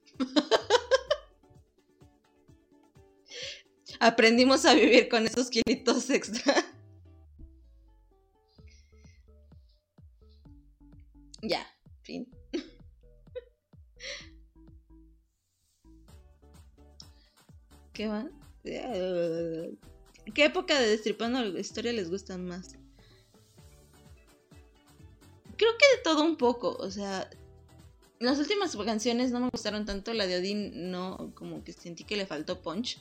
Aprendimos a vivir con esos kilitos extra. Ya, fin. ¿Qué va? ¿Qué época de Destripando la Historia les gustan más? Creo que de todo un poco, o sea, las últimas canciones no me gustaron tanto, la de Odín no, como que sentí que le faltó punch.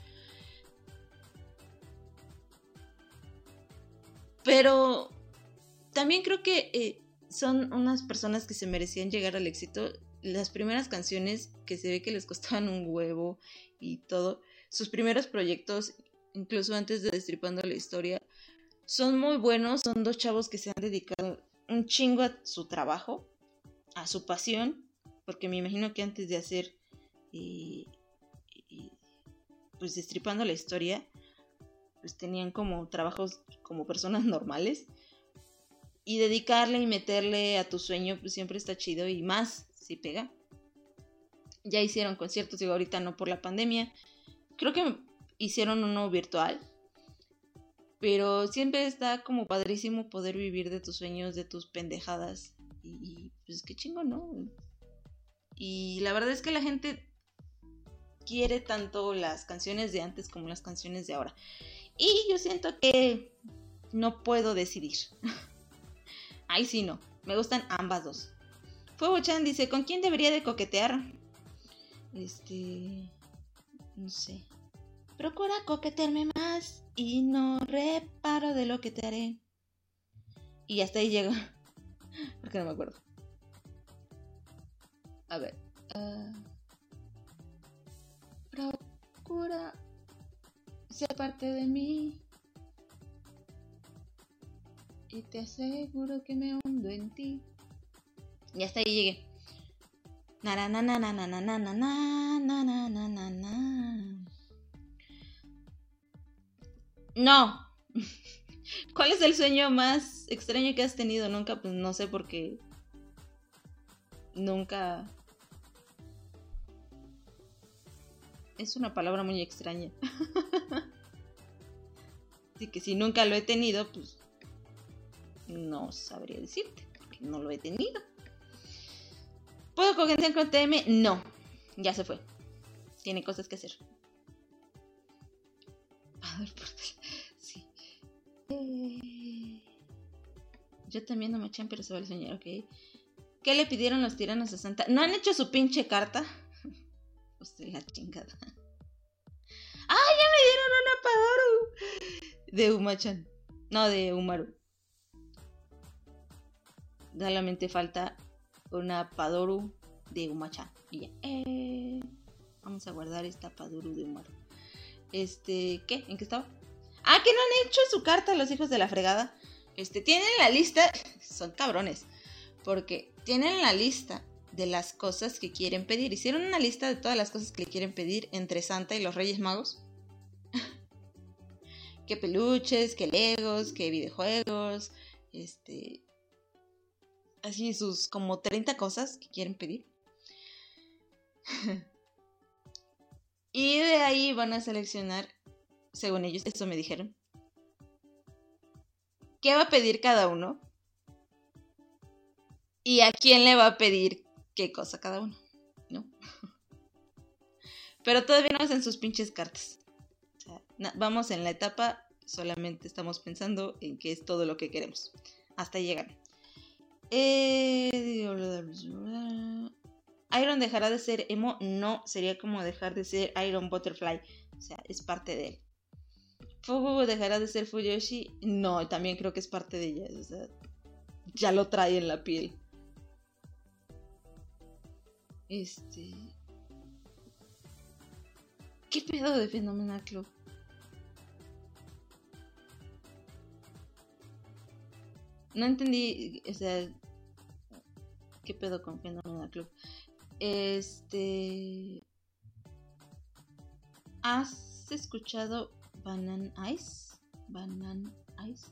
Pero también creo que son unas personas que se merecían llegar al éxito. Las primeras canciones que se ve que les costaban un huevo y todo, sus primeros proyectos, incluso antes de Destripando la Historia, son muy buenos. Son 2 chavos que se han dedicado un chingo a su trabajo, a su pasión, porque me imagino que antes de hacer pues Destripando la Historia, pues tenían como trabajos como personas normales, y dedicarle y meterle a tu sueño pues siempre está chido, y más si pega. Ya hicieron conciertos, digo, ahorita no por la pandemia, creo que hicieron uno virtual, pero siempre está como padrísimo poder vivir de tus sueños, de tus pendejadas, y pues qué chingo, ¿no? Y la verdad es que la gente quiere tanto las canciones de antes como las canciones de ahora, y yo siento que no puedo decidir. Ay, sí, no, me gustan ambas dos. Fuego-chan dice, ¿con quién debería de coquetear? No sé. Procura coquetearme más y no reparo de lo que te haré. Y hasta ahí llego. Porque no me acuerdo. A ver. Procura ser parte de mí. y te aseguro que me hundo en ti. Y hasta ahí llegué. Na na na na na na na na na na na na na na. No. ¿Cuál es el sueño más extraño que has tenido? Nunca, pues no sé, porque nunca. Es una palabra muy extraña. Así que si nunca lo he tenido, pues no sabría decirte, porque no lo he tenido. ¿Puedo coquetear con TM? No, ya se fue. Tiene cosas que hacer. A ver, sí. Yo también no me echan, pero se vale soñar, ¿ok? ¿Qué le pidieron los tiranos a Santa? ¿No han hecho su pinche carta? Usted la chingada. ¡Ah, ya me dieron una Padoru! De Uma-chan. No, de Umaru. Solamente falta una Padoru de Uma-chan. Y ya. Vamos a guardar esta Padoru de Umaru. ¿Qué? ¿En qué estaba? Ah, que no han hecho su carta a los hijos de la fregada. Tienen la lista. Son cabrones. Porque tienen la lista de las cosas que quieren pedir. Hicieron una lista de todas las cosas que le quieren pedir entre Santa y los Reyes Magos. Que peluches, que legos, que videojuegos. Así sus como 30 cosas que quieren pedir. Y de ahí van a seleccionar, según ellos, eso me dijeron, qué va a pedir cada uno y a quién le va a pedir qué cosa cada uno, ¿no? Pero todavía no hacen sus pinches cartas. O sea, vamos en la etapa, solamente estamos pensando en qué es todo lo que queremos. Hasta llegar. ¿Iron dejará de ser emo? No, sería como dejar de ser Iron Butterfly. O sea, es parte de él. ¿Fugu dejará de ser Fuyoshi? No, también creo que es parte de ella. O sea, ya lo trae en la piel. ¿Qué pedo de Phenomenal Club? No entendí, o sea, ¿qué pedo con Phenomenal Club? ¿Has escuchado Banana Ice? ¿Banana Ice?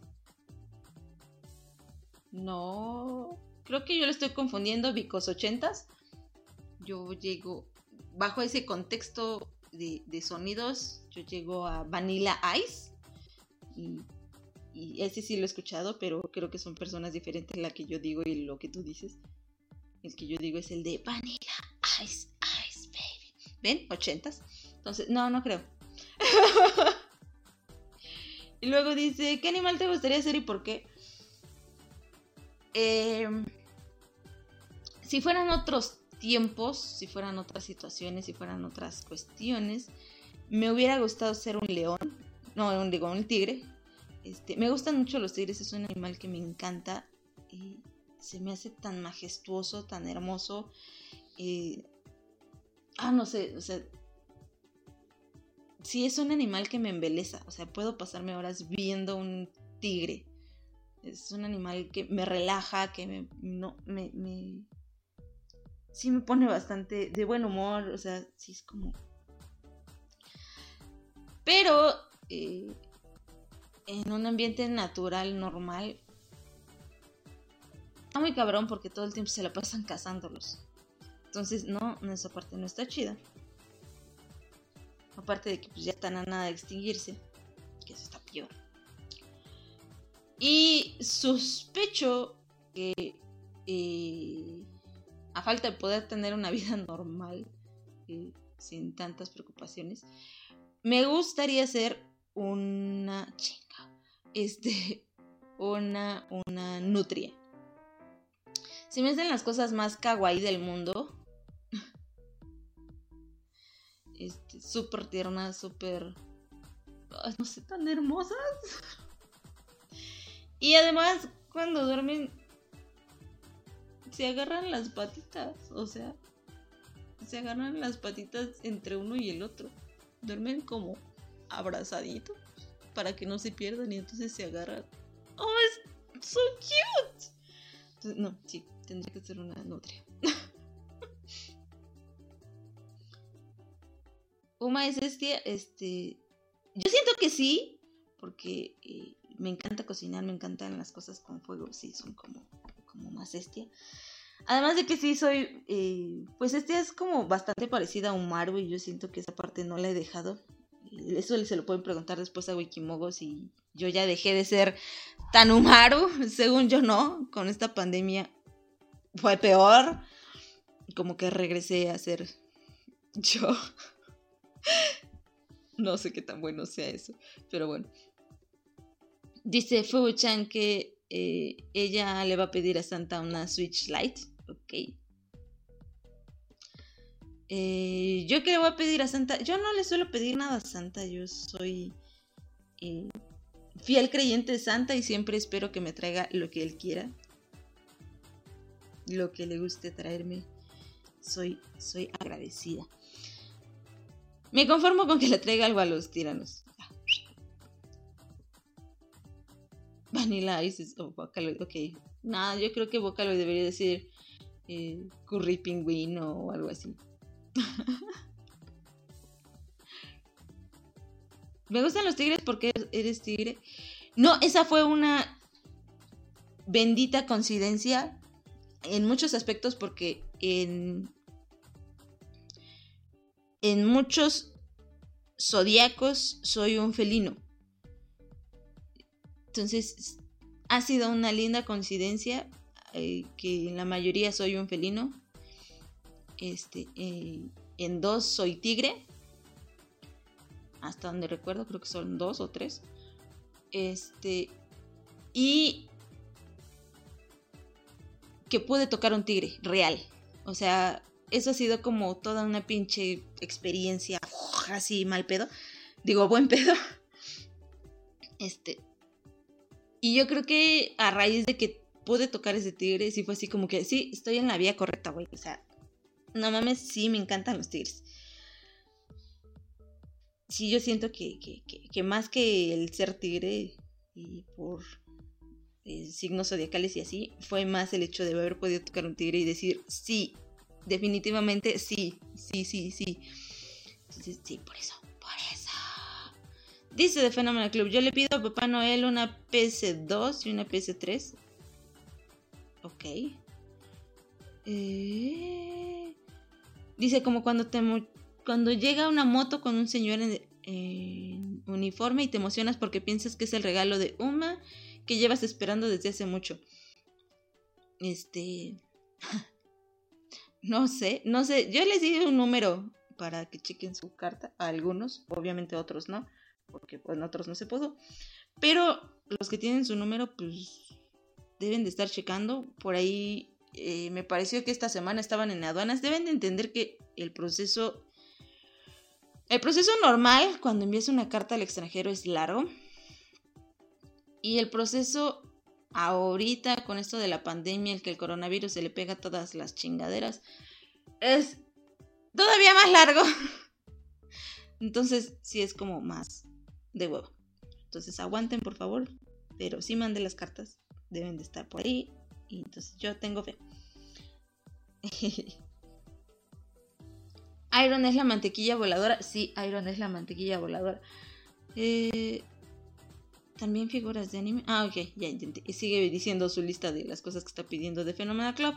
No, creo que yo lo estoy confundiendo. Vicos 80s. Yo llego, bajo ese contexto de sonidos, yo llego a Vanilla Ice. Y ese sí lo he escuchado, pero creo que son personas diferentes la que yo digo y lo que tú dices. El que yo digo es el de Vanilla Ice, Ice Baby. ¿Ven? 80s. Entonces, no creo. Y luego dice, ¿qué animal te gustaría ser y por qué? Si fueran otros tiempos, si fueran otras situaciones, si fueran otras cuestiones, me hubiera gustado ser un león. No, un tigre. Me gustan mucho los tigres, es un animal que me encanta. Se me hace tan majestuoso, tan hermoso. No sé, o sea, sí es un animal que me embeleza. O sea, puedo pasarme horas viendo un tigre. Es un animal que me relaja, que sí me pone bastante de buen humor. O sea, sí es como... Pero en un ambiente natural, normal, está muy cabrón porque todo el tiempo se la pasan cazándolos. Entonces, no, esa parte no está chida. Aparte de que pues, ya están a nada de extinguirse, que eso está peor. Y sospecho que a falta de poder tener una vida normal, sin tantas preocupaciones, me gustaría ser una una nutria. Se me hacen las cosas más kawaii del mundo. Súper tiernas, súper... no sé, tan hermosas. Y además, cuando duermen, se agarran las patitas. O sea, se agarran las patitas entre uno y el otro. Duermen como abrazaditos para que no se pierdan y entonces se agarran. ¡Oh, es so cute. Entonces, no, sí, tendría que ser una nutria. Uma es yo siento que sí, porque me encanta cocinar, me encantan las cosas con fuego, sí, son como más Estia. Además de que sí soy, pues Estia es como bastante parecida a Umaru y yo siento que esa parte no la he dejado. Eso se lo pueden preguntar después a Wikimogo si yo ya dejé de ser tan Umaru. Según yo no, con esta pandemia fue peor. Como que regresé a ser yo. No sé qué tan bueno sea eso, pero bueno. Dice Fu-chan que ella le va a pedir a Santa una Switch Lite. Ok. Yo que le voy a pedir a Santa. Yo no le suelo pedir nada a Santa. Yo soy fiel creyente de Santa y siempre espero que me traiga lo que él quiera. Lo que le guste traerme. Soy agradecida. Me conformo con que le traiga algo a los tiranos. Vanilla Ice o Vocaloid. Ok. No, yo creo que Vocaloid debería decir Curry Pingüino o algo así. Me gustan los tigres porque eres tigre. No, esa fue una bendita coincidencia en muchos aspectos porque en muchos zodiacos soy un felino. Entonces ha sido una linda coincidencia que en la mayoría soy un felino. En 2 soy tigre. Hasta donde recuerdo, creo que son 2 o 3. Y que pude tocar un tigre real. O sea, eso ha sido como toda una pinche experiencia así mal pedo. Digo, buen pedo. Y yo creo que a raíz de que pude tocar ese tigre, sí fue así como que, sí, estoy en la vía correcta, güey. O sea, no mames, sí, me encantan los tigres. Sí, yo siento que más que el ser tigre y por signos zodiacales y así, fue más el hecho de haber podido tocar un tigre y decir, sí, definitivamente sí. Entonces, sí, por eso. Dice The Phenomenal Club, yo le pido a Papá Noel una PS2 y una PS3. Ok. Dice como cuando llega una moto con un señor en uniforme y te emocionas porque piensas que es el regalo de Uma que llevas esperando desde hace mucho. No sé. Yo les di un número para que chequen su carta a algunos, obviamente a otros no, porque pues en otros no se pudo. Pero los que tienen su número, pues deben de estar checando. Por ahí me pareció que esta semana estaban en aduanas. Deben de entender que el proceso normal cuando envías una carta al extranjero es largo. Y el proceso ahorita con esto de la pandemia, el que el coronavirus se le pega a todas las chingaderas, es todavía más largo. Entonces sí es como más de huevo. Entonces aguanten por favor, pero sí manden las cartas, deben de estar por ahí. Y entonces yo tengo fe. Iron es la mantequilla voladora. Sí, Iron es la mantequilla voladora. También figuras de anime. Ah, ok, ya intenté. Sigue diciendo su lista de las cosas que está pidiendo de Phenomenal Club.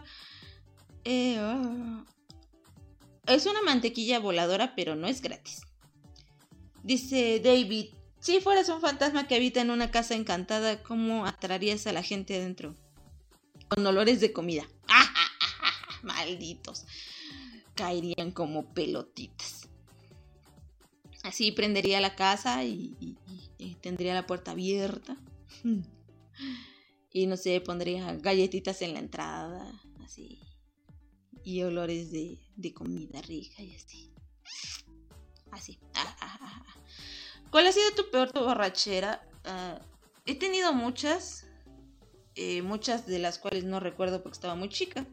Es una mantequilla voladora, pero no es gratis. Dice David, si fueras un fantasma que habita en una casa encantada, ¿cómo atraerías a la gente adentro? Con olores de comida. Malditos. Caerían como pelotitas. Así prendería la casa y tendría la puerta abierta. Y no sé, pondría galletitas en la entrada. Así. Y olores de comida rica y así. Así. ¿Cuál ha sido tu peor borrachera? He tenido muchas. Muchas de las cuales no recuerdo porque estaba muy chica.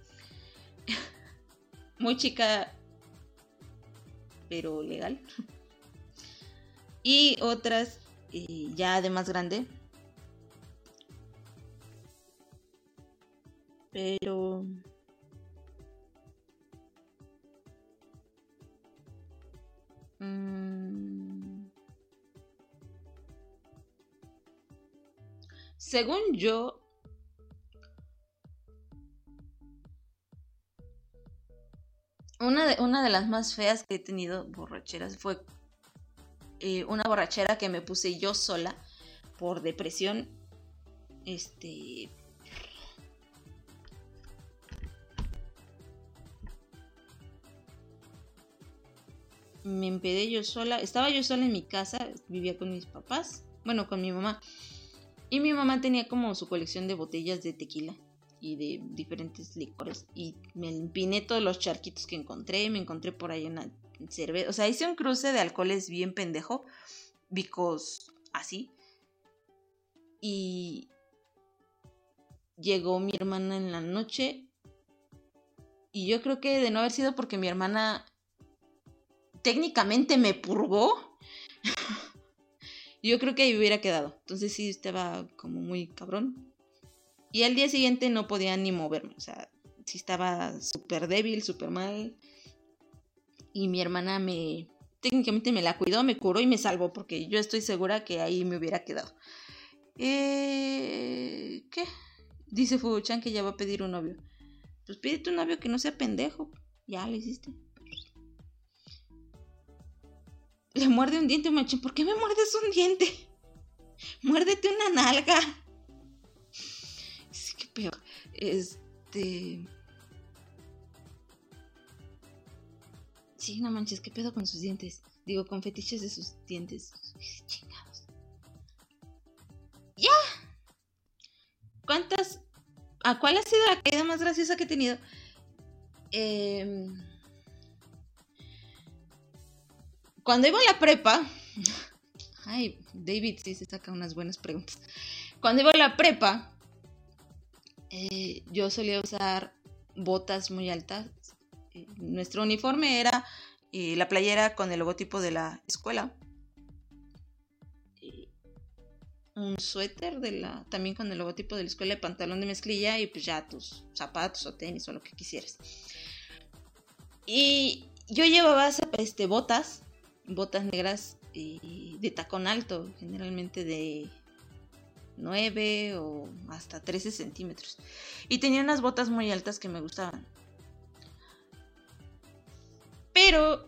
Muy chica, pero legal. Y otras ya de más grande. Pero... según yo, una de las más feas que he tenido borracheras fue una borrachera que me puse yo sola por depresión. Me empedé yo sola. Estaba yo sola en mi casa, vivía con mis papás, bueno, con mi mamá. Y mi mamá tenía como su colección de botellas de tequila y de diferentes licores. Y me empiné todos los charquitos que encontré. Me encontré por ahí una cerveza. O sea, hice un cruce de alcoholes bien pendejo. Because así. Y llegó mi hermana en la noche. Y yo creo que de no haber sido porque mi hermana técnicamente me purgó, yo creo que ahí hubiera quedado. Entonces sí estaba como muy cabrón. Y al día siguiente no podía ni moverme. O sea, sí estaba súper débil, súper mal. Y mi hermana técnicamente me la cuidó, me curó y me salvó. Porque yo estoy segura que ahí me hubiera quedado. ¿Qué? Dice Fubuchan que ya va a pedir un novio. Pues pídete un novio que no sea pendejo. Ya lo hiciste. Le muerde un diente, machín. ¿Por qué me muerdes un diente? Muérdete una nalga. Sí, qué peor. Sí, no manches, ¿qué pedo con sus dientes? Digo, con fetiches de sus dientes. Chingados. ¡Ya! ¿Cuántas? ¿Cuál ha sido la caída más graciosa que he tenido? Cuando iba a la prepa... Ay, David sí se saca unas buenas preguntas. Cuando iba a la prepa, yo solía usar botas muy altas. Nuestro uniforme era la playera con el logotipo de la escuela. Un suéter también con el logotipo de la escuela, de pantalón de mezclilla y pues ya tus zapatos o tenis o lo que quisieras. Y yo llevaba botas negras de tacón alto, generalmente de 9 o hasta 13 centímetros. Y tenía unas botas muy altas que me gustaban. Pero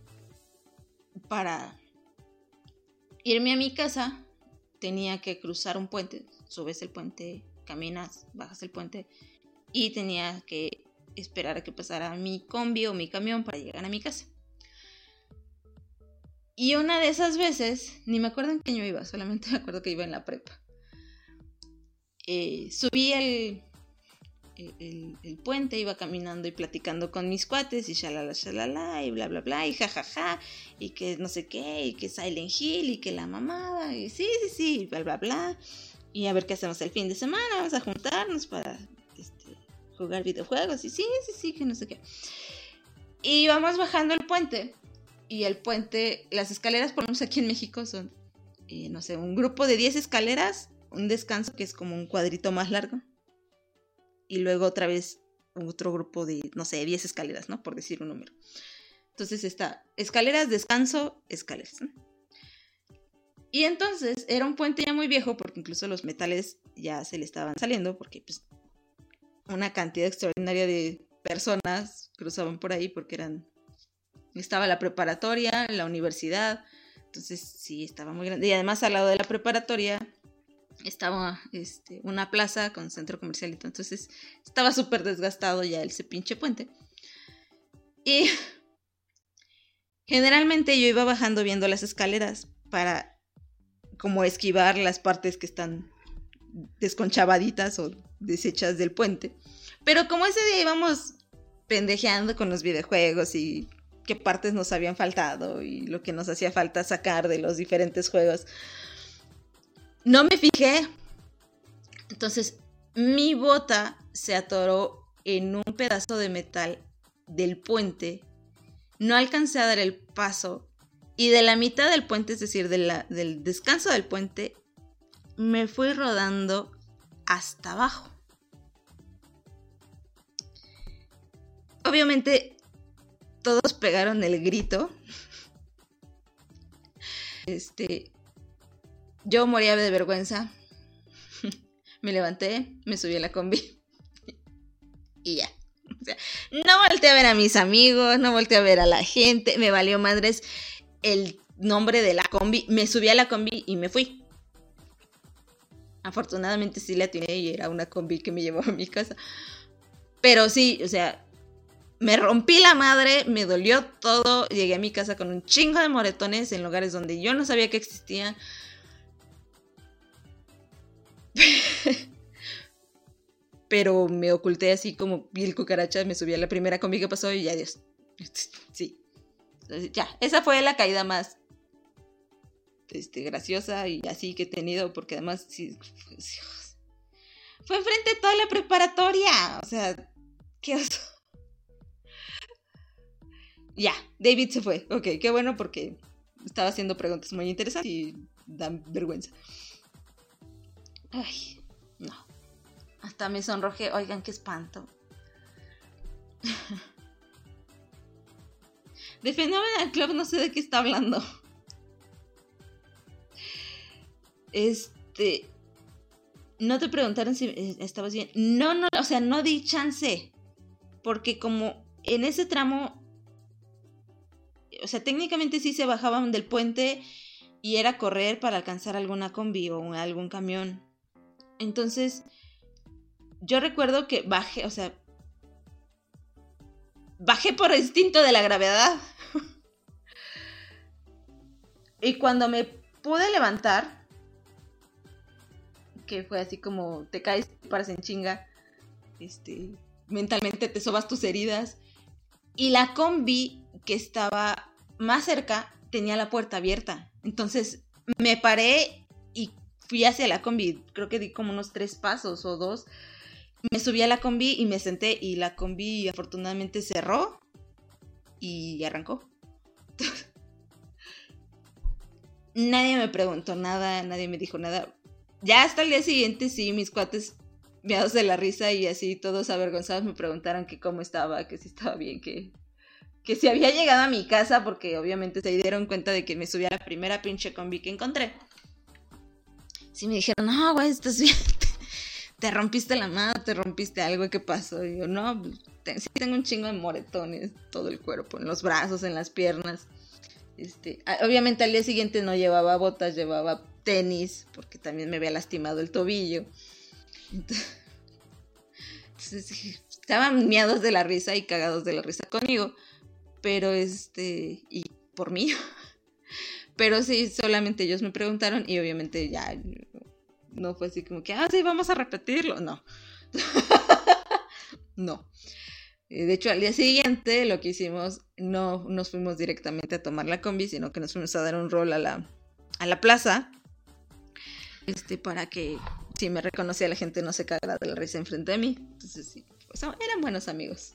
para irme a mi casa tenía que cruzar un puente. Subes el puente, caminas, bajas el puente y tenía que esperar a que pasara mi combi o mi camión para llegar a mi casa. Y una de esas veces, ni me acuerdo en qué año iba, solamente me acuerdo que iba en la prepa. Subí el puente, iba caminando y platicando con mis cuates y shalala, y bla bla bla, y jajaja, y que no sé qué, y que Silent Hill, y que la mamada, y sí, y bla bla bla, y a ver qué hacemos el fin de semana, vamos a juntarnos para jugar videojuegos, y sí, que no sé qué. Y vamos bajando el puente, y el puente, las escaleras, por lo menos aquí en México, son, no sé, un grupo de 10 escaleras, un descanso que es como un cuadrito más largo. Y luego otra vez otro grupo de, no sé, 10 escaleras, ¿no? Por decir un número. Entonces está escaleras, descanso, escaleras, ¿no? Y entonces era un puente ya muy viejo porque incluso los metales ya se le estaban saliendo porque pues una cantidad extraordinaria de personas cruzaban por ahí porque estaba la preparatoria, la universidad. Entonces sí, estaba muy grande. Y además al lado de la preparatoria estaba una plaza con centro comercial, entonces estaba súper desgastado ya ese pinche puente. Y generalmente yo iba bajando viendo las escaleras para como esquivar las partes que están desconchavaditas o deshechas del puente. Pero como ese día íbamos pendejeando con los videojuegos y qué partes nos habían faltado y lo que nos hacía falta sacar de los diferentes juegos, no me fijé. Entonces mi bota se atoró en un pedazo de metal del puente. No alcancé a dar el paso. Y de la mitad del puente, es decir, del descanso del puente, me fui rodando hasta abajo. obviamente todos pegaron el grito. Yo moría de vergüenza. Me levanté, me subí a la combi y ya. O sea, no volteé a ver a mis amigos, no volteé a ver a la gente, me valió madres el nombre de la combi. Me subí a la combi y me fui. Afortunadamente sí la atiné y era una combi que me llevó a mi casa. Pero sí, o sea, me rompí la madre, me dolió todo. Llegué a mi casa con un chingo de moretones en lugares donde yo no sabía que existían. Pero me oculté así como piel cucaracha. Me subí a la primera combi que pasó y adiós. Sí. Entonces, ya, esa fue la caída más graciosa y así que he tenido. Porque además sí, fue enfrente de toda la preparatoria. O sea, qué oso. Ya, David se fue. Ok, qué bueno porque estaba haciendo preguntas muy interesantes y dan vergüenza. Ay, no. Hasta me sonrojé. Oigan, qué espanto. De Phenomenal Club no sé de qué está hablando. No te preguntaron si estabas bien. No, o sea, no di chance. Porque como en ese tramo, o sea, técnicamente sí se bajaban del puente y era correr para alcanzar alguna combi o algún camión. Entonces, yo recuerdo que bajé por instinto de la gravedad. Y cuando me pude levantar, que fue así como te caes, te paras en chinga, mentalmente te sobas tus heridas, y la combi que estaba más cerca tenía la puerta abierta. Entonces me paré y fui hacia la combi. Creo que di como unos 3 pasos o 2. Me subí a la combi y me senté y la combi afortunadamente cerró y arrancó. Nadie me preguntó nada, nadie me dijo nada. Ya hasta el día siguiente sí, mis cuates meados de la risa y así todos avergonzados me preguntaron que cómo estaba, que si estaba bien, que si había llegado a mi casa, porque obviamente se dieron cuenta de que me subí a la primera pinche combi que encontré. Sí me dijeron, no, güey, estás bien. Te rompiste la mano, te rompiste algo, ¿qué pasó? Y yo, no, sí tengo un chingo de moretones, todo el cuerpo, en los brazos, en las piernas. Obviamente al día siguiente no llevaba botas, llevaba tenis, porque también me había lastimado el tobillo. Entonces estaban miados de la risa y cagados de la risa conmigo. Pero y por mí. Pero sí, solamente ellos me preguntaron y obviamente ya no fue así como que, sí, vamos a repetirlo. No. No. De hecho, al día siguiente lo que hicimos, no nos fuimos directamente a tomar la combi, sino que nos fuimos a dar un rol a la plaza. Para que si me reconocía la gente no se cagara de la risa enfrente de mí. Entonces sí, pues eran buenos amigos.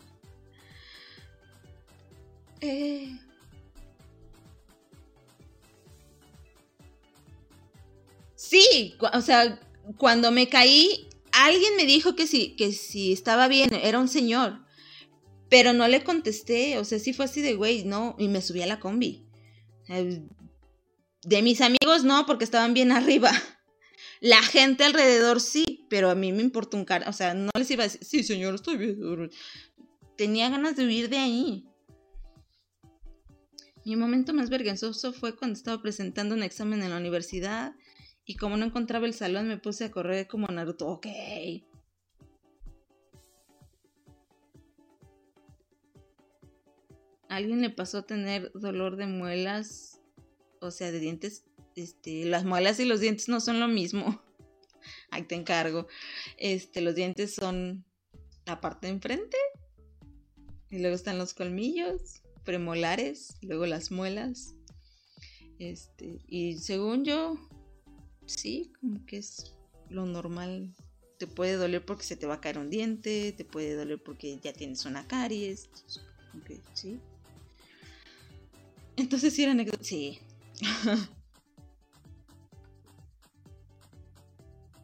Sí, o sea, cuando me caí, alguien me dijo que sí estaba bien, era un señor, pero no le contesté, o sea, sí fue así de güey, no, y me subí a la combi. De mis amigos no, porque estaban bien arriba. La gente alrededor sí, pero a mí me importa un o sea, no les iba a decir, sí señor, estoy bien. Tenía ganas de huir de ahí. Mi momento más vergonzoso fue cuando estaba presentando un examen en la universidad y como no encontraba el salón me puse a correr como Naruto. Ok. ¿A alguien le pasó a tener dolor de muelas? O sea, de dientes. Las muelas y los dientes no son lo mismo. Ahí te encargo. Los dientes son la parte de enfrente. Y luego están los colmillos premolares, luego las muelas. Y según yo, sí, como que es lo normal. Te puede doler porque se te va a caer un diente, te puede doler porque ya tienes una caries. Okay, sí. Entonces sí era anécdota. Sí.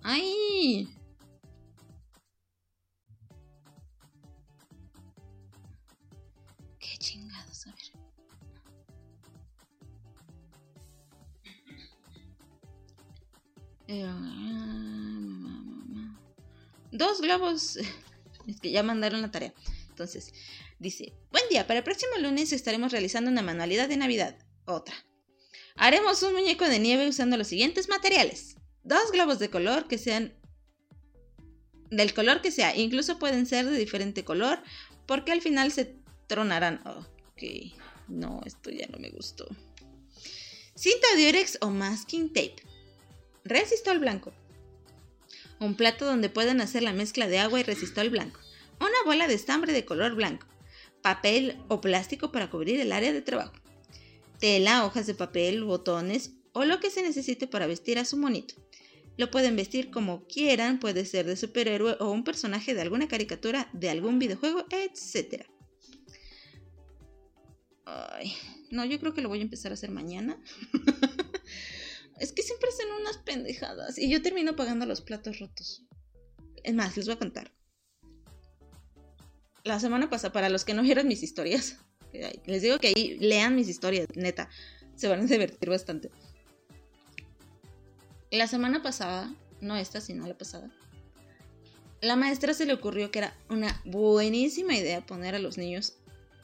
¡Ay! chingados, a ver. Dos globos. Es que ya mandaron la tarea. Entonces, dice: buen día, para el próximo lunes estaremos realizando una manualidad de Navidad. Otra. Haremos un muñeco de nieve usando los siguientes materiales: 2 globos de color que sean del color que sea, incluso pueden ser de diferente color, porque al final se tronarán. Ok, no, esto ya no me gustó. Cinta Durex o masking tape. Resistol blanco. Un plato donde puedan hacer la mezcla de agua y resistol blanco. Una bola de estambre de color blanco. Papel o plástico para cubrir el área de trabajo. Tela, hojas de papel, botones o lo que se necesite para vestir a su monito. Lo pueden vestir como quieran, puede ser de superhéroe o un personaje de alguna caricatura, de algún videojuego, etc. Ay, no, yo creo que lo voy a empezar a hacer mañana. Es que siempre hacen unas pendejadas y yo termino pagando los platos rotos. Es más, les voy a contar. La semana pasada, para los que no vieron mis historias, les digo que ahí lean mis historias, neta, se van a divertir bastante. La semana pasada, no esta, sino la pasada, la maestra se le ocurrió que era una buenísima idea poner a los niños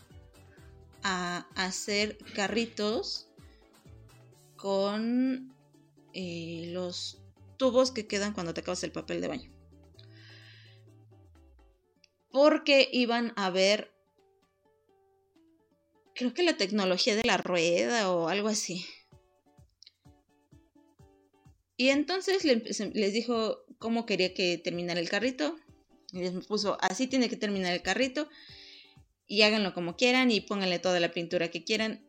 a hacer carritos con los tubos que quedan cuando te acabas el papel de baño. Porque iban a ver, creo que la tecnología de la rueda o algo así. Y entonces les dijo cómo quería que terminara el carrito. Y les puso, así tiene que terminar el carrito. Y háganlo como quieran y pónganle toda la pintura que quieran.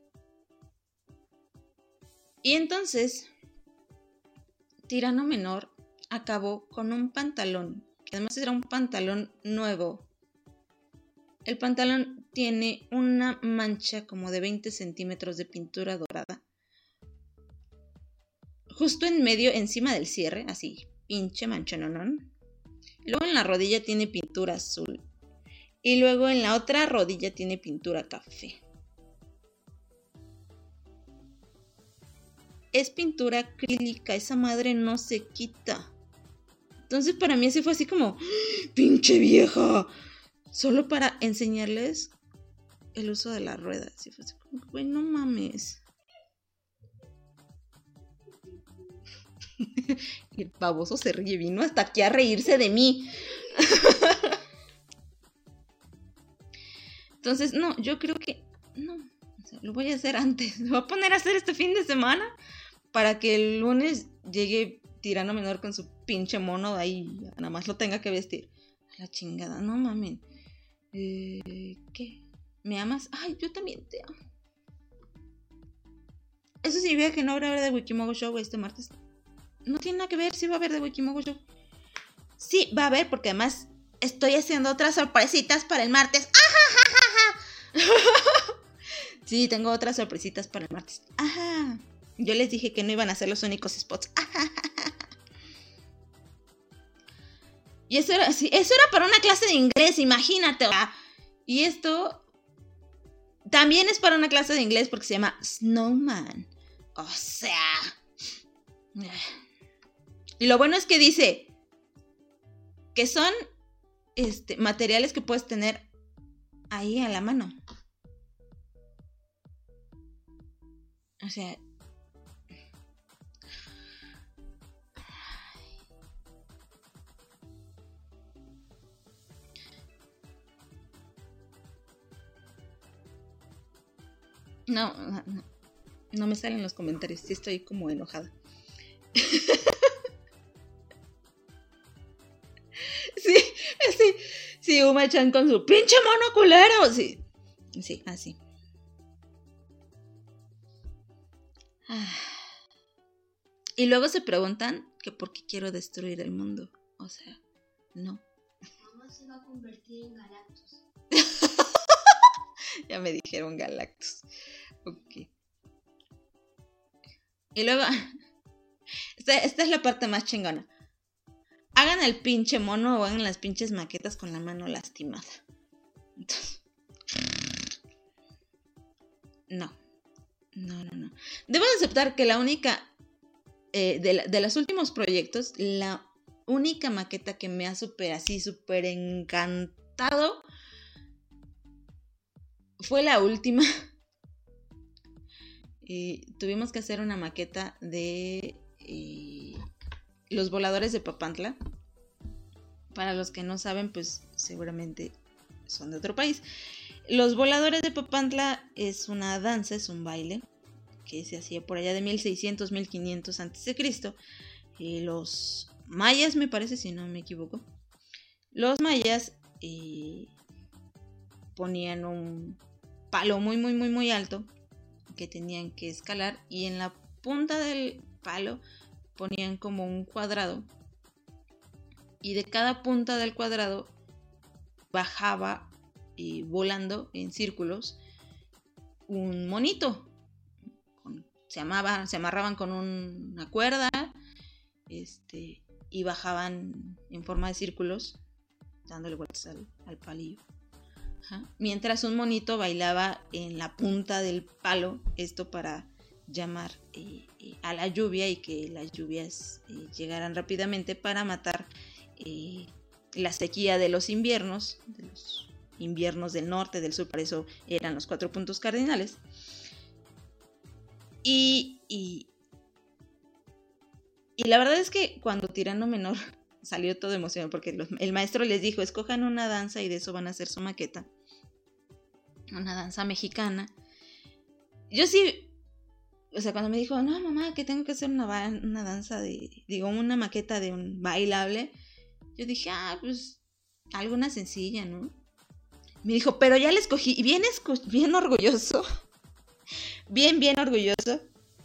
Y entonces, Tirano Menor acabó con un pantalón, que además era un pantalón nuevo. El pantalón tiene una mancha como de 20 centímetros de pintura dorada. Justo en medio, encima del cierre, así, pinche manchononón. Luego en la rodilla tiene pintura azul. Y luego en la otra rodilla tiene pintura café. Es pintura acrílica, esa madre no se quita. Entonces para mí así fue así como, ¡pinche vieja! Solo para enseñarles el uso de la rueda. Así fue así como, güey, no mames. Y el baboso se ríe, vino hasta aquí a reírse de mí. Entonces, no, yo creo que no, o sea, lo voy a hacer antes. Lo voy a poner a hacer este fin de semana para que el lunes llegue Tirano Menor con su pinche mono de ahí, nada más lo tenga que vestir. A la chingada, no mamen. ¿Qué? ¿Me amas? Ay, yo también te amo. Eso significa que no habrá hora de Wikimogo Show este martes. No tiene nada que ver, sí va a haber de Wikimogo Show. Sí, va a haber, porque además estoy haciendo otras sorpresitas para el martes. Sí, tengo otras sorpresitas para el martes. Ajá. Yo les dije que no iban a ser los únicos spots. Y eso era para una clase de inglés, imagínate. Y esto también es para una clase de inglés porque se llama Snowman. O sea. Y lo bueno es que dice que son materiales que puedes tener ahí a la mano. O sea, no me salen los comentarios, sí estoy como enojada. Sí, Uma-chan con su pinche mono culero. Sí, así. Y luego se preguntan que por qué quiero destruir el mundo. O sea, no. Mamá se va a convertir en Galactus. Ya me dijeron Galactus. Ok. Y luego, esta es la parte más chingona. Hagan el pinche mono o hagan las pinches maquetas con la mano lastimada. Entonces, No. Debo de aceptar que la única, de los últimos proyectos, la única maqueta que me ha súper encantado fue la última. Tuvimos que hacer una maqueta de los voladores de Papantla. Para los que no saben, pues seguramente son de otro país. Los voladores de Papantla es una danza, es un baile que se hacía por allá de 1600, 1500 a.C. Los mayas, me parece, si no me equivoco. Los mayas ponían un palo muy alto que tenían que escalar, y en la punta del palo ponían como un cuadrado, y de cada punta del cuadrado bajaba volando en círculos un monito. Se amarraban con una cuerda y bajaban en forma de círculos dándole vueltas al palillo. Ajá. Mientras un monito bailaba en la punta del palo, esto para llamar a la lluvia y que las lluvias llegaran rápidamente para matar la sequía de los inviernos del norte, del sur. Para eso eran los 4 puntos cardinales. Y la verdad es que cuando Tirano Menor salió todo emocionado, porque el maestro les dijo, escojan una danza y de eso van a hacer su maqueta, una danza mexicana. Yo sí, o sea, cuando me dijo, no mamá, que tengo que hacer una danza una maqueta de un bailable, yo dije, pues alguna sencilla, ¿no? Me dijo, pero ya la escogí, y bien orgulloso, bien orgulloso,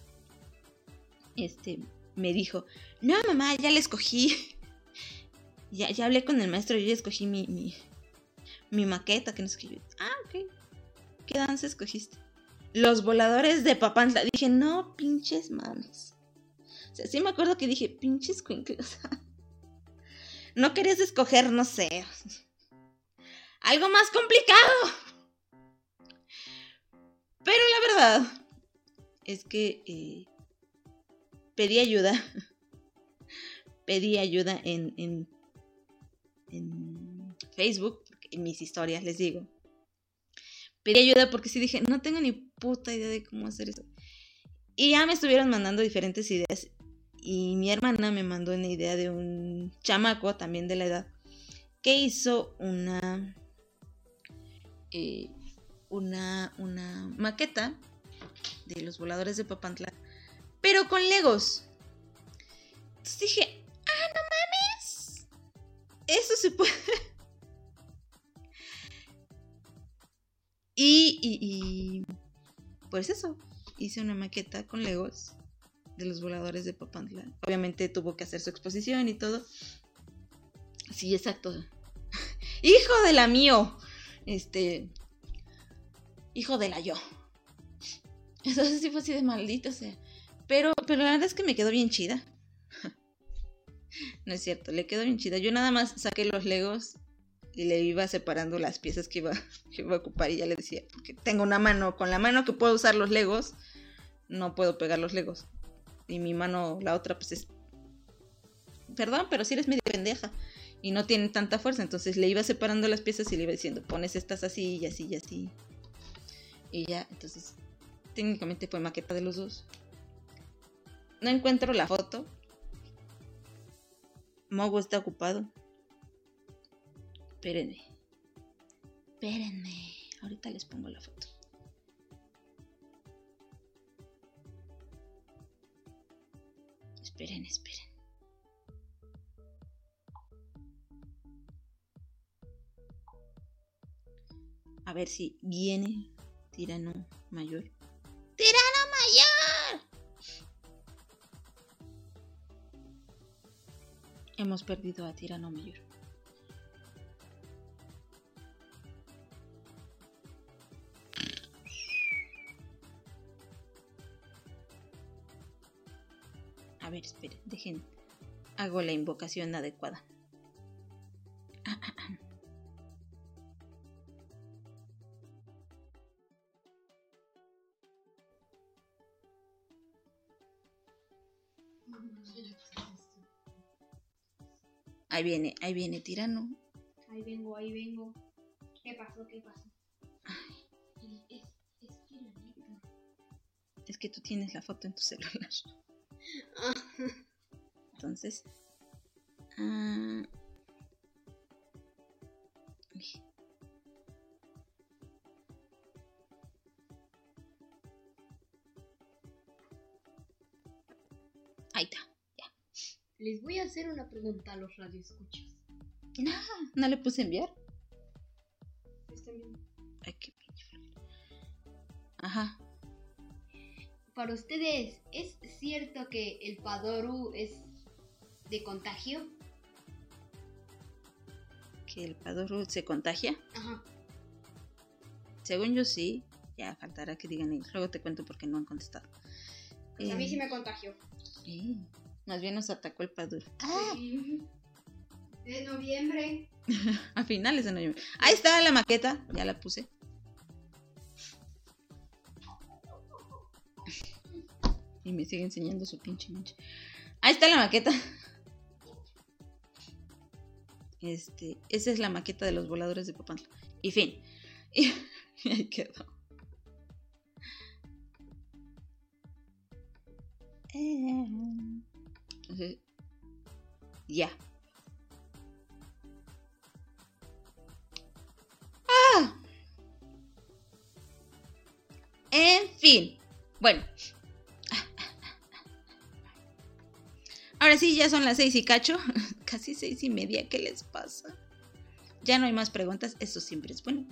me dijo, no mamá, ya la escogí, ya hablé con el maestro, yo ya escogí mi maqueta, que no sé qué. Ok, ¿qué danza escogiste? Los voladores de Papantla. Dije, no, pinches mames. O sea, sí me acuerdo que dije, pinches cuinclos. No querías escoger, no sé, algo más complicado. Pero la verdad es que pedí ayuda en Facebook, en mis historias, les digo. Pedí ayuda porque sí dije, no tengo ni puta idea de cómo hacer eso. Y ya me estuvieron mandando diferentes ideas. Y mi hermana me mandó una idea de un chamaco, también de la edad, que hizo una maqueta de los voladores de Papantla, pero con Legos. Entonces dije, no mames, eso se puede. Y pues eso, hice una maqueta con Legos de los voladores de Papantla. Obviamente tuvo que hacer su exposición y todo. Sí, exacto. Hijo de la mío. Hijo de la yo. Entonces sí fue así de maldito, o sea. Pero la verdad es que me quedó bien chida. No es cierto, le quedó bien chida. Yo nada más saqué los Legos y le iba separando las piezas que iba a ocupar, y ya le decía, porque tengo una mano, con la mano que puedo usar los Legos, no puedo pegar los Legos. Y mi mano, la otra, pues es... Perdón, pero sí eres medio pendeja. Y no tiene tanta fuerza. Entonces le iba separando las piezas y le iba diciendo, pones estas así y así y así. Y ya, entonces, técnicamente fue maqueta de los dos. No encuentro la foto. Mogo está ocupado. Espérenme. Ahorita les pongo la foto. Esperen. A ver si viene Tirano Mayor. ¡Tirano Mayor! Hemos perdido a Tirano Mayor. A ver, esperen, dejen. Hago la invocación adecuada. Ahí viene Tirano. Ahí vengo. ¿Qué pasó? Es que tú tienes la foto en tu celular. Entonces. Ahí está. Ya. Les voy a hacer una pregunta a los radioescuchas. ¿No le puse enviar? ¿Están viendo? Ay, qué pinche. Ajá. Para ustedes, ¿es cierto que el Padoru es de contagio? ¿Que el Padoru se contagia? Ajá. Según yo sí. Ya faltará que digan ellos. Luego te cuento porque no han contestado. Pues a mí sí me contagió. Más bien nos atacó el Padoru. Sí. De noviembre. A finales de noviembre. Ahí está la maqueta. Ya la puse. Y me sigue enseñando su pinche mancha. Ahí está la maqueta. Esa es la maqueta de los voladores de Papantla. Y fin. Y ahí quedó. Entonces, ya. En fin. Bueno. Ahora sí, ya son las 6 y cacho. Casi 6:30. ¿Qué les pasa? Ya no hay más preguntas. Eso siempre es bueno.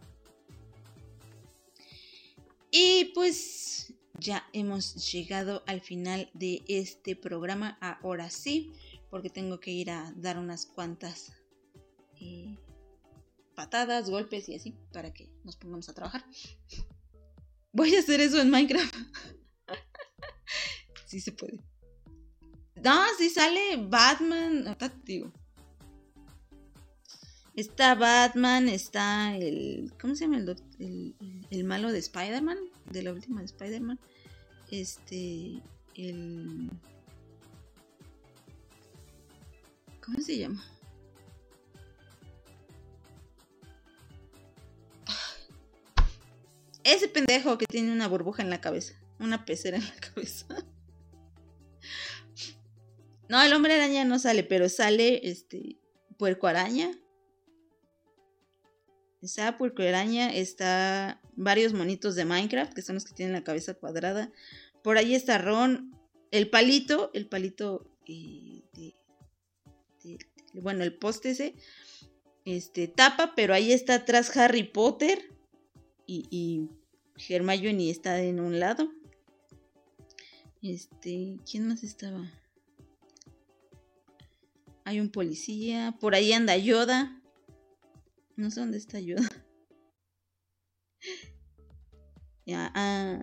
Y pues ya hemos llegado al final de este programa. Ahora sí. Porque tengo que ir a dar unas cuantas patadas, golpes y así. Para que nos pongamos a trabajar. Voy a hacer eso en Minecraft. Sí se puede. No, sí sale Batman. Acá digo. Está Batman, está el... ¿Cómo se llama el malo de Spider-Man? De la última de Spider-Man. El... ¿Cómo se llama? Ese pendejo que tiene una burbuja en la cabeza. Una pecera en la cabeza. No, el hombre araña no sale, pero sale Puerco Araña. Está Puerco Araña, está varios monitos de Minecraft, que son los que tienen la cabeza cuadrada. Por ahí está Ron, el palito, bueno, el poste ese, tapa, pero ahí está atrás Harry Potter y Hermione está en un lado. ¿Quién más estaba? Hay un policía. Por ahí anda Yoda. No sé dónde está Yoda. Ya,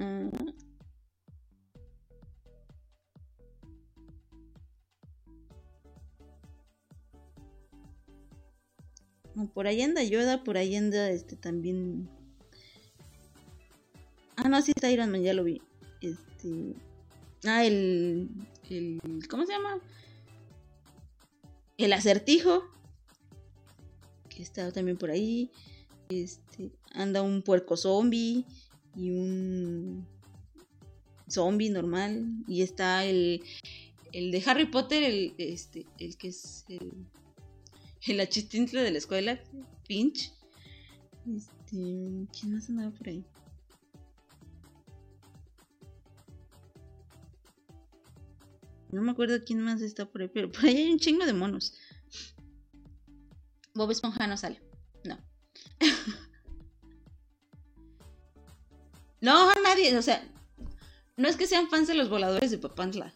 por ahí anda Yoda. Por ahí anda también. No, sí está Iron Man, ya lo vi. ¿Cómo se llama? El Acertijo, que está también por ahí. Anda un puerco zombie y un zombie normal. Y está el de Harry Potter, el que es el achistintla de la escuela, Finch. ¿Quién más andaba por ahí? No me acuerdo quién más está por ahí, pero por ahí hay un chingo de monos. Bob Esponja no sale. No. No, nadie, o sea, no es que sean fans de los voladores de Papantla.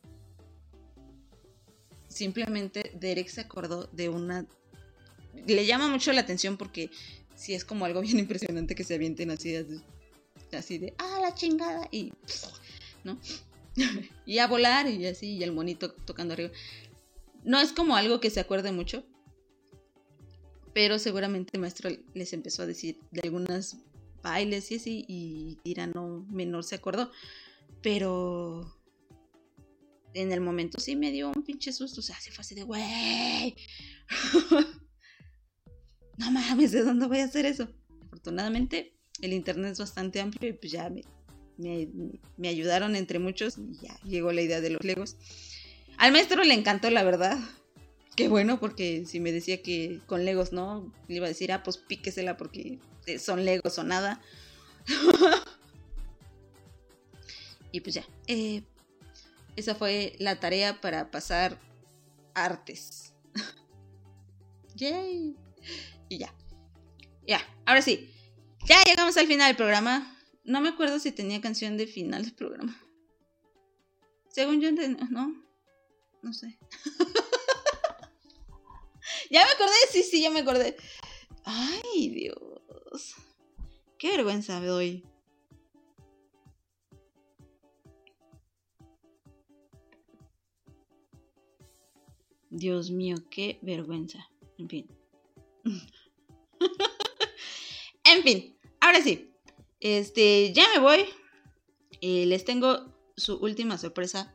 Simplemente Derek se acordó de una... Le llama mucho la atención porque sí es como algo bien impresionante que se avienten así de la chingada y... ¿no? Y a volar y así, y el monito tocando arriba. No es como algo que se acuerde mucho, pero seguramente el maestro les empezó a decir de algunas bailes y así, y Tirano menor se acordó. Pero en el momento sí me dio un pinche susto. O sea, se fue así de, güey. No mames, ¿de dónde voy a hacer eso? Afortunadamente, el internet es bastante amplio y pues ya me ayudaron entre muchos y ya llegó la idea de los Legos. Al maestro le encantó, la verdad. Qué bueno, porque si me decía que con Legos no, le iba a decir, pues píquesela porque son Legos o nada. Y pues ya, esa fue la tarea para pasar artes. Yay. Y ya, ahora sí, ya llegamos al final del programa. No me acuerdo si tenía canción de final del programa. Según yo, no sé. Ya me acordé, sí, ya me acordé. Ay, Dios. Qué vergüenza me doy. Dios mío, qué vergüenza. En fin. En fin, ahora sí. Ya me voy. Les tengo su última sorpresa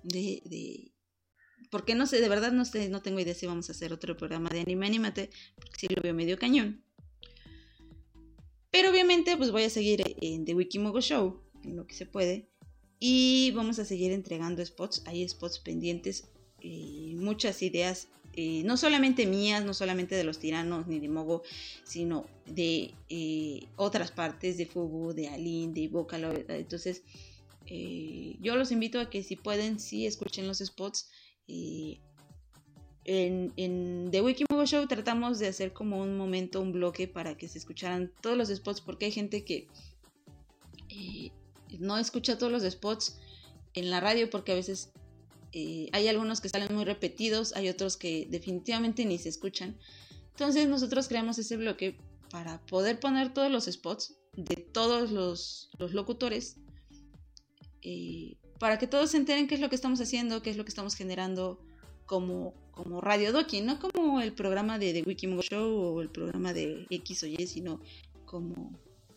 porque no sé, de verdad no tengo idea si vamos a hacer otro programa de Anímate, porque sí lo veo medio cañón. Pero obviamente pues voy a seguir en The Wikimogo Show, en lo que se puede. Y vamos a seguir entregando spots. Hay spots pendientes, muchas ideas, no solamente mías, no solamente de los tiranos ni de Mogo, sino de otras partes, de Fubu, de Aline, de Vocaloid. Entonces yo los invito a que si pueden, sí escuchen los spots. En The Wikimogo Show tratamos de hacer como un bloque para que se escucharan todos los spots, porque hay gente que no escucha todos los spots en la radio, porque a veces hay algunos que salen muy repetidos, hay otros que definitivamente ni se escuchan. Entonces nosotros creamos ese bloque para poder poner todos los spots de todos los locutores, para que todos se enteren qué es lo que estamos haciendo, qué es lo que estamos generando como Radio Doki, no como el programa de The Wikimogo Show o el programa de X o Y, sino como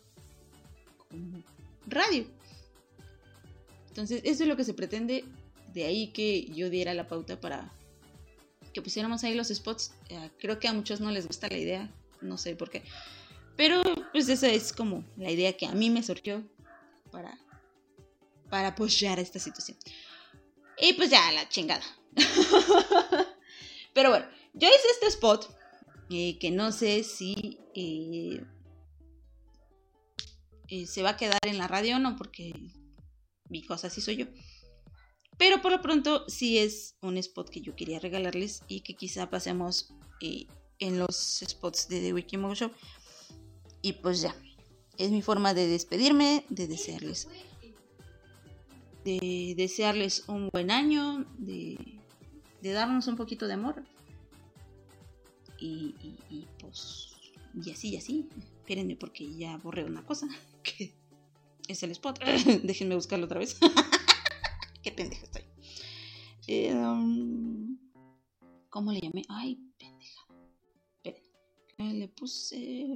radio. Entonces eso es lo que se pretende. De ahí que yo diera la pauta para que pusiéramos ahí los spots. Creo que a muchos no les gusta la idea, no sé por qué, pero pues esa es como la idea que a mí me surgió para apoyar esta situación. Y pues ya, la chingada. Pero bueno, yo hice este spot que no sé si se va a quedar en la radio o no, porque mi cosa así soy yo. Pero por lo pronto sí es un spot que yo quería regalarles y que quizá pasemos en los spots de The Wikimogo Show. Y pues ya, es mi forma de despedirme, de desearles un buen año, de darnos un poquito de amor. Y pues, y así. Espérenme porque ya borré una cosa, que es el spot. Déjenme buscarlo otra vez. Qué pendeja estoy. ¿Cómo le llamé? Ay, pendeja. Esperen. Le puse...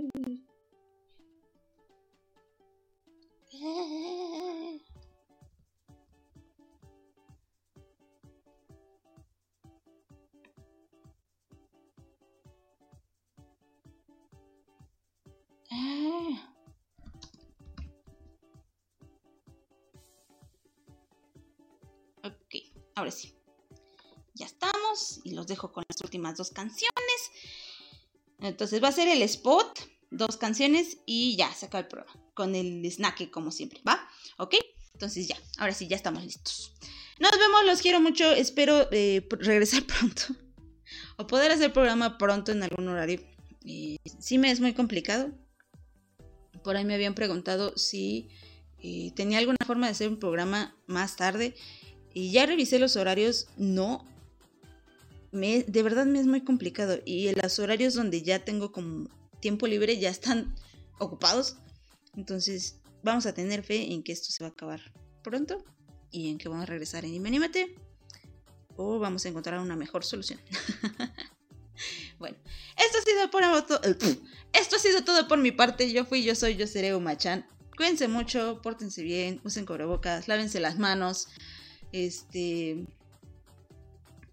Ok, ahora sí. Ya estamos y los dejo con las últimas 2 canciones. Entonces va a ser el spot, 2 canciones y ya se acaba el programa. Con el snack como siempre, ¿va? Ok, entonces ya, ahora sí, ya estamos listos. Nos vemos, los quiero mucho. Espero regresar pronto o poder hacer programa pronto en algún horario. Sí me es muy complicado. Por ahí me habían preguntado si tenía alguna forma de hacer un programa más tarde. Y ya revisé los horarios. No. De verdad me es muy complicado. Y los horarios donde ya tengo como tiempo libre ya están ocupados. Entonces vamos a tener fe en que esto se va a acabar pronto. Y en que vamos a regresar en Anímate. O vamos a encontrar una mejor solución. Bueno, esto ha sido todo por mi parte. Yo seré Uma-chan. Cuídense mucho, pórtense bien, usen cubrebocas, lávense las manos.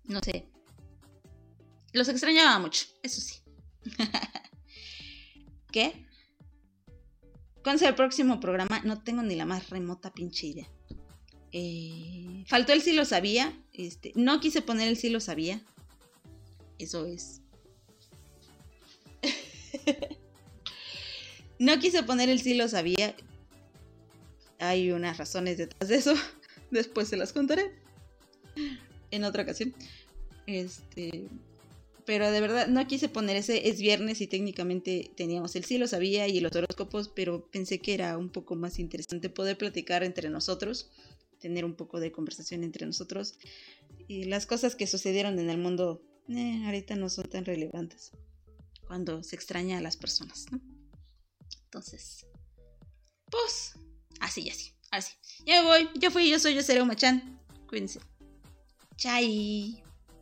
No sé. Los extrañaba mucho, eso sí. ¿Qué? ¿Cuándo será el próximo programa? No tengo ni la más remota pinche idea. Faltó el sí lo sabía. No quise poner el sí lo sabía. Eso es. No quise poner el sí lo sabía. Hay unas razones detrás de eso. Después se las contaré en otra ocasión. Pero de verdad no quise poner ese. Es viernes y técnicamente teníamos el sí lo sabía y los horóscopos, pero pensé que era un poco más interesante poder platicar entre nosotros, tener un poco de conversación entre nosotros, y las cosas que sucedieron en el mundo ahorita no son tan relevantes cuando se extraña a las personas, ¿no? Entonces, pues así. Ya me voy. Yo soy Yosera Uma-chan. Cuídense. Chai.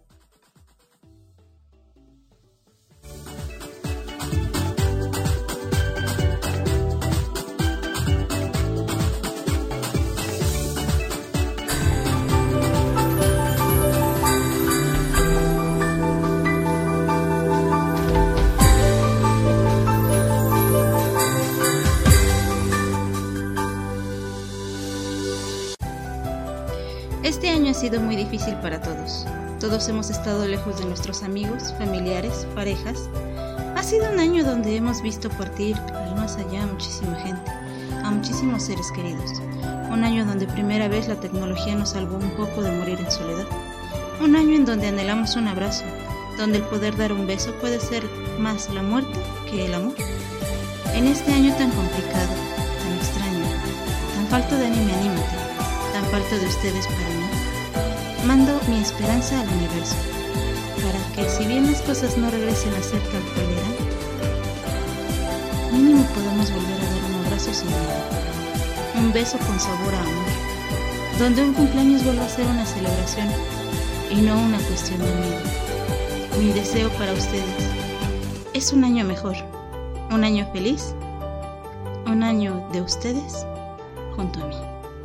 Este año ha sido muy difícil para todos. Todos hemos estado lejos de nuestros amigos, familiares, parejas. Ha sido un año donde hemos visto partir al más allá a muchísima gente, a muchísimos seres queridos. Un año donde primera vez la tecnología nos salvó un poco de morir en soledad. Un año en donde anhelamos un abrazo, donde el poder dar un beso puede ser más la muerte que el amor. En este año tan complicado, tan extraño, tan falto de anímate, tan falto de ustedes para mí, mando mi esperanza al universo, para que si bien las cosas no regresen a ser tal cual eran, mínimo podamos volver a dar un abrazo sin miedo, un beso con sabor a amor, donde un cumpleaños vuelva a ser una celebración y no una cuestión de miedo. Mi deseo para ustedes es un año mejor, un año feliz, un año de ustedes junto a mí.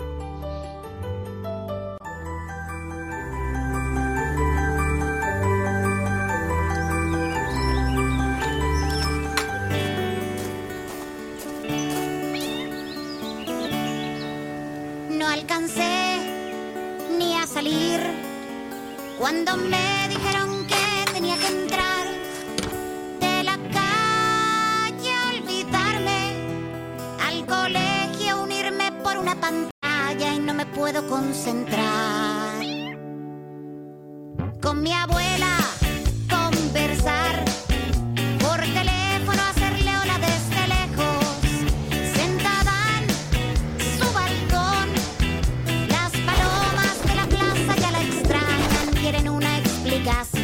No alcancé ni a salir cuando me dijeron que tenía que entrar de la calle a olvidarme, al colegio unirme por una pantalla y no me puedo concentrar. Con mi abuela conversar por teléfono, hacerle hola desde lejos, sentada en su balcón. Las palomas de la plaza ya la extrañan, quieren una explicación.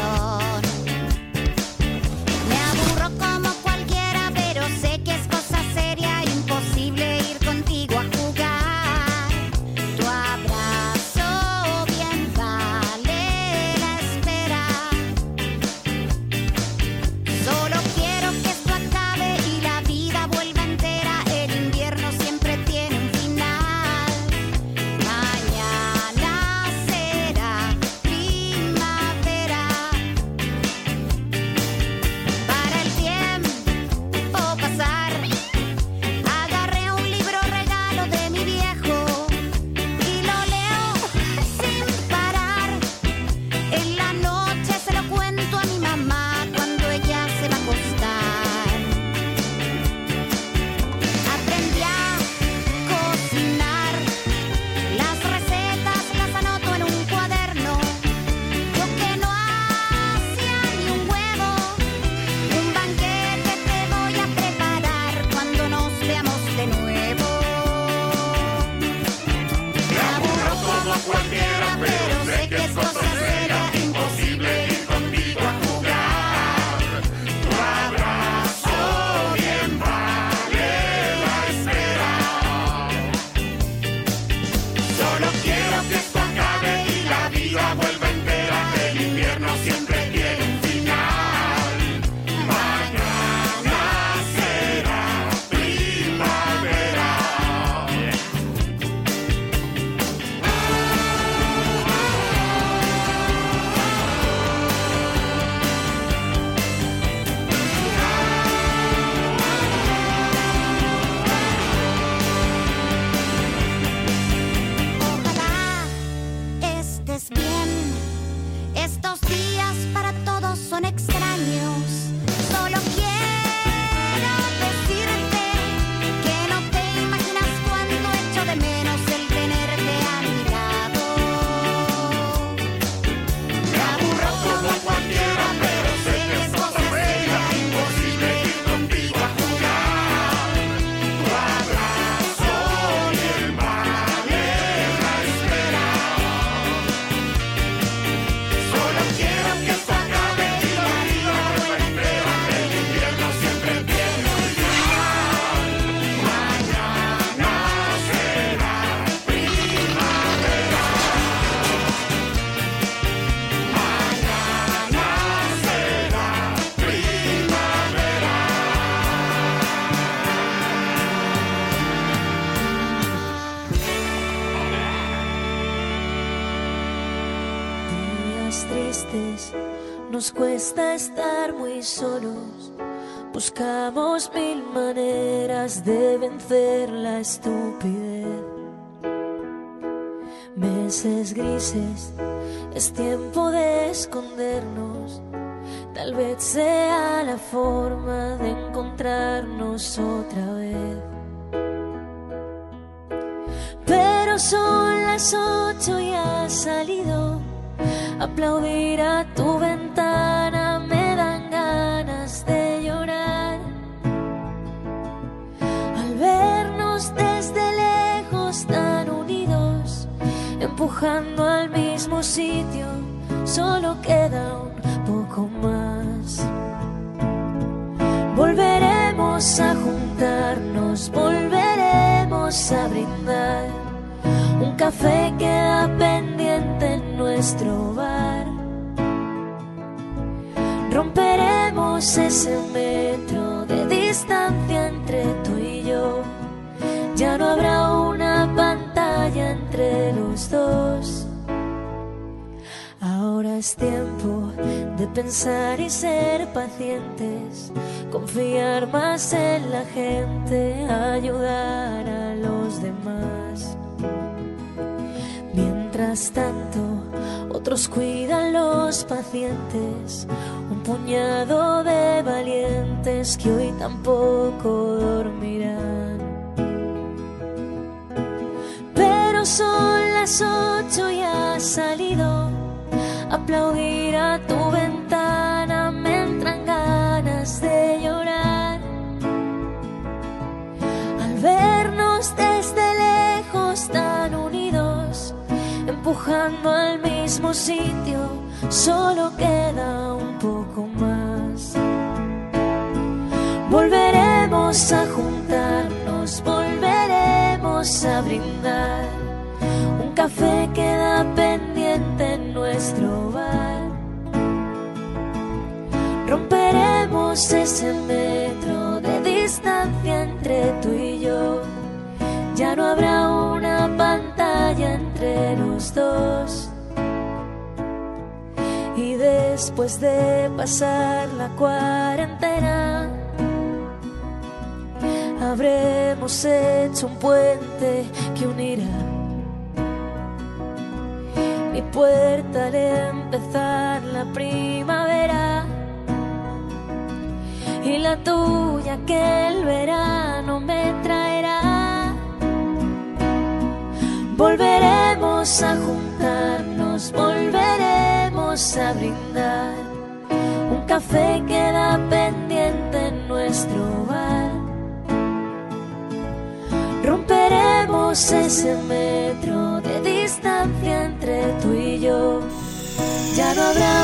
Me aburro como cualquiera, pero sé que es cosa seria, imposible ir contigo a jugar. Tu abrazo bien vale la espera. veces nos cuesta estar muy solos. Buscamos mil maneras de vencer la estupidez. Meses grises, es tiempo de escondernos. Tal vez sea la forma de encontrarnos otra vez. Pero son las 8 y has salido. Aplaudir a tu ventana me dan ganas de llorar. Al vernos desde lejos tan unidos, empujando al mismo sitio, solo queda un poco más. Volveremos a juntarnos, volveremos a brindar. Un café queda pendiente en nuestro bar. Romperemos ese metro de distancia entre tú y yo. Ya no habrá una pantalla entre los dos. Ahora es tiempo de pensar y ser pacientes, confiar más en la gente, ayudar a los demás. Mientras tanto, otros cuidan los pacientes, un puñado de valientes que hoy tampoco dormirán. Pero son las 8 y has salido. Aplaudir a tu ventana me entran ganas de llorar. Al vernos desde lejos tan unidos, empujando al mismo sitio, solo queda un poco más. Volveremos a juntarnos, volveremos a brindar. Un café queda pendiente en nuestro bar. Romperemos ese metro de distancia entre tú y yo. Ya no habrá una pantalla entre los dos. Y después de pasar la cuarentena, habremos hecho un puente que unirá mi puerta al empezar la primavera y la tuya que el verano me traerá. Volveremos a juntarnos, volveremos a brindar. Un café queda pendiente en nuestro bar. Romperemos ese metro de distancia entre tú y yo. Ya no habrá